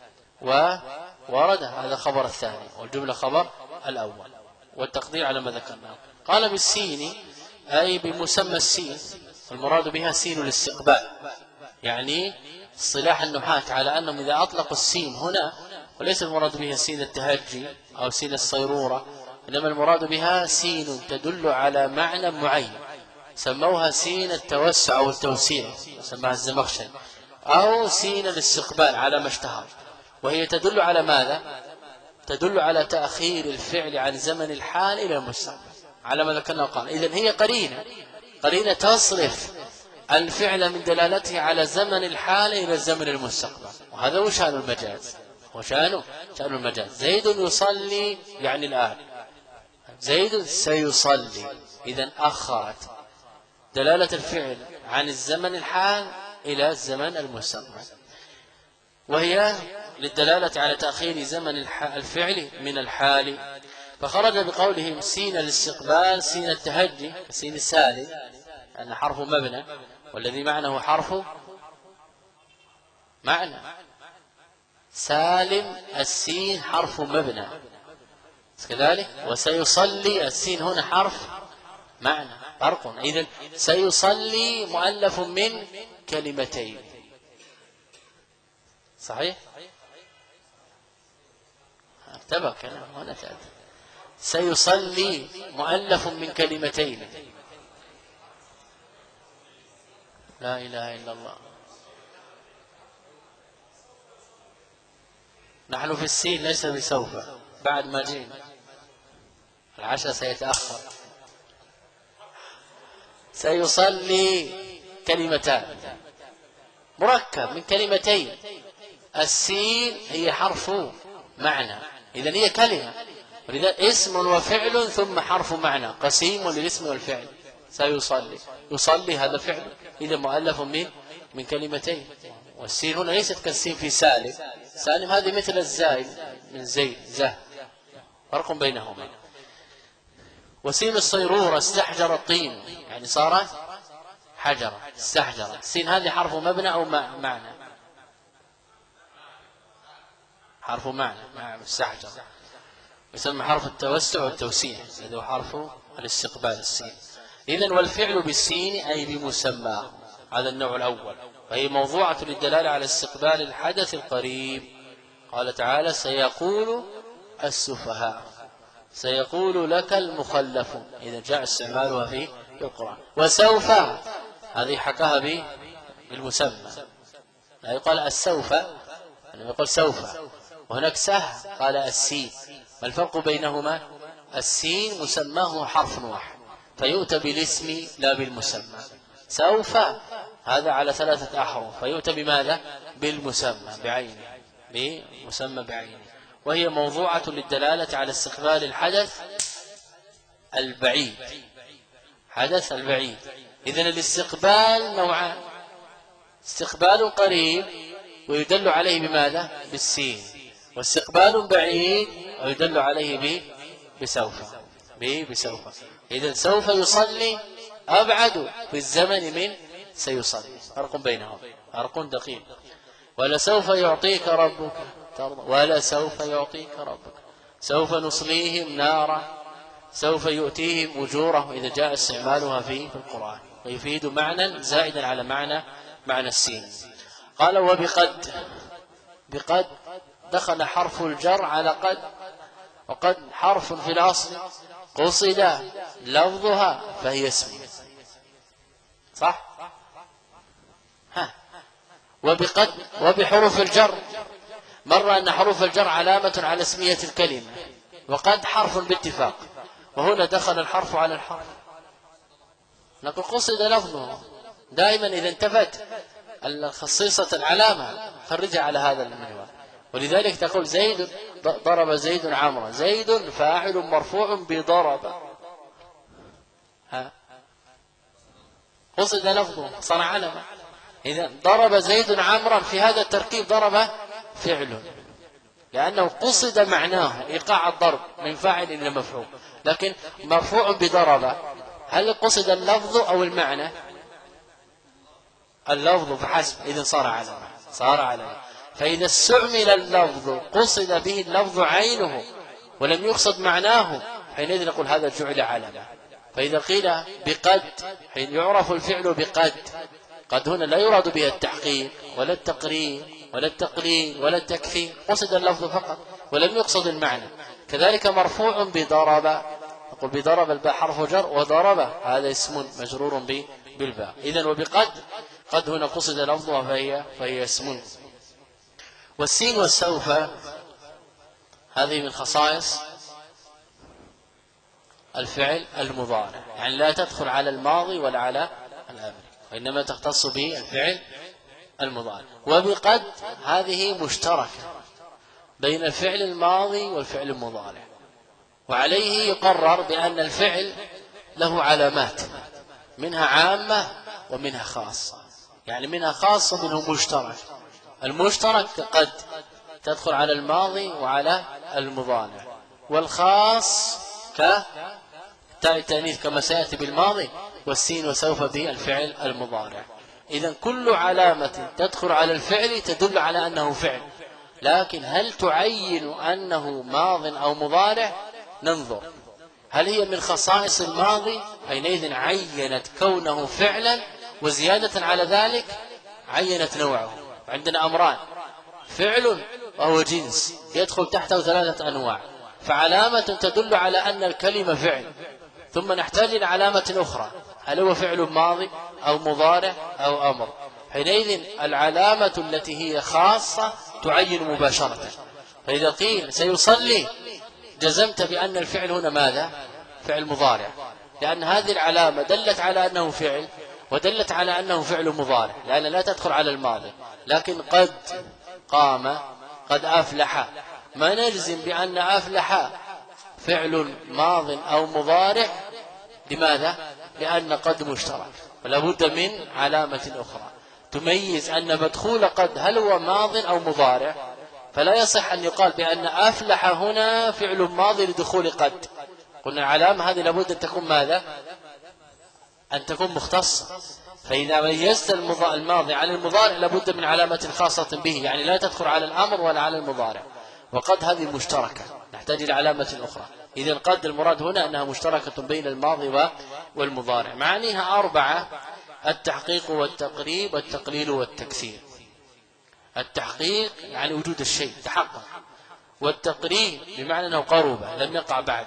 وورد هذا خبر الثاني، والجملة خبر الأول، والتقدير على ما ذكرناه. قال بالسين أي بمسمى السين، المراد بها سين الاستقبال، يعني اصطلاح النحاة على أنهم إذا أطلقوا السين هنا، وليس المراد بها سين التهجي أو سين الصيرورة، إنما المراد بها سين تدل على معنى معين، سموها سين التوسع أو التوسيع، سماها الزمخشري، أو سين الاستقبال على ما اشتهر. وهي تدل على ماذا؟ تدل على تأخير الفعل عن زمن الحال إلى المستقبل على ما ذكرنا. قال إذن هي قرينة تصرف الفعل من دلالته على زمن الحال إلى الزمن المستقبل، وهذا هو شأن المجاز، وشأن المجاز. زيد يصلي يعني الآن، زيد سيصلي، إذن أخرت دلالة الفعل عن الزمن الحال إلى الزمن المستقبل، وهي للدلالة على تأخير زمن الفعل من الحال. فخرج بقولهم سين الاستقبال سين التهجي سين السالم، أن حرف مبنى، والذي معناه حرف معنى. سالم السين حرف مبنى كذلك، وسيصلي السين هنا حرف معنى، فرق. إذن سيصلي مؤلف من كلمتين، صحيح؟ اكتبه كلام هنا تأتي. سيصلي مؤلف من كلمتين، لا إله إلا الله. نحن في السين ليس بسوف، بعد ما جينا العشاء سيتأخر. سيصلي كلمتان، مركب من كلمتين، السين هي حرف معنى، إذن هي كلمة، ولذا اسم وفعل ثم حرف معنى قسيم للاسم والفعل. سيصلي، يصلي هذا فعل، إذا مؤلف من كلمتين. والسين هنا ليست كالسين في سالم، سالم هذه مثل الزايد من زيد زه، فرق بينهما. وسين الصيرورة استحجر الطين يعني صار حجرة، استحجر. السين هذه حرف مبنى أو معنى؟ حرف معنى، استحجر، يسمى حرف التوسع والتوسيع، الذي هو حرف الاستقبال السين. إذن والفعل بالسين أي بمسماه، هذا النوع الأول، وهي موضوعة للدلالة على استقبال الحدث القريب. قال تعالى سيقول السفهاء، سيقول لك المخلفون، إذا جاء استعمالها في القرآن. وسوف هذه حكاها بالمسمى، لا يقال السوف، يعني يقول سوف، وهناك سه قال السين. ما الفرق بينهما؟ السين مسماه حرف واحد فيؤتى بالاسم لا بالمسمى، سوف هذا على 3 أحرف فيؤتى بماذا؟ بالمسمى بعينه، بمسمى بعينه. وهي موضوعة للدلالة على استقبال الحدث البعيد. حدث البعيد. إذن الاستقبال نوعان: استقبال قريب ويدل عليه بماذا؟ بالسين، واستقبال بعيد ويدل عليه بسوف. إذن سوف يصلي أبعد في الزمن من سيصلي، فرق بينهم، فرق دقيق. ولا سوف يعطيك ربك ترضى، ولا سوف يعطيك ربك، سوف نصليهم نارا، سوف يؤتيهم أجوره، إذا جاء استعمالها في القرآن، ويفيد معنى زائدا على معنى السين. قال: بقد دخل حرف الجر على قد، وقد حرف في الأصل قصد لفظها فهي اسم، صح؟ وبقد وبحروف الجر مر أن حروف الجر علامة على اسمية الكلمة، وقد حرف باتفاق، وهنا دخل الحرف على الحرف، نقول قصد لفظه. دائما إذا انتفت الخصيصة العلامة خرجها على هذا المنوال. ولذلك تقول زيد ضرب زيد عمرا، زيد فاعل مرفوع بضرب، قصد لفظه صنع علامة. إذا ضرب زيد عمرا في هذا التركيب ضرب فعل، لأنه قصد معناه إيقاع الضرب من فاعل إلى مفعول، لكن مرفوع بضرب. هل قصد اللفظ أو المعنى؟ اللفظ فحسب، إذن صار علامة. فإذا استعمل اللفظ قصد به اللفظ عينه ولم يقصد معناه، حينئذ نقول هذا جعل علامة. فإذا قيل بقد، حين يعرف الفعل بقد، قد هنا لا يراد بها التحقيق ولا التقرير ولا التقليل ولا التكفير، قصد اللفظ فقط ولم يقصد المعنى. كذلك مرفوع بضرب، نقول بضرب الباء حرف جر، وضرب هذا اسم مجرور بالباء. إذن وبقد، قد هنا قصد لفظها فهي اسم. والسين والسوف هذه من خصائص الفعل المضارع، يعني لا تدخل على الماضي ولا على الأمر، وإنما تختص به الفعل المضارع. وبقد هذه مشتركة بين الفعل الماضي والفعل المضارع، وعليه يقرر بأن الفعل له علامات، منها عامة ومنها خاصة، يعني منها خاصة منه مشترك. المشترك قد تدخل على الماضي وعلى المضارع، والخاص كتاء التأنيث كما سيأتي بالماضي، والسين وسوف به الفعل المضارع. إذن كل علامة تدخل على الفعل تدل على أنه فعل، لكن هل تعين أنه ماض أو مضارع؟ ننظر هل هي من خصائص الماضي، حينئذ عينت كونه فعلا، وزيادة على ذلك عينت نوعه. عندنا أمران: فعل وهو جنس يدخل تحته 3 أنواع، فعلامة تدل على أن الكلمة فعل، ثم نحتاج إلى علامة أخرى، هل هو فعل ماضي أو مضارع أو أمر. حينئذ العلامة التي هي خاصة تعين مباشرة. فإذا قيل سيصلي جزمت بأن الفعل هنا ماذا؟ فعل مضارع، لأن هذه العلامة دلت على أنه فعل، ودلت على أنه فعل مضارع، لأن لا تدخل على الماضي. لكن قد قام، قد أفلح، ما نجزم بأن أفلح فعل ماض أو مضارع. لماذا؟ لأن قد مشترك، ولا بد من علامة أخرى تميز أن مدخول قد هل هو ماض أو مضارع. فلا يصح أن يقال بأن أفلح هنا فعل ماضي لدخول قد. قلنا العلامة هذه لابد أن تكون ماذا؟ أن تكون مختصة. فإذا ميزت الماضي عن المضارع لابد من علامة خاصة به، يعني لا تدخل على الأمر ولا على المضارع. وقد هذه مشتركة، نحتاج إلى علامة أخرى. إذن قد المراد هنا أنها مشتركة بين الماضي والمضارع. معانيها 4: التحقيق والتقريب والتقليل والتكثير. التحقيق يعني وجود الشيء تحقق، والتقريب بمعنى أنه قرب لم يقع بعد،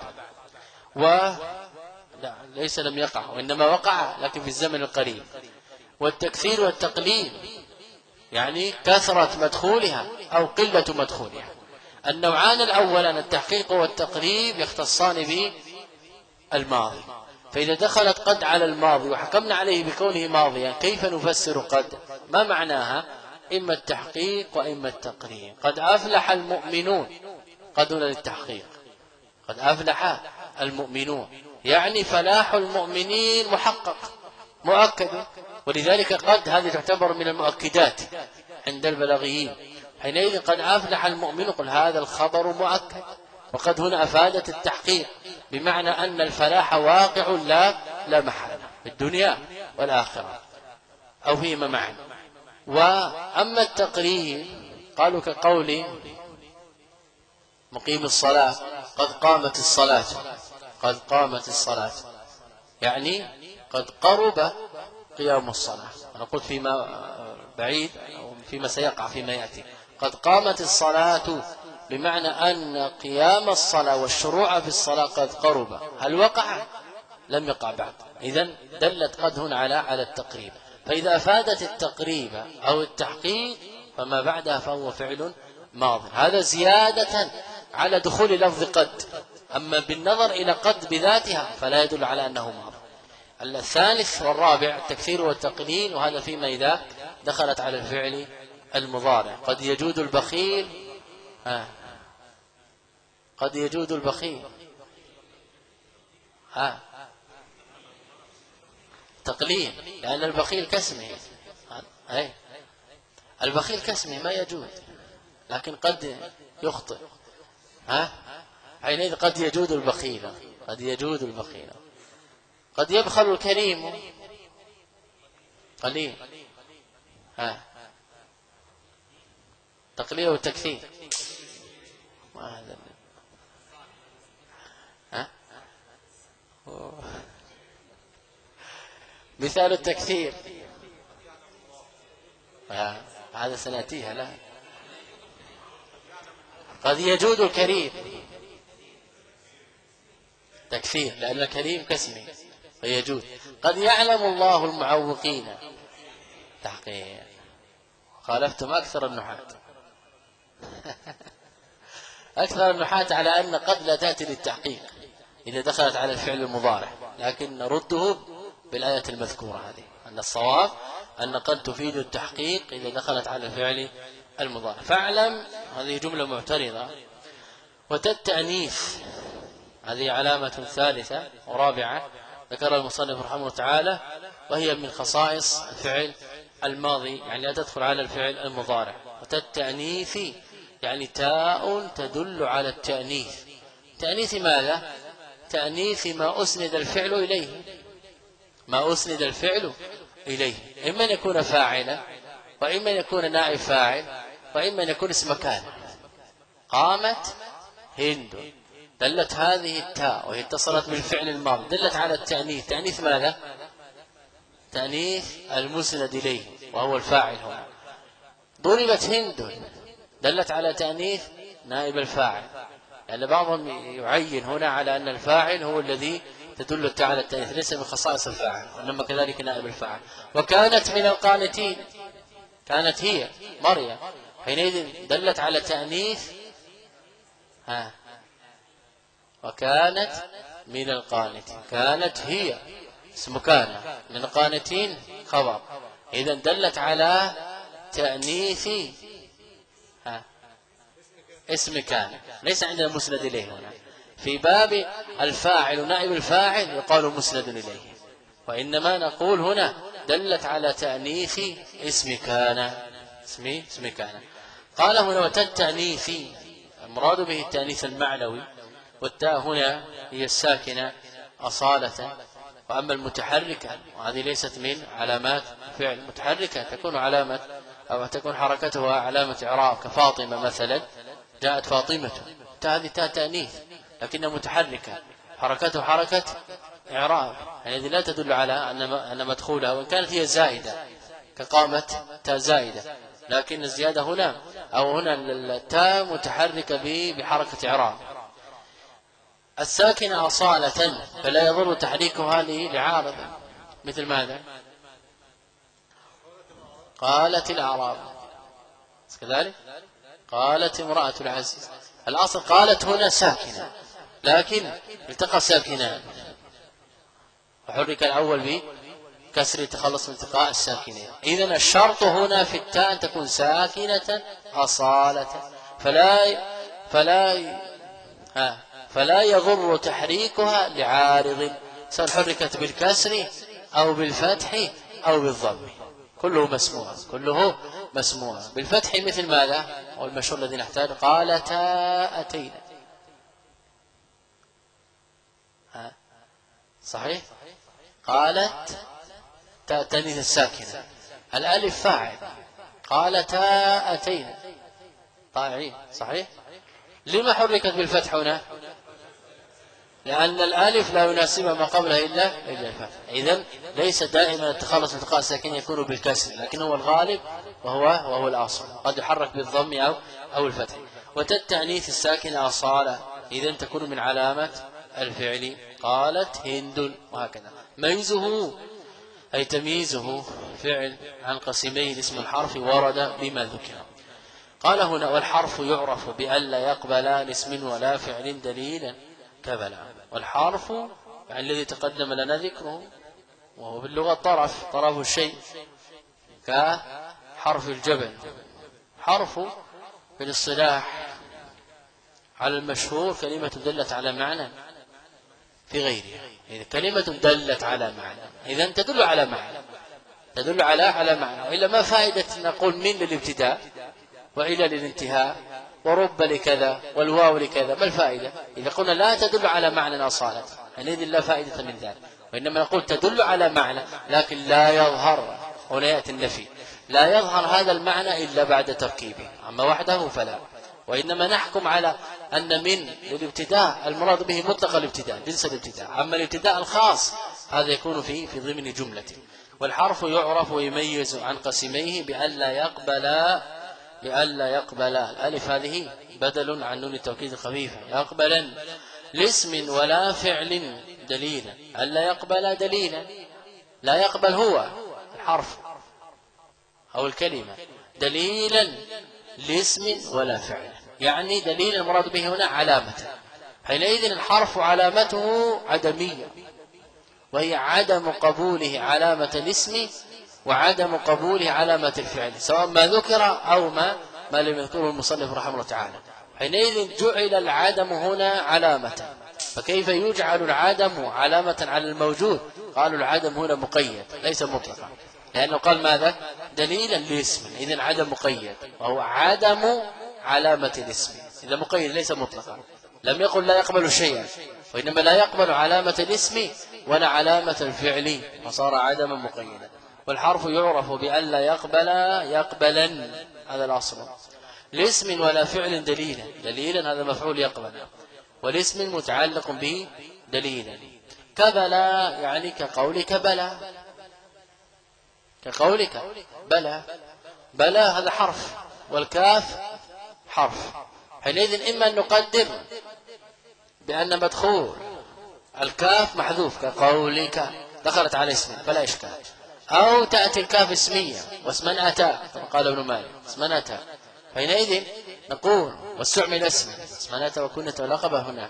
لا ليس لم يقع وإنما وقع لكن في الزمن القريب. والتكثير والتقليل يعني كثرة مدخولها أو قلة مدخولها. النوعان الأولان التحقيق والتقريب يختصان بالماضي. فإذا دخلت قد على الماضي وحكمنا عليه بكونه ماضيا، كيف نفسر قد؟ ما معناها؟ إما التحقيق وإما التقريب. قد أفلح المؤمنون، قد هنا للتحقيق، قد أفلح المؤمنون، يعني فلاح المؤمنين محقق مؤكد، ولذلك قد هذه تعتبر من المؤكدات عند البلاغيين. حينئذ قد أفلح المؤمنون، قل هذا الخبر مؤكد، وقد هنا أفادت التحقيق، بمعنى أن الفلاح واقع لا محالة في الدنيا والآخرة أو فيما معا. وأما التقرير قالوا كقول مقيم الصلاة قد قامت الصلاة، قد قامت الصلاة، يعني قد قرب قيام الصلاة. أنا قلت فيما بعيد أو فيما سيقع فيما يأتي، قد قامت الصلاة بمعنى أن قيام الصلاة والشروع في الصلاة قد قرب. هل وقع؟ لم يقع بعد. إذن دلت قد هنا على التقريب. فإذا أفادت التقريب أو التحقيق فما بعدها فهو فعل ماض. هذا زيادة على دخول لفظ قد. أما بالنظر إلى قد بذاتها فلا يدل على أنه ماض. الثالث والرابع التكثير والتقليل، وهذا فيما إذا دخلت على الفعل المضارع. قد يجود البخيل، قد يجود البخيل، تقليل، لأن البخيل كاسمه، البخيل كاسمه ما يجود، لكن قد يخطئ. حينئذ قد يجود البخيل، قد يجود البخيل. قد يبخل الكريم قليل، تقليل والتكثير. ما هذا مثال التكثير هذا سنأتيها لا. قد يجود الكريم تكثير، لأن الكريم كاسمه فيجود. قد يعلم الله المعوقين تحقيق. خالفتم أكثر النحاة أكثر النحاة على أن قد لا تأتي للتحقيق إذا دخلت على الفعل المضارع، لكن نرده بالآية المذكورة هذه، أن الصواب أن قد تفيد التحقيق إذا دخلت على الفعل المضارع. فاعلم، هذه جملة معترضة. وتالتأنيث هذه علامة ثالثة ورابعة ذكر المصنف رحمه الله تعالى، وهي من خصائص الفعل الماضي، يعني لا تدخل على الفعل المضارع. وتالتأنيث يعني تاء تدل على التأنيث. تأنيث ماذا؟ تأنيث ما أسند الفعل إليه، ما أسند الفعل إليه، إما أن يكون فاعلا، وإما أن يكون نائب فاعل، وإما أن يكون اسم كان. قامت هند، دلت هذه التاء وهي اتصلت بالفعل الماضي، دلت على التأنيث. تأنيث ماذا؟ تأنيث المسند إليه وهو الفاعل هنا. ضربت هند، دلت على تأنيث نائب الفاعل، لأن بعضهم يعين هنا على أن الفاعل هو الذي تدل التاء على التأنيث، ليس من خصائص الفاعل، وإنما كذلك نائب الفاعل. وكانت من القانتين، كانت هي مريم، حينئذ دلت على تأنيث وكانت من القانتين. كانت هي اسم كان، من القانتين خبر، إذا دلت على تأنيث اسم كان، ليس عندنا مسند إليه هنا. في باب الفاعل نائب الفاعل يقال مسند إليه، وإنما نقول هنا دلت على تأنيث اسم كان، اسم كان. قال هنا وتالتأنيث، المراد به التأنيث المعنوي، والتاء هنا هي الساكنة أصالة. وأما المتحركة وهذه ليست من علامات فعل، متحركة تكون علامة أو تكون حركتها علامة إعراب، كفاطمة مثلا، جاءت فاطمة، هذه تاء تأنيث لكنها متحركة، حركته حركة إعراب، يعني لا تدل على أن مدخولها، وإن كانت هي زائدة كقامت تاء زائدة، لكن الزيادة هنا أو هنا التاء متحركة بحركة إعراب. الساكنة أصالة فلا يضر تحريكها لعارض، مثل ماذا؟ قالت الأعراب كذلك، قالت امرأة العزيز. الأصل قالت هنا ساكنة، لكن التقى ساكنان وحرك الأول بكسر تخلص من التقاء الساكنين. إذن الشرط هنا في التاء أن تكون ساكنة أصالة، فلا يضر تحريكها لعارض، سواء حركت بالكسر أو بالفتح أو بالضم، كله مسموع، كله مسموع. بالفتح مثل ماذا؟ والمشهور الذي نحتاج قالتا أتينا، صحيح؟ قالت تأتني الساكنة، الألف فاعل، قالتا أتينا طائعين، صحيح؟ لما حركت بالفتح هنا؟ لأن الألف لا يناسبها ما قبلها إلا الفتح. إذن ليس دائما التخلص من التقاء الساكن يكون بالكسر، لكن هو الغالب وهو الأصل، قد يحرك بالضم أو الفتح. وتالتأنيث الساكنة أصالة، إذن تكون من علامة الفعل، قالت هند، وهكذا. ميزه أي تمييزه فعل عن قسمين اسم الحرف ورد بما ذكر. قال هنا والحرف يعرف بألا يقبل لاسم ولا فعل دليلا كبلا. والحرف يعني الذي تقدم لنا ذكره، وهو باللغة طرف الشيء، كحرف الجبل. حرف في الاصطلاح على المشهور كلمة دلت على معنى في غيرها. إذا كلمة دلت على معنى إذن تدل على معنى، تدل على معنى، وإلا ما فائدة نقول من للابتداء وإلى للانتهاء ورب لكذا والواو لكذا، ما الفائدة؟ إذا قلنا لا تدل على معنى أصالة حينئذ لا فائدة من ذلك. وإنما نقول تدل على معنى لكن لا يظهر، هنا يأتي النفي، لا يظهر هذا المعنى إلا بعد تركيبه، أما وحده فلا. وإنما نحكم على أن من الابتداء المراد به مطلق الابتداء، جنس الابتداء، أما الابتداء الخاص هذا يكون في ضمن جملة. والحرف يعرف ويميز عن قسميه بألا يقبل الألف هذه بدل عن نون التوكيد الخفيفة، يقبلا لاسم ولا فعل دليلا، ألا يقبل دليلا، لا يقبل هو الحرف أو الكلمة دليلا لاسم ولا فعل، يعني دليل المراد به هنا علامة. حينئذ الحرف علامته عدمية، وهي عدم قبوله علامة الاسم وعدم قبوله علامة الفعل، سواء ما ذكر أو ما لم يذكره المصنف رحمه الله تعالى. حينئذ جعل العدم هنا علامة، فكيف يجعل العدم علامة على الموجود؟ قالوا العدم هنا مقيد ليس مطلقا، لأنه قال ماذا؟ دليلا لاسم، إذن عدم مقيد وهو عدم علامة الاسم، إذا مقيد ليس مطلقا، لم يقل لا يقبل شيئا، وإنما لا يقبل علامة الاسم ولا علامة الفعل، فصار عدما مقيدا. والحرف يعرف بألا يقبلا، هذا الأصل، لاسم ولا فعل دليلا هذا مفعول يقبل، والاسم متعلق به دليلا. كبلا يعني كقولك بلى، كقولك بلى هذا حرف، والكاف حرف. حينئذ إما أن نقدر بأن مدخول الكاف محذوف كقولك دخلت على اسم فلا إشكال، أو تأتي الكاف اسمية واسما أتى كما قال ابن مالك اسما أتى، حينئذ نقول واستعمل اسما أتى وكنة ولقبه هناك،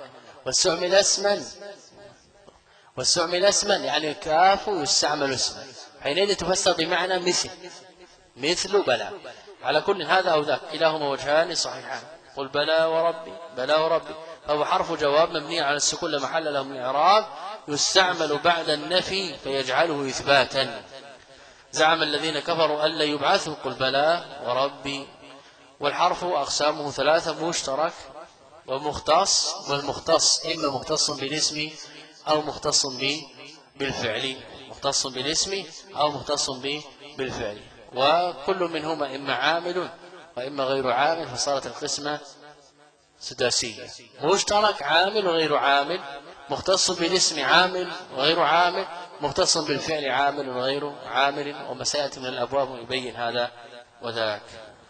واستعمل اسما يعني الكاف يستعمل اسما، حينئذ تفسر بمعنى مثل بلى. على كل هذا أو ذاك كلاهما وجهان صحيحان. قل بلى وربي فهو حرف جواب مبني على السكون لا محل له من الإعراب، يستعمل بعد النفي فيجعله إثباتا. زعم الذين كفروا ألا يبعثوا، قل بلى وربي. والحرف أقسامه ثلاثة: مشترك ومختص، والمختص إما مختص بالاسم أو مختص بالفعل، مختص بالاسم أو مختص بالفعل، وكل منهما إما عامل وإما غير عامل، فصارت القسمة سداسية: مشترك عامل وغير عامل، مختص بالاسم عامل وغير عامل، مختص بالفعل عامل وغير عامل. وما سيأتي من الأبواب يبين هذا وذاك.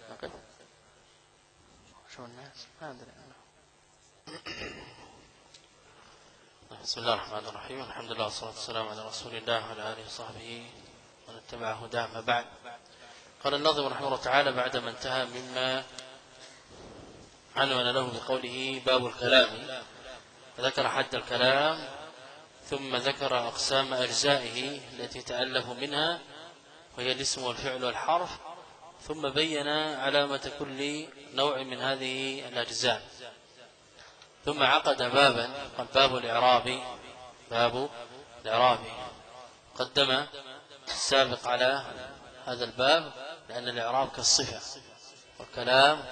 بسم الله الرحمن الرحيم، الحمد لله والصلاة والسلام على رسول الله وعلى آله وصحبه ومن اتبع هداه. ما بعد، قال الناظم رحمه الله تعالى بعدما انتهى مما عنون له بقوله باب الكلام، ذكر حد الكلام ثم ذكر أقسام أجزائه التي تألف منها، وهي الاسم والفعل والحرف، ثم بين علامة كل نوع من هذه الأجزاء. ثم عقد بابا قال باب الإعراب. باب الإعراب قدم السابق على هذا الباب لأن الإعراب كالصفة والكلام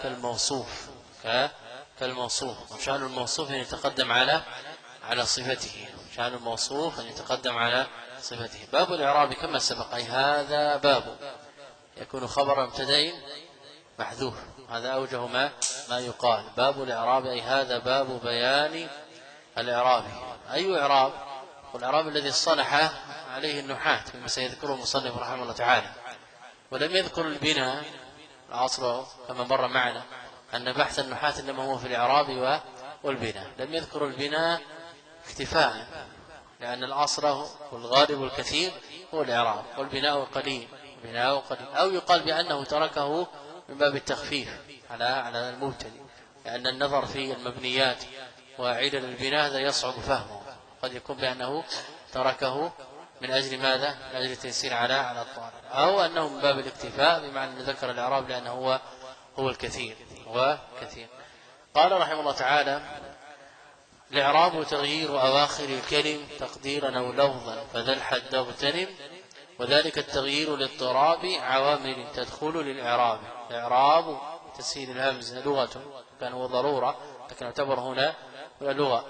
كالموصوف، وشأن الموصوف أن يتقدم على صفته، شأن الموصوف أن يتقدم على صفته. باب الإعراب كما سبق أي هذا باب يكون خبر مبتدأ محذوف، هذا أوجه ما يقال. باب الإعراب أي هذا باب بيان الإعراب. أي إعراب؟ والإعراب الذي اصطلح عليه النحاة مما سيذكره المصنف رحمه الله تعالى، ولم يذكر البناء العصر كما مر معنا أن بحث النحاة إنما هو في الإعراب والبناء. لم يذكر البناء اكتفاء لأن الأصل والغالب والكثير هو الإعراب، والبناء قليل أو يقال بأنه تركه من باب التخفيف على المبتدئ، لأن النظر في المبنيات وعلل البناء هذا يصعب فهمه، قد يكون بأنه تركه من أجل ماذا؟ من أجل التيسير على الطالب، أو أنه من باب الاكتفاء بمعنى أن ذكر الإعراب لأنه هو الكثير قال رحمه الله تعالى: الإعراب تغيير أواخر الكلم تقديرا أو لفظا فذا الحد اغتنم، وذلك التغيير لاضطراب عوامل تدخل للإعراب. إعراب تسهيل الهمزة لغة كان هو ضرورة، لكن اعتبر هنا لغة.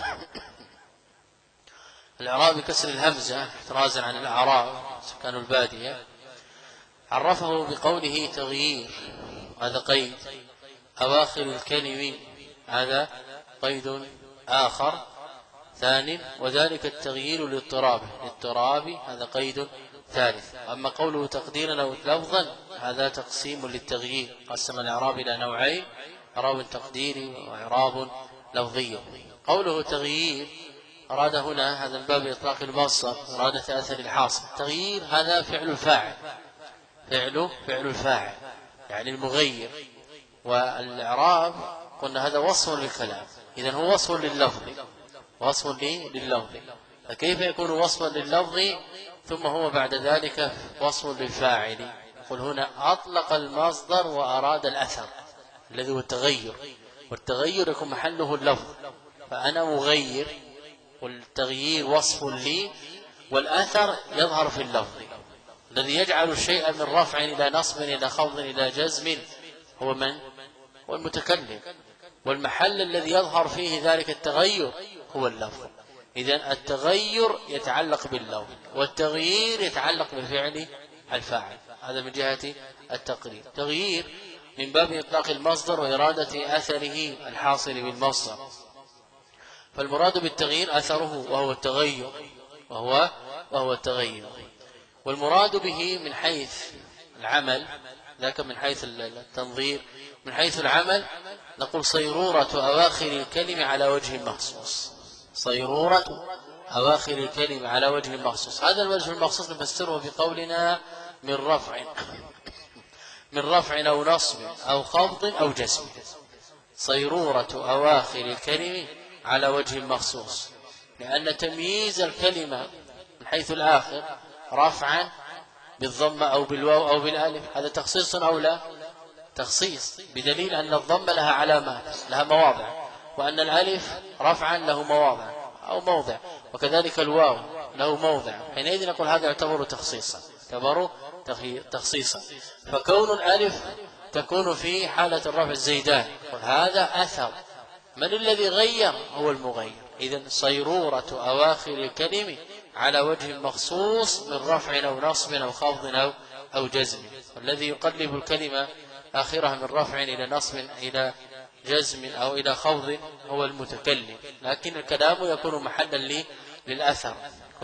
الإعراب بكسر الهمزة احترازا عن الأعراب سكان البادية. عرفه بقوله تغيير، هذا قيد، أواخر الكلم هذا قيد آخر ثاني، وذلك التغيير للاضطراب هذا قيد ثالث. أما قوله تقديرا أو لفظا هذا تقسيم للتغيير، قسم الإعراب إلى نوعين: إعراب تقديري وإعراب لفظي. قوله تغيير أراد هنا هذا الباب إطلاق المصدر، إرادة أثر الحاصل. تغيير هذا فعل الفاعل، فعل الفاعل يعني المغير، والإعراب قلنا هذا وصف للكلام، إذن هو وصف لللفظ، فكيف يكون وصفا لللفظ ثم هو بعد ذلك وصف للفاعل؟ يقول هنا أطلق المصدر وأراد الأثر الذي هو التغير، والتغير يكون محله اللفظ، فأنا مغير والتغيير وصف لي، والأثر يظهر في اللفظ. الذي يجعل الشيء من رفع إلى نصب إلى خفض إلى جزم هو من؟ هو المتكلم، والمحل الذي يظهر فيه ذلك التغير هو اللفظ. إذن التغير يتعلق باللفظ، والتغيير يتعلق بفعل الفاعل. هذا من جهة التقرير. تغيير من باب إطلاق المصدر وإرادة أثره الحاصل بالمصدر، فالمراد بالتغيير أثره وهو التغير. والمراد به من حيث العمل، ذاك من حيث التنظير، من حيث العمل نقول صيرورة أواخر الكلمة على وجه مخصوص. صيرورة أواخر الكلمة على وجه مخصوص، هذا الوجه المخصوص نفسره بقولنا من رفع أو نصب أو خفض أو جزم. صيرورة أواخر الكلمة على وجه مخصوص، لأن تمييز الكلمة من حيث الآخر رفعا بالضمة أو بالواو أو بالالف هذا تخصيص أو لا؟ تخصيص، بدليل أن الضمة لها علامات، لها مواضع، وأن الالف رفعا له مواضع أو موضع، وكذلك الواو له موضع. حينئذ نقول هذا يعتبر تخصيصا. فكون الالف تكون في حالة الرفع الزيدان، وهذا أثر من الذي غير؟ هو المغير. إذن صيرورة أواخر الكلمة على وجه مخصوص من رفع أو نصب أو خفض أو جزم، والذي يقلب الكلمة آخرها من رفع إلى نصب إلى جزم أو إلى خفض هو المتكلم، لكن الكلام يكون محلا للأثر،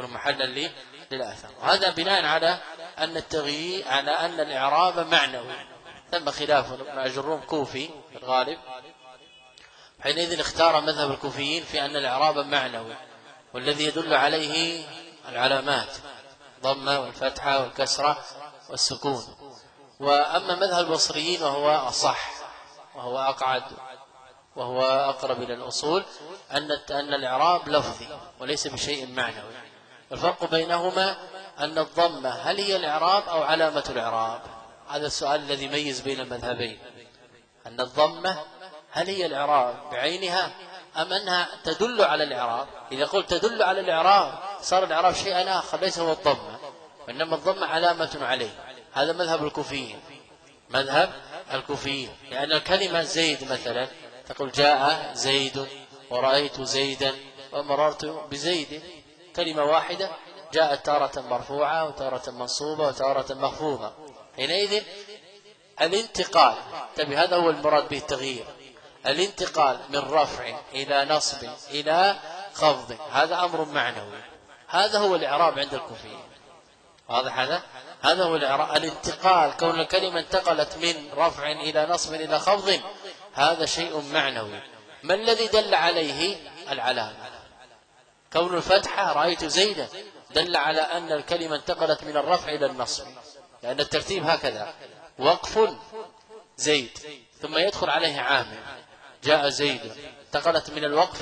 وهذا بناء على أن التغيير، على أن الإعراب معنوي. ثم خلاف ابن أجروم كوفي في الغالب، حينئذ اختار مذهب الكوفيين في أن الإعراب معنوي، والذي يدل عليه العلامات ضمة والفتحة والكسرة والسكون. وأما مذهب البصريين وهو أصح وهو أقعد وهو أقرب إلى الأصول أن الإعراب لفظي وليس بشيء معنوي. والفرق بينهما أن الضمة هل هي الإعراب أو علامة الإعراب؟ هذا السؤال الذي يميز بين المذهبين، أن الضمة هل هي الإعراب بعينها أم أنها تدل على الإعراب؟ إذا قلت تدل على الإعراب صار الإعراب شيئا آخر ليس هو الضمة، وإنما الضمة علامة عليه. هذا مذهب الكوفيين، مذهب الكوفيين، لأن الكلمة زيد مثلا تقول جاء زيد ورأيت زيدا ومررت بزيد، كلمة واحدة جاءت تارة مرفوعة وتارة منصوبة وتارة مخفوضة. حينئذ الانتقال، انتبه، هذا هو المراد به التغيير، الانتقال من رفع إلى نصب إلى خفض، هذا أمر معنوي، هذا هو الإعراب عند الكوفيين. واضح هذا هو الإعراب، الانتقال، كون الكلمة انتقلت من رفع إلى نصب إلى خفض، هذا شيء معنوي. ما الذي دل عليه؟ العلامة. كون الفتحة رأيت زيدا دل على أن الكلمة انتقلت من الرفع إلى النصب، لأن الترتيب هكذا: وقف زيد ثم يدخل عليه عامل، جاء زيد، انتقلت من الوقف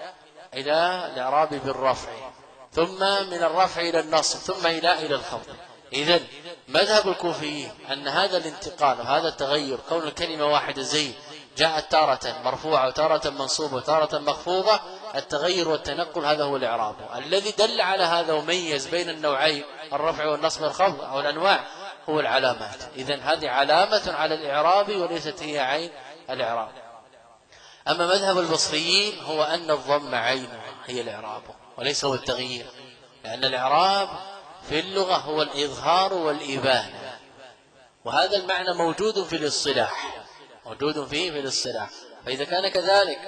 إلى الإعراب بالرفع، ثم من الرفع إلى النصب، ثم إلى الخفض. إذن مذهب الكوفيين أن هذا الانتقال وهذا التغير، كون الكلمة واحدة زيد جاءت تارة مرفوعة وتارة منصوبة وتارة مخفوضة، التغير والتنقل هذا هو الإعراب. الذي دل على هذا وميز بين النوعين الرفع والنصب والخفض أو الأنواع هو العلامات. إذن هذه علامة على الإعراب وليست هي عين الإعراب. أما مذهب البصريين هو أن الضم عينها هي الإعراب وليس هو التغيير، لأن الإعراب في اللغة هو الإظهار والإبانة، وهذا المعنى موجود في الاصطلاح، موجود فيه في الاصطلاح. فإذا كان كذلك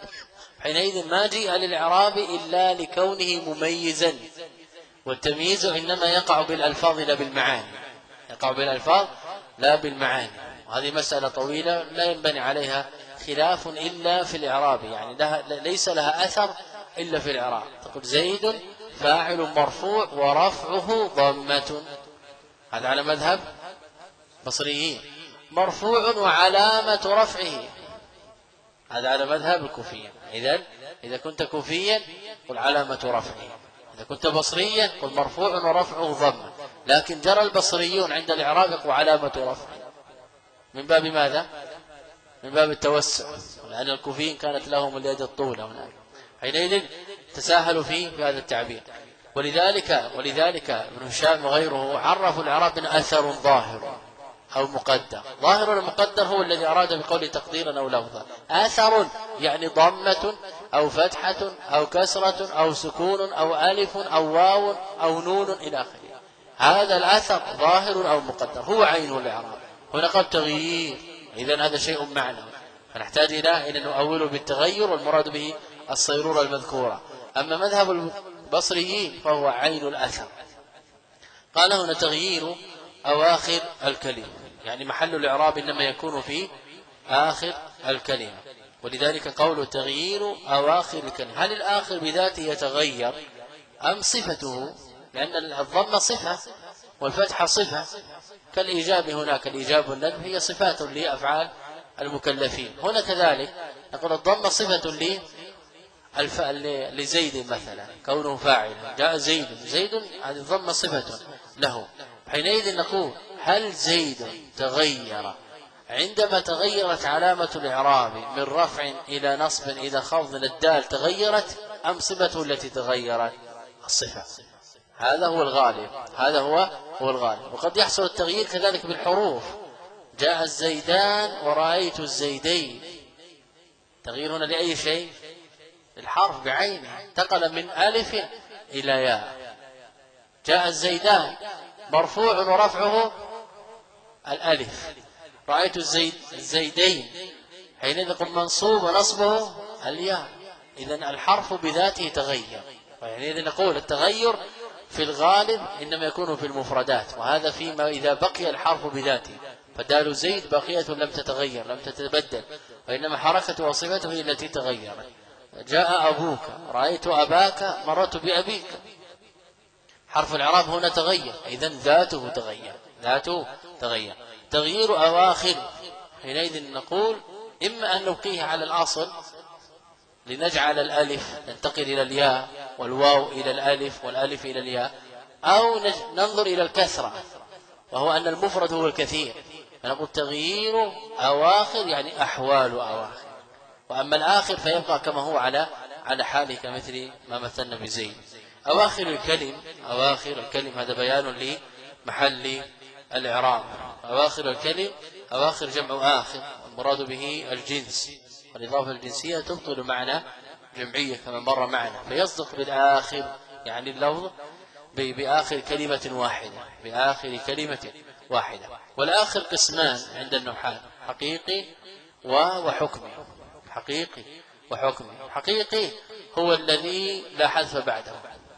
حينئذ ما جيء للإعراب إلا لكونه مميزا، والتمييز إنما يقع بالألفاظ لا بالمعاني، يقع بالألفاظ لا بالمعاني. وهذه مسألة طويلة لا ينبني عليها خلاف إلا في الإعراب، يعني ليس لها أثر إلا في الإعراب. تقول زيد فاعل مرفوع ورفعه ضمة، هذا على مذهب بصريين، مرفوع وعلامة رفعه، هذا على مذهب الكوفيين. إذا كنت كوفيا قل علامة رفعه، إذا كنت بصريا قل مرفوع ورفعه ضمة. لكن جرى البصريون عند الإعراب يقول علامة رفعه، من باب ماذا؟ من باب التوسع، لأن الكوفيين كانت لهم اليد الطولة هناك، حينئذ تساهلوا في هذا التعبير. ولذلك ابن هشام وغيره عرفوا الإعراب من أثر ظاهر أو مقدر. ظاهر المقدر هو الذي أراد بقول تقديرا أو لفظا، أثر يعني ضمة أو فتحة أو كسرة أو سكون أو ألف أو واو أو نون إلى آخره، هذا الأثر ظاهر أو مقدر هو عين الإعراب. هنا قد تغيير، إذن هذا شيء معنوي، فنحتاج إلى أن نؤوله بالتغير، والمراد به الصيرورة المذكورة. أما مذهب البصريين فهو عين الأثر. قال هنا تغيير أواخر الكلمة، يعني محل الإعراب إنما يكون في آخر الكلمة، ولذلك قول تغيير أواخر الكلمة. هل الآخر بذاته يتغير أم صفته؟ لأن الضم صفة والفتحة صفة، كالإيجاب هناك، الإيجاب والندب هي صفات لأفعال المكلفين. هنا كذلك نقول الضم صفة لزيد مثلا، كونه فاعلا، جاء زيد هذه الضم صفة له. حينئذ نقول هل زيد تغير عندما تغيرت علامة الإعراب من رفع إلى نصب إلى خفض الدال تغيرت، أم صفته التي تغيرت؟ الصفة، هذا هو الغالب، هذا هو الغالب. وقد يحصل التغيير كذلك بالحروف، جاء الزيدان ورأيت الزيدين، تغيير هنا لأي شيء؟ الحرف بعينه، انتقل من ألف إلى ياء. جاء الزيدان مرفوع ورفعه الألف، رأيت الزيدين حينئذ قل منصوب ونصبه الياء، إذن الحرف بذاته تغير. وحينئذ نقول التغير في الغالب إنما يكون في المفردات، وهذا فيما إذا بقي الحرف بذاته، فدال زيد باقية لم تتغير لم تتبدل، وإنما حركة وصفته هي التي تغيرت. جاء أبوك رأيت أباك مررت بأبيك، حرف الإعراب هنا تغير، إذن ذاته تغير. تغيير أواخر حينئذ نقول إما أن نبقيه على الأصل لنجعل الألف تنتقل إلى الياء والواو إلى الألف والألف إلى الياء، أو ننظر إلى الكثرة وهو أن المفرد هو الكثير، فنقول تغيير أواخر يعني أحوال أواخر، وأما الآخر فيبقى كما هو على حاله كمثل ما مثلنا بزيد. أواخر الكلم هذا بيان لمحل الإعراب. أواخر الكلم، أواخر جمع آخر، المراد به الجنس، والإضافة الجنسية تبطل معنى جمعية كما مر معنا، فيصدق بالآخر يعني اللفظ بآخر كلمة واحدة، بآخر كلمة واحدة. والآخر قسمان عند النحاة: حقيقي وحكمي. حقيقي وحكمي. حقيقي هو الذي لا حذف بعده،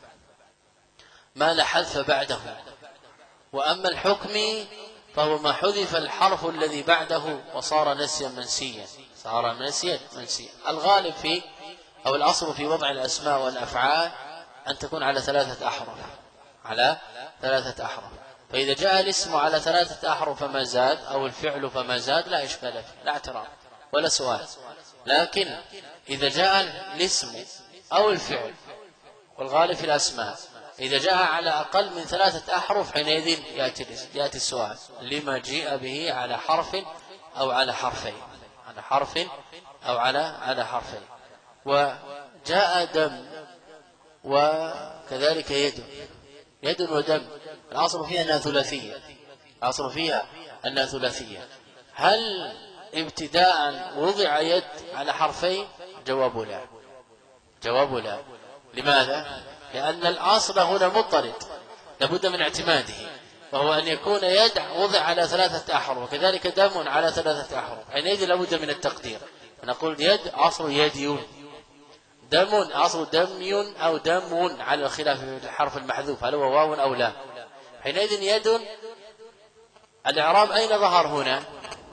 ما لا حذف بعده. وأما الحكمي فهو ما حذف الحرف الذي بعده وصار نسيا منسيا. صار نسيا منسيا. الغالب في أو الأصل في وضع الأسماء والأفعال أن تكون على 3 أحرف، على 3 أحرف. فإذا جاء الاسم على 3 أحرف فما زاد، أو الفعل فما زاد، لا إشكال فيه، لا اعتراض ولا سؤال. لكن إذا جاء الاسم أو الفعل، والغالب في الأسماء، إذا جاء على أقل من 3 أحرف حينئذ يأتي السؤال: لما جيء به على حرف أو على حرفين؟ على حرف أو على حرفين. وجاء دم وكذلك يد ودم، الأصل فيها أنها ثلاثية، الأصل فيها أنها ثلاثية. هل ابتداء وضع يد على حرفين؟ جواب لا، جواب لا. لماذا؟ لأن الأصل هنا مضطرد لابد من اعتماده، وهو أن يكون يد وضع على 3 أحرف، وكذلك دم على 3 أحرف، حينئذ لابد من التقدير. فنقول يد أصل يديون، دم أصل دمي أو دم، على الخلاف في الحرف المحذوف هل هو واو أو لا. حينئذ يد، الإعراب أين ظهر هنا؟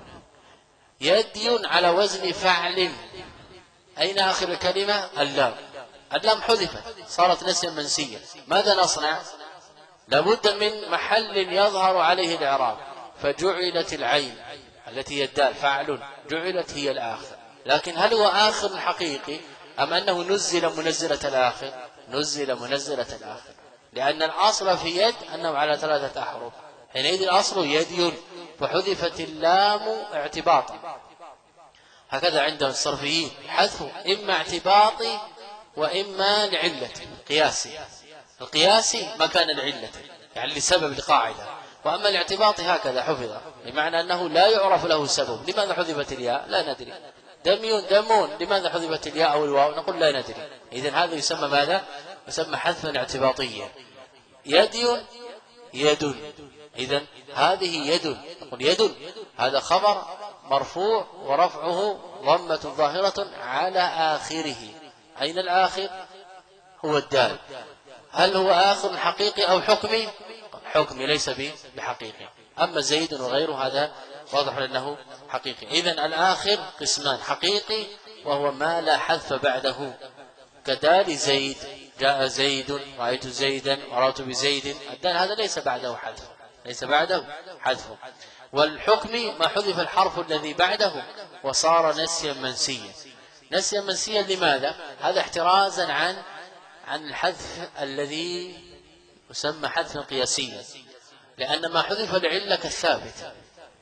يد على وزن فعل. أين آخر الكلمة؟ اللام. اللام حذفت صارت نسيا منسيا. ماذا نصنع؟ لابد من محل يظهر عليه الإعراب، فجعلت العين التي هي الدال فعل، جعلت هي الآخر. لكن هل هو آخر حقيقي أم أنه نزل منزلة الآخر؟ نزل منزلة الآخر، لأن الأصل في يد أنه على 3 أحرف. حينئذ الأصل يد، فحذفت اللام اعتباطا. هكذا عند الصرفيين حذف إما اعتباطي وإما لعلة قياسي. القياسي مكان العلة يعني لسبب القاعدة، وأما الاعتباطي هكذا حفظ، بمعنى أنه لا يعرف له سبب. لماذا حذفت الياء؟ لا ندري. دمي دمون، لماذا حذفت الياء أو الواو؟ نقول لا ندري. إذن هذا يسمى ماذا؟ يسمى حذفا اعتباطيا. يد يد، إذن هذه يد، نقول يد هذا خبر مرفوع ورفعه ضمة ظاهرة على آخره. أين الآخر؟ هو الدال. هل هو آخر حقيقي أو حكمي؟ حكمي ليس بحقيقي. أما زيد وغيره هذا واضح أنه حقيقي. إذن الآخر قسمان: حقيقي وهو ما لا حذف بعده، كدال زيد، جاء زيد، رأيت زيدا، مررت بزيد. الدال هذا ليس بعده حذف، ليس بعده حذف. والحكم ما حذف الحرف الذي بعده وصار نسيا منسيا. نسيا منسيا لماذا؟ هذا احترازا عن الحذف الذي يسمى حذفا قياسيا، لأن ما حذف العلة كالثابت،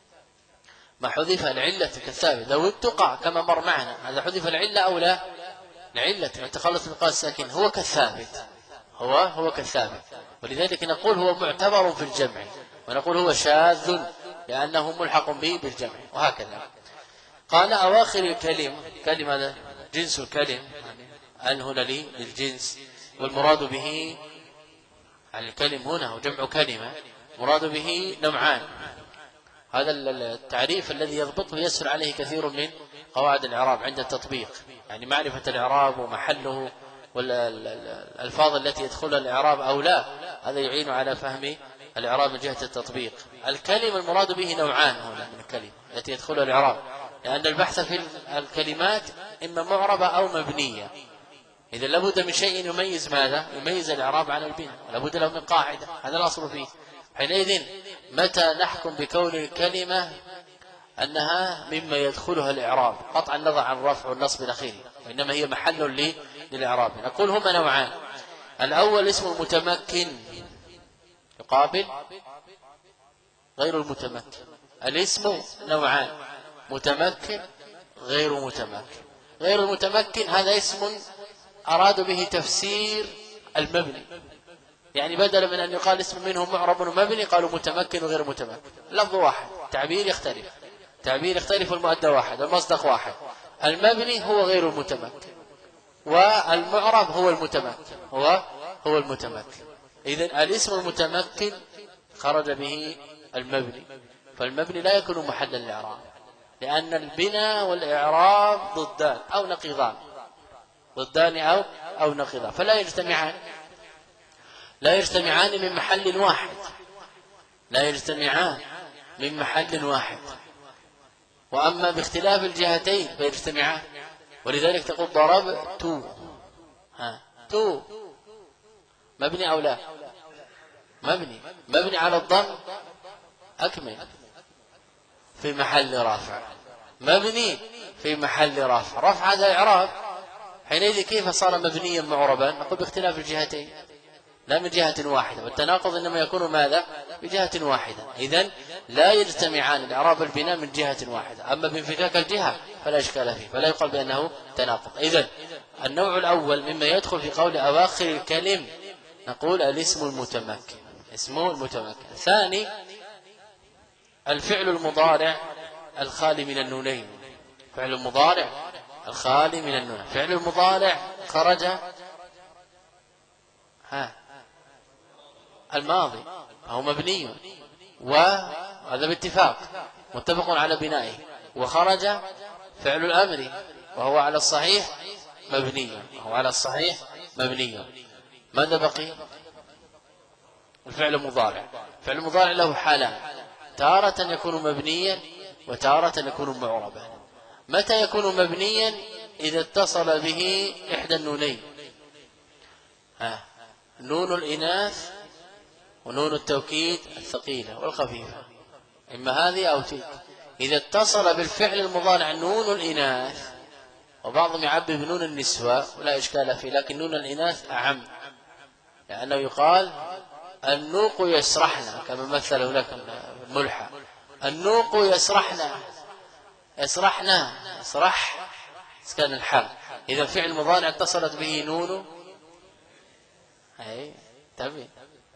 ما حذف العلة كالثابت لو ابتقع كما مر معنا. هذا حذف العلة أو لا؟ العلة تخلص من قال الساكن هو كالثابت، هو كالثابت. ولذلك نقول هو معتبر في الجمع، ونقول هو شاذ لأنه ملحق به بالجمع، وهكذا. قال أواخر الكلم، كلمة جنس الكلم، أن هنا للجنس، والمراد به الكلم هنا وجمع كلمة، مراد به نوعان. هذا التعريف الذي يضبطه يسهل عليه كثير من قواعد الإعراب عند التطبيق، يعني معرفة الإعراب ومحله والألفاظ التي يدخلها الإعراب أو لا، هذا يعين على فهم الإعراب من جهة التطبيق. الكلمة المراد به نوعان هنا من الكلمة التي يدخلها الإعراب، لأن البحث في الكلمات إما معربة أو مبنية. إذا لابد من شيء يميز ماذا؟ يميز الإعراب عن البناء، لابد له من قاعدة، هذا الأصل فيه. حينئذ متى نحكم بكون الكلمة أنها مما يدخلها الإعراب قطع النظر عن الرفع والنصب الأخير، وإنما هي محل للإعراب؟ نقول هما نوعان. الأول اسم المتمكن يقابل غير المتمكن. الاسم نوعان: متمكن غير متمكن. غير المتمكن هذا اسم أرادوا به تفسير المبني، يعني بدلا من أن يقال اسم منه معرب ومبني قالوا متمكن وغير متمكن، لفظ واحد، تعبير يختلف والمؤدى واحد، المصدق واحد. المبني هو غير المتمكن، والمعرب هو المتمكن، هو المتمكن. إذن الاسم المتمكن خرج به المبني، فالمبني لا يكون محلا للإعراب، لأن البناء والإعراب ضدان أو نقيضان، أو نقيضان، فلا يجتمعان من محل واحد، وأما باختلاف الجهتين فيجتمعان. ولذلك تقول ضربت، تو مبني أو لا؟ مبني على الضم، أكمل، في محل رفع، مبني في محل رفع هذا إعراب. حينئذ كيف صار مبنيا معربا؟ نقول باختلاف الجهتين لا من جهة واحدة، والتناقض إنما يكون ماذا؟ بجهة واحدة. إذن لا يجتمعان الإعراب والبناء من جهة واحدة، أما بانفكاك الجهة فلا إشكال فيه، فلا يقال بأنه تناقض. إذن النوع الأول مما يدخل في قول أواخر الكلم نقول الاسم المتمكن، اسمه المتمكن. ثاني الفعل المضارع الخالي من النونين، فعل المضارع الخالي من النون. فعل المضارع خرج الماضي فهو مبني، وهذا باتفاق متفق على بنائه، وخرج فعل الأمر وهو على الصحيح مبني، ماذا بقي؟ الفعل المضارع. الفعل المضارع له حالان، تارة يكون مبنيا وتارة يكون معربا. متى يكون مبنيا؟ إذا اتصل به إحدى النونين، نون الإناث ونون التوكيد الثقيلة والخفيفة، إما هذه أو تلك. إذا اتصل بالفعل المضارع نون الإناث، وبعضهم يعبر بنون النسوة ولا إشكال فيه، لكن نون الإناث أعم، لأنه يقال النوق يسرحنا، كما مثل هناك الملحى، النوق يسرحنا يسرح كان الحال. إذا فعل مضارع اتصلت به نون تبي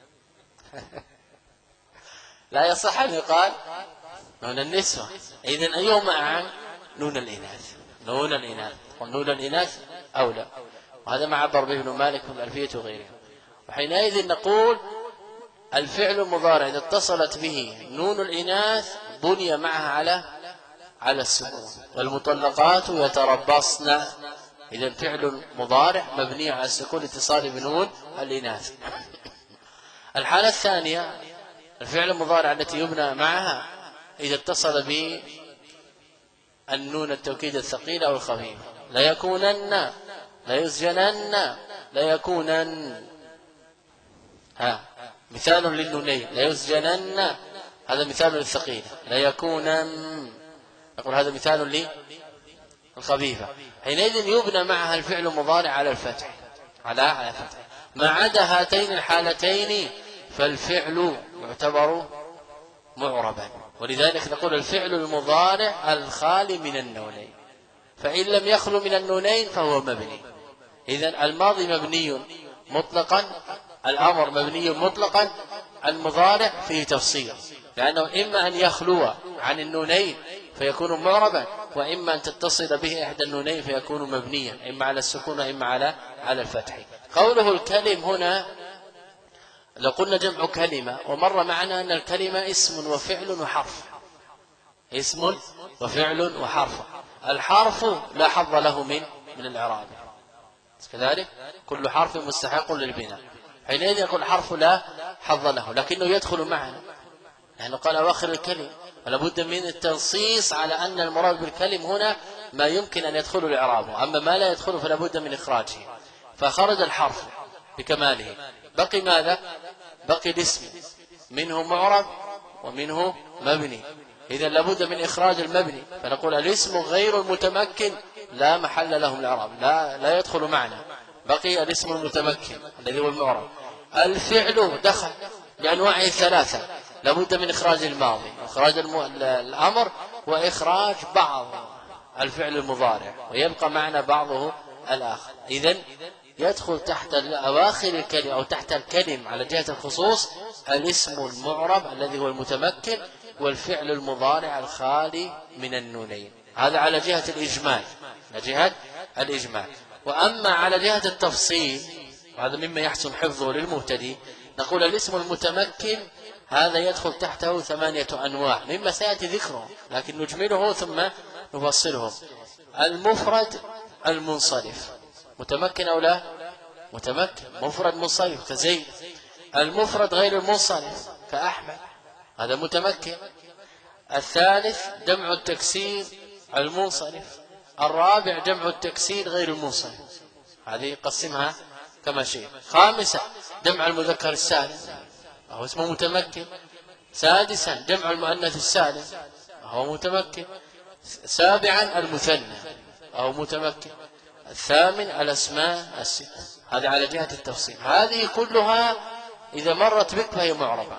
لا يصح أن يقال نون النسوة. إذن أيهما أعم؟ نون الإناث، ونون الإناث أولى، وهذا ما عبر به ابن مالك من الألفية وغيره. وحينئذ نقول الفعل المضارع إذا اتصلت به نون الإناث بني معها على السكون، والمطلقات يتربصن. إذا فعل مضارع مبني على السكون اتصال بنون الإناث. الحالة الثانية الفعل المضارع التي يبنى معها إذا اتصل به النون التوكيد الثقيلة أو الخفيفة، لا يكونن، لا يسجنن، لا يكونن. مثال للنونين، لا يسجنن هذا مثال للثقيلة، لا يكونن نقول هذا مثال للخفيفة. حينئذ يبنى معها الفعل المضارع على الفتح، على فتح. ما عدا هاتين الحالتين فالفعل يعتبر معربا، ولذلك نقول الفعل المضارع الخالي من النونين، فإن لم يخلو من النونين فهو مبني. إذن الماضي مبني مطلقا، الأمر مبني مطلقا، المضارع فيه تفصيل، لأنه إما أن يخلو عن النونين فيكون معربا، وإما أن تتصل به إحدى النونين فيكون مبنيا، إما على السكون وإما على الفتح. قوله الكلم هنا لو قلنا جمع كلمة، ومر معنا أن الكلمة اسم وفعل وحرف، اسم وفعل وحرف. الحرف لا حظ له من الإعراب، كذلك كل حرف مستحق للبناء، حينئذ يقول الحرف لا حظ له، لكنه يدخل معنا، يعني قال أواخر الكلم، ولا بد من التنصيص على أن المراد بالكلم هنا ما يمكن أن يدخل الإعراب، أما ما لا يدخل فلا بد من إخراجه. فخرج الحرف بكماله، بقي ماذا؟ بقي الاسم، منه معرب ومنه مبني، إذا لابد من إخراج المبني، فنقول الاسم غير المتمكن لا محل له الإعراب، لا يدخل معنا، بقي الاسم المتمكن الذي هو المعرب. الفعل دخل بأنواعه الثلاثة، لابد من إخراج الماضي، إخراج الأمر، وإخراج الفعل المضارع ويبقى معنا بعضه الآخر. إذن يدخل تحت أواخر الكلم أو تحت الكلم على جهة الخصوص الاسم المعرب الذي هو المتمكن والفعل المضارع الخالي من النونين. هذا على جهة الإجمال، على جهة الإجمال. وأما على جهة التفصيل، وهذا مما يحسن حفظه للمبتدئ، نقول الاسم المتمكن هذا يدخل تحته 8 أنواع مما سيأتي ذكره، لكن نجمله ثم نفصله. المفرد المنصرف متمكن أو لا؟ متمكن، مفرد منصرف كزيد. المفرد غير المنصرف كأحمد، هذا متمكن. الثالث جمع التكسير المنصرف. الرابع جمع التكسير غير المنصرف، هذه قسمها كما شيء. خامسا جمع المذكر السالم وهو اسمه متمكن. سادسا جمع المؤنث السالم وهو متمكن. سابعا المثنى وهو متمكن. الثامن الأسماء الستة. هذا على جهة التفصيل. هذه كلها إذا مرت بك فهي معربة،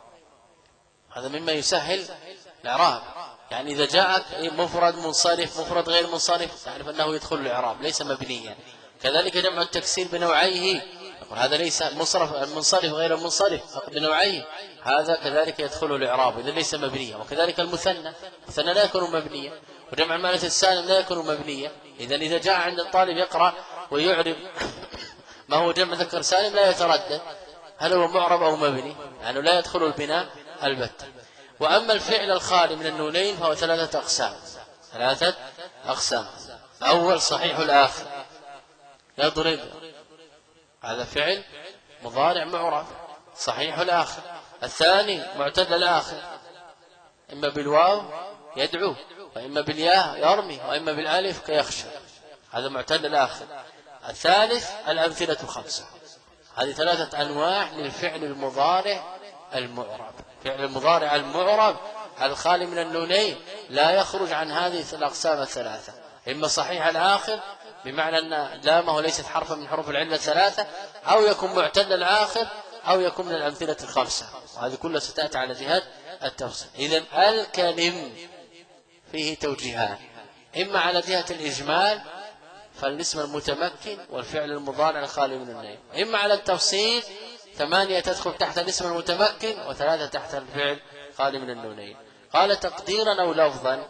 هذا مما يسهل الإعراب. يعني إذا جاءك مفرد منصرف مفرد غير منصرف تعرف أنه يدخل الإعراب ليس مبنيا. كذلك جمع التكسير بنوعيه، يقول هذا ليس منصرف غير منصرف بنوعيه، هذا كذلك يدخل الإعراب إذا ليس مبنيا. وكذلك المثنى لا يكون مبنيا، وجمع المؤنث السالم لا يكون مبنيا. إذا جاء عند الطالب يقرأ ويعرب ما هو جمع ذكر سالم لا يتردد هل هو معرب أو مبني، يعني لا يدخل البناء البتة. وأما الفعل الخالي من النونين فهو 3 أقسام. 3 أقسام. أول صحيح الآخر، يضرب، هذا فعل مضارع معرب صحيح الآخر. الثاني معتل الآخر، إما بالواو يدعو، وإما بالياء يرمي، وإما بالالف كيخشى، هذا معتل الآخر. الثالث الأمثلة 5. هذه 3 أنواع للفعل المضارع المعرب. فعل المضارع المعرب الخالي من النونين لا يخرج عن هذه الأقسام ال3، إما صحيح الآخر بمعنى أن لامه ليست حرفا من حروف العلة 3، أو يكون معتل الآخر، أو يكون من الأمثلة 5. وهذه كلها ستأتي على جهة التفصيل. إذن الكلم فيه توجيهان، إما على جهة الإجمال فالاسم المتمكن والفعل المضارع الخالي من النونين، إما على التفصيل 8 تدخل تحت الاسم المتمكن و3 تحت الفعل خالي من النونين. قال تقديرا أو لفظا،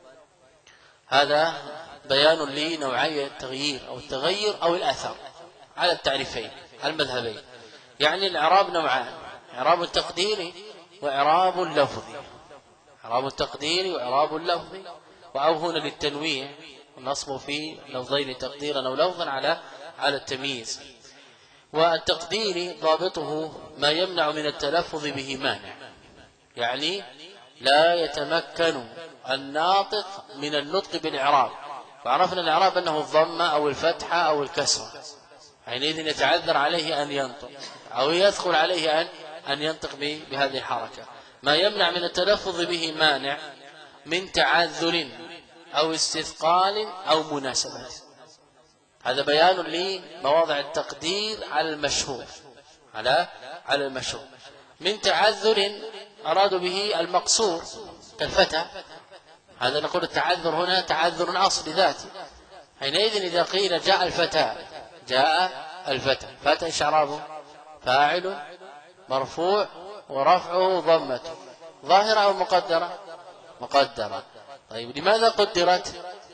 هذا بيان لنوعي التغيير أو التغير أو الأثر على التعريفين المذهبين. يعني الإعراب نوعان، إعراب تقديري وإعراب لفظي. إعراب تقديري وإعراب لفظي، وأو هنا للتنويع والنصب في لفظين تقديرا أو لفظا على التمييز. والتقديري ضابطه ما يمنع من التلفظ به مانع، يعني لا يتمكن الناطق من النطق بالإعراب. فعرفنا الإعراب أنه الضمة أو الفتحة أو الكسرة، حينئذ يتعذر عليه أن ينطق أو يدخل عليه أن ينطق بهذه الحركة. ما يمنع من التلفظ به مانع من تعذر أو استثقال أو مناسبة. هذا بيان لمواضع التقدير على المشهور، على المشهور. من تعذر أرادوا به المقصور كالفتى، هذا نقول التعذر هنا تعذر أصلي ذاتي. حينئذ إذا قيل جاء الفتى، فتى إيش إعرابه؟ فاعل مرفوع ورفعه ضمة، ظاهرة أو مقدرة؟ مقدرة. طيب لماذا قدرت؟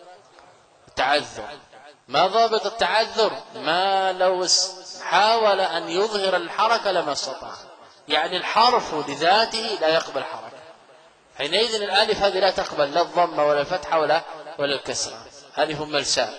التعذر. ما ضابط التعذر؟ ما لو حاول أن يظهر الحركة لما استطاع، يعني الحرف لذاته لا يقبل حركة. حينئذ الالف هذه لا تقبل لا الضمة ولا الفتحة ولا الكسرة، ألف ملساء.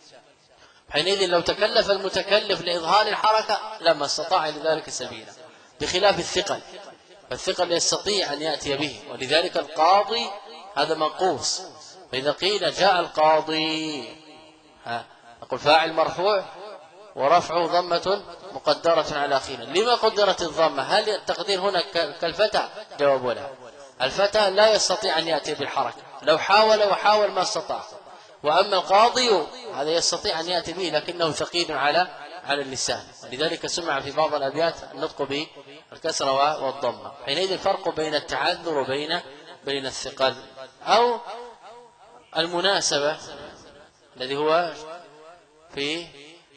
حينئذ لو تكلف المتكلف لإظهار الحركة لما استطاع لذلك سبيلا، بخلاف الثقل، فالثقل يستطيع أن يأتي به. ولذلك القاضي هذا منقوص، فإذا قيل جاء القاضي نقول فاعل مرفوع ورفعه ضمة مقدرة على آخره. لما قدرت الضمة؟ هل التقدير هنا كالفتى؟ جواب لا، الفتى لا يستطيع أن يأتي بالحركة، لو حاول وحاول ما استطاع. وأما القاضي هذا يستطيع أن يأتي به لكنه ثقيل على اللسان، ولذلك سمع في بعض الأبيات النطق بالكسرة والضمة. حينئذ الفرق بين التعذر وبين الثقل. أو المناسبة الذي هو في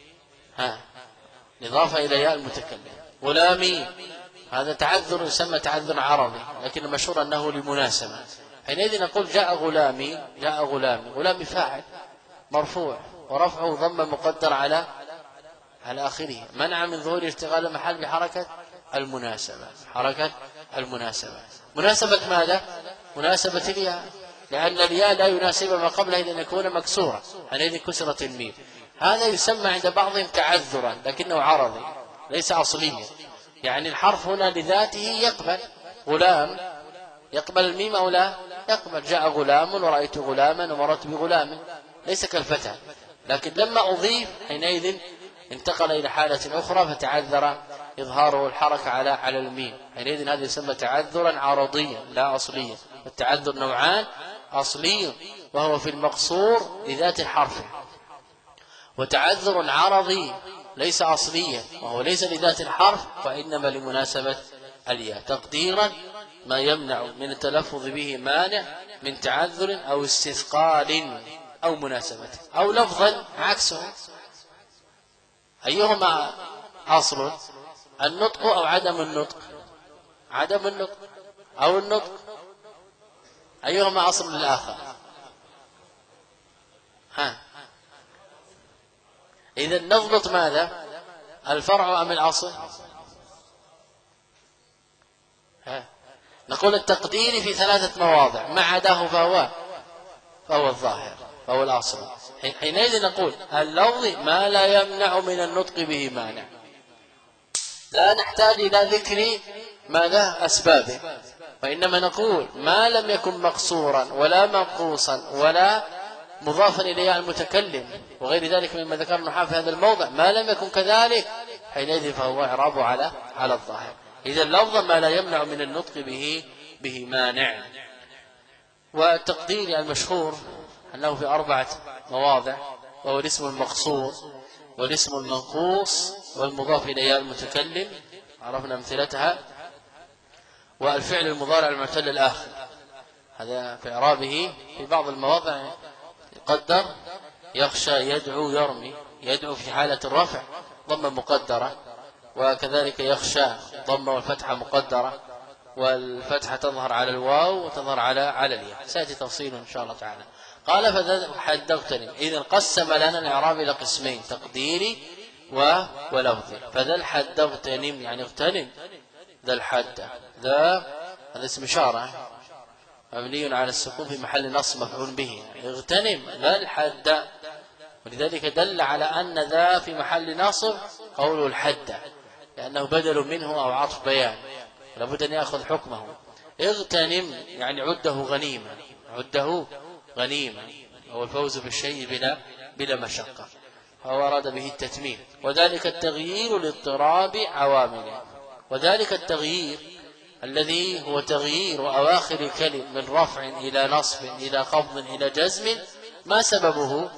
إضافة إلى ياء المتكلم. غلامي هذا تعذر يسمى تعذر عربي، لكن المشهور أنه لمناسبة. حينئذ نقول جاء غلامي، جاء غلامي. غلامي فاعل مرفوع ورفعه ضمة مقدر على آخره، منع من ظهور اشتغال المحل بحركة المناسبة. حركة المناسبة. مناسبة ماذا؟ مناسبة الياء، لأن الياء لا يناسب ما قبلها إلا أن يكون مكسورا، حينئذ كسرت الميم. هذا يسمى عند بعضهم تعذرا، لكنه عرضي ليس أصليا. يعني الحرف هنا لذاته يقبل. غلام يقبل الميم أو لا يقبل. جاء غلام ورأيت غلاما ومررت بغلام، ليس كالفتى. لكن لما أضيف حينئذ انتقل إلى حالة أخرى فتعذر إظهاره الحركة على الميم. حينئذ هذا يسمى تعذرا عرضيا لا أصليا. التعذر نوعان: أصلي وهو في المقصور لذات الحرف، وتعذر عرضي ليس أصليا وهو ليس لذات الحرف وإنما لمناسبة الياء. تقديرا: ما يمنع من التلفظ به مانع من تعذر أو استثقال أو مناسبة. أو لفظا عكسه. أيهما أصل؟ النطق أو عدم النطق؟ عدم النطق أو النطق؟ أيهما أصل للآخر؟ إذا نضبط ماذا؟ الفرع أم الأصل؟ نقول التقدير في 3 مواضع، ما عداه فهو الظاهر، فهو الأصل. حينئذ نقول اللفظ ما لا يمنع من النطق به مانع، لا نحتاج إلى ذكر ماذا؟ أسبابه، وإنما نقول ما لم يكن مقصورا ولا منقوصا ولا مضافا إليه المتكلم وغير ذلك مما ذكر النحاة في هذا الموضع، ما لم يكن كذلك حينئذ فهو إعرابه على الظاهر. إذا اللفظ ما لا يمنع من النطق به مانع. والتقدير المشهور أنه في 4 مواضع، وهو الاسم المقصور والاسم المنقوص والمضاف إليه المتكلم، عرفنا أمثلتها، والفعل المضارع المعتل الآخر. هذا في إعرابه في بعض المواضع يقدر: يخشى، يدعو، يرمي. يدعو في حالة الرفع ضمة مقدرة، وكذلك يخشى ضمة والفتحة مقدرة، والفتحة تظهر على الواو وتظهر على الياء. سيأتي تفصيل إن شاء الله تعالى. قال فذا حدغتني. إذن قسم لنا الإعراب إلى قسمين: تقديري ولفظي. فذا الحدغتنم يعني اغتنم ذا الحد. ذا هذا اسم إشارة مبني على السكون في محل نصب مفعول به. اغتنم ذا الحد، ولذلك دل على أن ذا في محل نصب قوله الحد، لأنه بدل منه أو عطف بيان، لابد أن يأخذ حكمه. اغتنم يعني عده غنيمة، عده غنيمة، هو الفوز بالشيء بلا مشقة، فهو أراد به التتميم. وذلك التغيير لاضطراب عوامله. وذلك التغيير الذي هو تغيير أواخر الكلم من رفع إلى نصب إلى خفض إلى جزم، ما سببه؟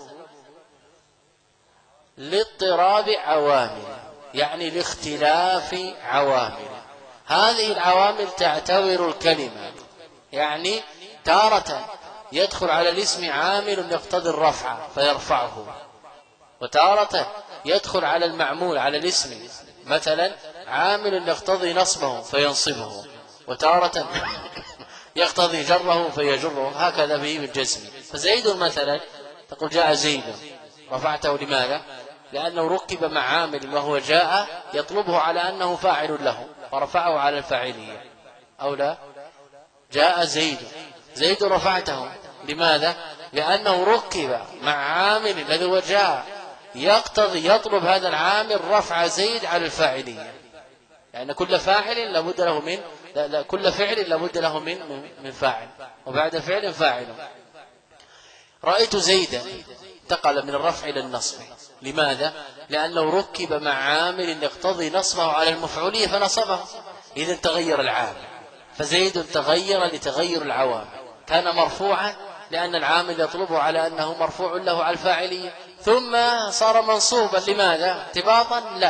لاضطراب عوامله، يعني لاختلاف عوامله. هذه العوامل تعتبر الكلمة، يعني تارة يدخل على الاسم عامل يقتضي الرفع فيرفعه، وتارة يدخل على المعمول على الاسم مثلا عامل يقتضي نصبه فينصبه، وتارة يقتضي جره فيجره، هكذا به بالجزم. فزيد مثلا تقول جاء زيد، رفعته لماذا؟ لأنه ركب مع عامل وهو جاء يطلبه على أنه فاعل له فرفعه على الفاعلية، أو لا؟ جاء زيد رفعته لماذا؟ لأنه ركب مع عامل الذي هو جاء يقتضي يطلب هذا العامل رفع زيد على الفاعلية، لأن كل فاعل لابد له من كل فعل لابد له من فاعل، وبعد فعل فاعل. رأيت زيدا انتقل من الرفع إلى النصب، لماذا؟ لأنه ركب مع عامل يقتضي نصبه على المفعولية فنصبه، إذا تغير العامل. فزيد تغير لتغير العوامل، كان مرفوعا لأن العامل يطلبه على أنه مرفوع له على الفاعلية، ثم صار منصوبا لماذا؟ ارتباطا؟ لا،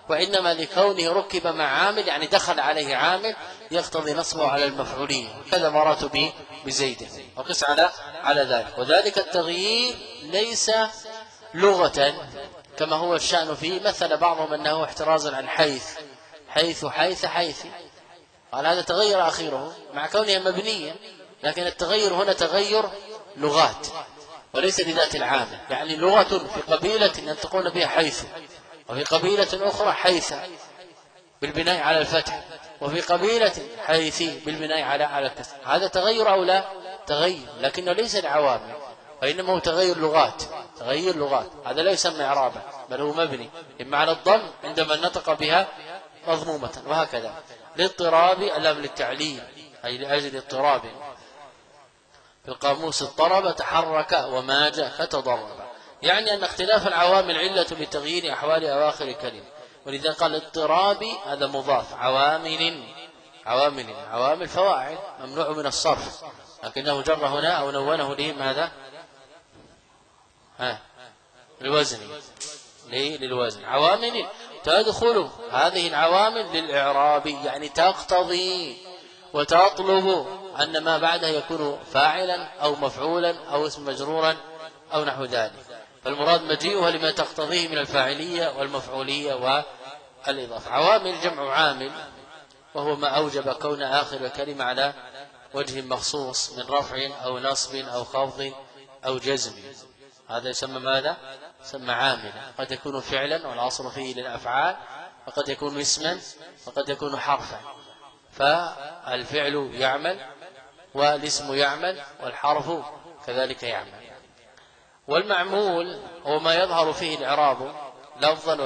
وإنما لكونه ركب مع عامل، يعني دخل عليه عامل يقتضي نصبه على المفعولية. كذا مرات بزيد، وقس على ذلك. وذلك التغيير ليس لغة كما هو الشأن فيه. مثل بعضهم أنه احترازا عن حيث قال هذا تغير آخره مع كونها مبنية، لكن التغير هنا تغير لغات وليس لذات العامل. يعني لغة في قبيلة ينطقون بها حيث، وفي قبيلة أخرى حيث بالبناء على الفتح، وفي قبيلة حيث بالبناء على الكسر. هذا تغير أو لا تغير، لكنه ليس العوامل، وإنما هو تغير لغات. هذا لا يسمى إعرابا، بل هو مبني إما على الضم عندما نطق بها مضمومة، وهكذا. لاضطراب اللام للتعليل، أي لأجل اضطراب. في القاموس اضطرب تحرك وماج فتضرب، يعني أن اختلاف العوامل علة بتغيير أحوال أواخر كلمة. ولذا قال اضطراب، هذا مضاف. عوامل فواعل ممنوع من الصرف، لكنه جر هنا أو نونه ليه ماذا؟ للوزن. عوامل تدخل هذه العوامل للإعراب، يعني تقتضي وتطلب أن ما بعدها يكون فاعلا أو مفعولا أو اسم مجرورا أو نحو ذلك. فالمراد مجيئها لما تقتضيه من الفاعلية والمفعولية والإضافة. عوامل جمع عامل، وهو ما أوجب كون آخر الكلمة على وجه مخصوص من رفع أو نصب أو خفض أو جزم. هذا يسمى ماذا؟ يسمى عاملا. قد يكون فعلا والأصل فيه للأفعال، وقد يكون اسما، وقد يكون حرفا. فالفعل يعمل والاسم يعمل والحرف كذلك يعمل. والمعمول هو ما يظهر فيه الإعراب لفظا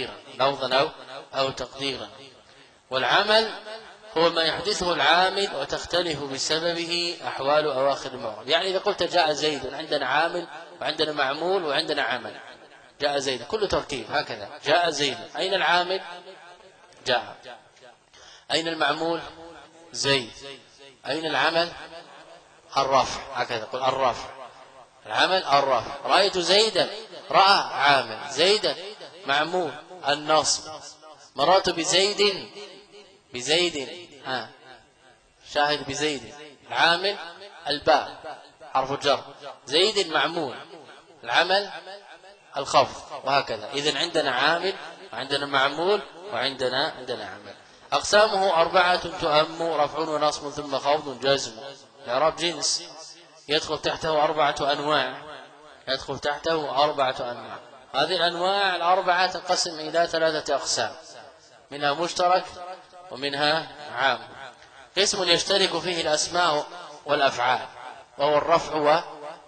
أو تقديرا. والعمل هو ما يحدثه العامل وتختلف بسببه أحوال أواخر المعرب. يعني إذا قلت جاء زيد، عندنا عامل وعندنا معمول وعندنا عمل. جاء زيد كل تركيب هكذا. جاء زيد، أين العامل؟ جاء. أين المعمول؟ زيد. أين العمل؟ الرفع. هكذا قل الرفع. العمل الرفع. رأيت زيدا، رأى عامل. زيدا معمول. النصب. مرات بزيد شاهد بزيد. العامل الباء حرف الجر. زيد معمول. العمل الخفض، وهكذا. إذن عندنا عامل وعندنا معمول وعندنا عمل. أقسامه 4 تؤم: رفع ونصب ثم خفض جزم. الإعراب جنس يدخل تحته 4 أنواع. هذه الأنواع الأربعة تنقسم إلى 3 أقسام، منها مشترك ومنها عام. قسم يشترك فيه الأسماء والأفعال، وهو الرفع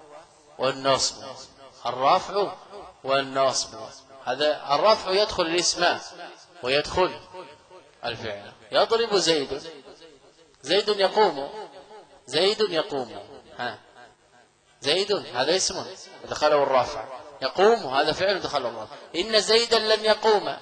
والنصب. هذا الرفع يدخل الاسم ويدخل الفعل. يضرب زيد يقوم. زيد هذا اسم دخله الرفع. يقوم هذا فعل دخله الرفع. إن زيدا لن يقوم.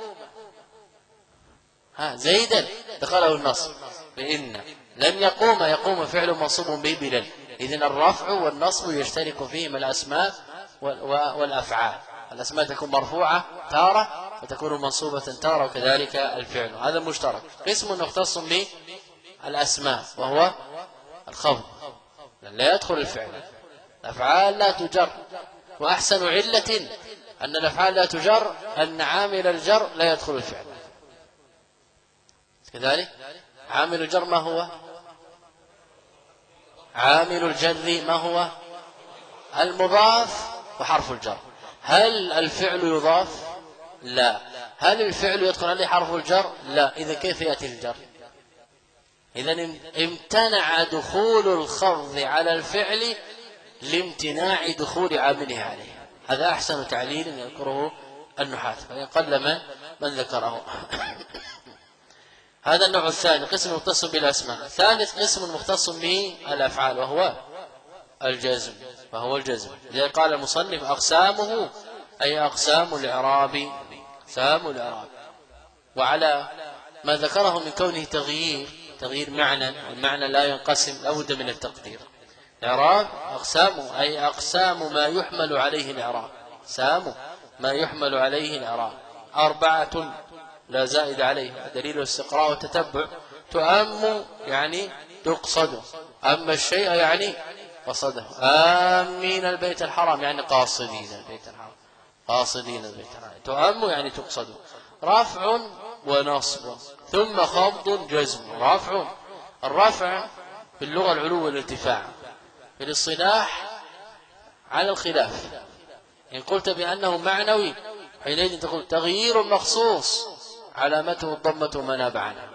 زيدا دخله النصب بإن. لن يقوم فعل منصوب به بلن. إذن الرفع والنصب يشترك فيهما الأسماء والأفعال. الأسماء تكون مرفوعة تارة وتكون منصوبة تارة، وكذلك الفعل. هذا مشترك. قسم مختص بالأسماء وهو الخفض، لا يدخل الفعل. الأفعال لا تجر، وأحسن علة أن الأفعال لا تجر أن عامل الجر لا يدخل الفعل. كذلك عامل الجر ما هو؟ عامل الجر ما هو؟ المضاف وحرف الجر. هل الفعل يضاف؟ لا. هل الفعل يدخل عليه حرف الجر؟ لا. إذا كيف يأتي الجر؟ إذا امتنع دخول الخفض على الفعل لامتناع دخول عامله عليه. هذا أحسن تعليل يذكره النحاة، فإن قل من ذكره. هذا النوع الثاني، قسم مختص بالأسماء. ثالث قسم مختص بالأفعال وهو الجزم. لذلك قال المصنف أقسامه أي أقسام الإعراب. وعلى ما ذكره من كونه تغيير معنى، والمعنى لا ينقسم، لا بد من التقدير. إعراب أقسامه أي أقسام ما يحمل عليه الإعراب. 4 لا زائد عليه، دليل الاستقراء والتتبع. تؤم يعني تقصد، أما الشيء يعني قصده. آمين البيت الحرام يعني قاصدين البيت الحرام، قاصدين البيت الحرام. تؤم يعني تقصد. رفع ونصب ثم خفض جزم. رفع، الرفع في اللغة العلو والارتفاع، في الاصطلاح على الخلاف. إن قلت بأنه معنوي حينئذ تقول تغيير مخصوص علامته الضمة وما ناب عنها،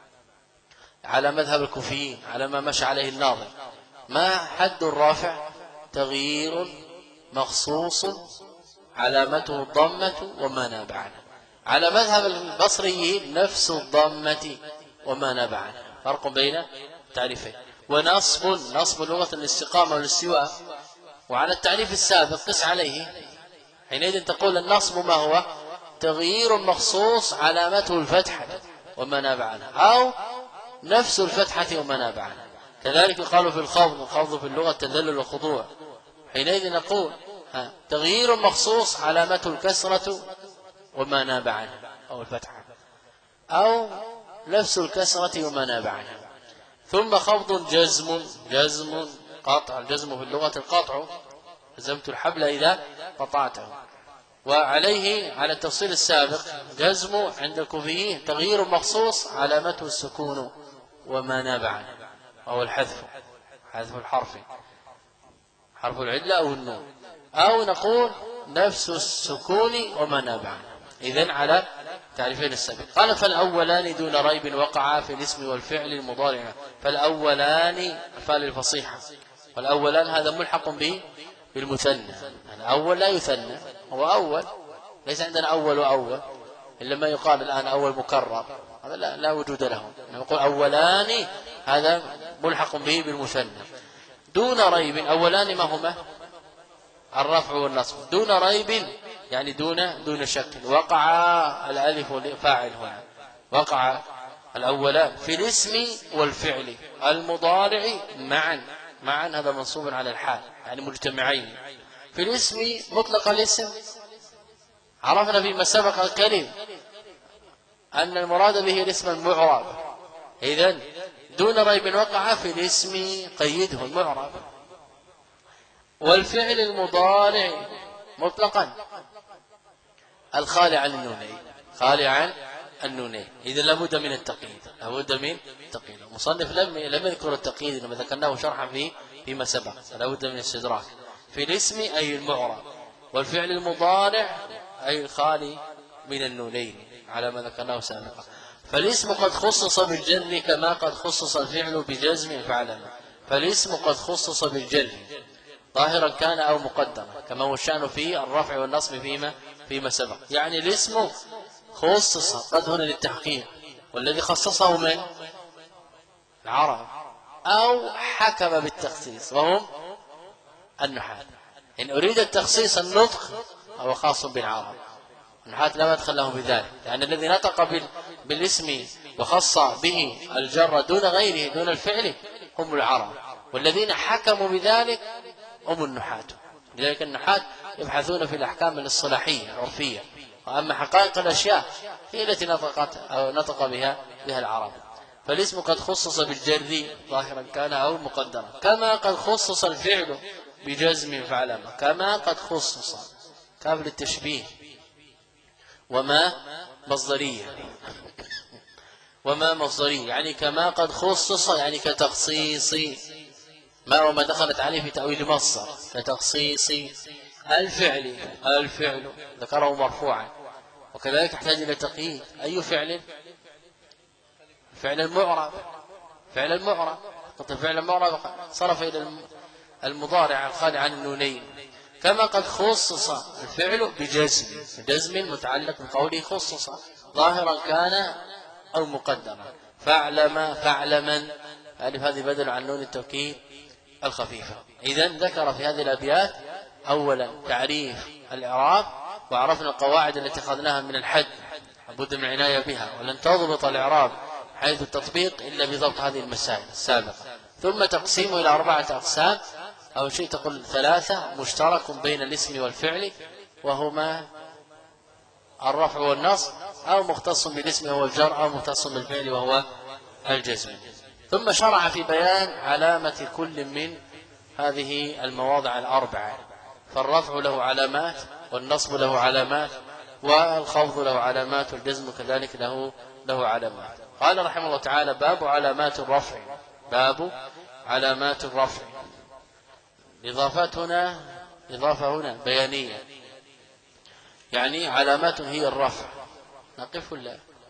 على مذهب الكوفيين، على ما مشى عليه الناظم. ما حد الرافع؟ تغيير مخصوص علامته الضمة وما ناب عنها. على مذهب البصريين نفس الضمة وما ناب عنها، فرق بين تعريفين. ونصب، نصب لغة الاستقامة والاستواء، وعلى التعريف السابق قس عليه، حينئذ تقول النصب ما هو؟ تغيير مخصوص علامته الفتحة وما ناب عنها، أو نفس الفتحة وما ناب عنها. كذلك قالوا في الخفض، الخفض في اللغة التذلل والخضوع، حينئذ نقول تغيير مخصوص علامته الكسرة وما ناب عنها أو الفتحة، أو نفس الكسرة وما ناب عنها. ثم خفض جزم، جزم قطع، الجزم في اللغة القطع، جزمت الحبل إذا قطعته. وعليه على التفصيل السابق جزم عند الكوفيين تغيير مخصوص علامته السكون وما ناب عنه، أو الحذف، حذف الحرف، حرف العلة أو النون، أو نقول نفس السكون وما ناب عنه. إذن على تعريفين السابق. قال فالأولان دون ريب وقعا في الاسم والفعل المضارع. فالأولان فعل الفصيحة، والأولان هذا ملحق به بالمثنى، الأول لا يثنى، هو أول، ليس عندنا أول وأول إلا ما يقال الآن أول مكرر، هذا لا وجود له. نقول أولان هذا ملحق به بالمثنى. دون ريب، أولان ما هما؟ الرفع والنصب. دون ريب يعني دون شك. وقع الألف فاعل هنا، وقع الأولان في الاسم والفعل المضارع معا. معا هذا منصوب على الحال يعني مجتمعين. في الاسم مطلق الاسم، عرفنا فيما سبق الكلم أن المراد به الاسم المعرب. إذن دون ريب وقع في الاسم، قيده المعرب. والفعل المضارع مطلقا الخالي عن النونين، خالي عن النونين. إذا لابد من التقييد، لابد من التقييد. المصنف لم يذكر التقييد، لما ذكرناه شرحا فيما سبق، لابد من الاستدراك. في الاسم أي المعرب، والفعل المضارع أي الخالي من النونين على ما ذكرناه سابقا. فالاسم قد خصص بالجر كما قد خصص الفعل بجزم فعلما. فالاسم قد خصص بالجر ظاهرا كان أو مقدرا، كما هو الشأن في الرفع والنصب فيما سبق. يعني الاسم خصص قد هنا للتحقيق، والذي خصصه من العرب، أو حكم بالتخصيص وهم النحاة. إن أريد التخصيص النطق هو خاص بالعرب، النحاة لا مدخل لهم بذلك، لأن الذي نطق بالاسم وخص به الجر دون غيره دون الفعل هم العرب، والذين حكموا بذلك هم النحاة. لذلك النحاة يبحثون في الأحكام الاصطلاحية العرفية، وأما حقائق الأشياء هي التي نطق بها العرب. فالاسم قد خصص بالجر ظاهرا كان أو مقدرا، كما قد خصص الفعل بجزم فعلما. كما قد خصص كاف للتشبيه، وما مصدرية، وما مصدرية يعني كما قد خصص يعني كتخصيص ما وما دخلت عليه في تأويل مصدر، كتخصيص الفعل. الفعل ذكره مرفوعا، وكذلك يحتاج إلى تقييد. أي فعل؟ فعل المعرب، فعل المعرب. فعل المعرب صرف إلى المضارع الخالي عن النونين. كما قد خصص الفعل بجزم، جزم متعلق بقوله خصص ظاهرا كان أو مقدرا. فاعلم، فاعلما، هذه بدل عن نون التوكيد الخفيفة. إذن ذكر في هذه الأبيات أولا تعريف الإعراب، وعرفنا القواعد التي أخذناها من الحد، لابد من العناية بها، ولن تضبط الإعراب حيث التطبيق إلا بضبط هذه المسائل السابقة. ثم تقسيمه إلى 4 أقسام، أو شيء تقول 3 مشترك بين الاسم والفعل، وهما الرفع والنصب أو مختص بالاسم وهو الجر، أو مختص بالفعل وهو الجزم. ثم شرع في بيان علامة كل من هذه المواضع الأربعة. فالرفع له علامات، والنصب له علامات، والخفض له علامات، والجزم كذلك له علامات. قال رحمه الله تعالى: باب علامات الرفع. باب علامات الرفع. إضافة هنا بيانية، يعني علامات هي الرفع. نقف ولا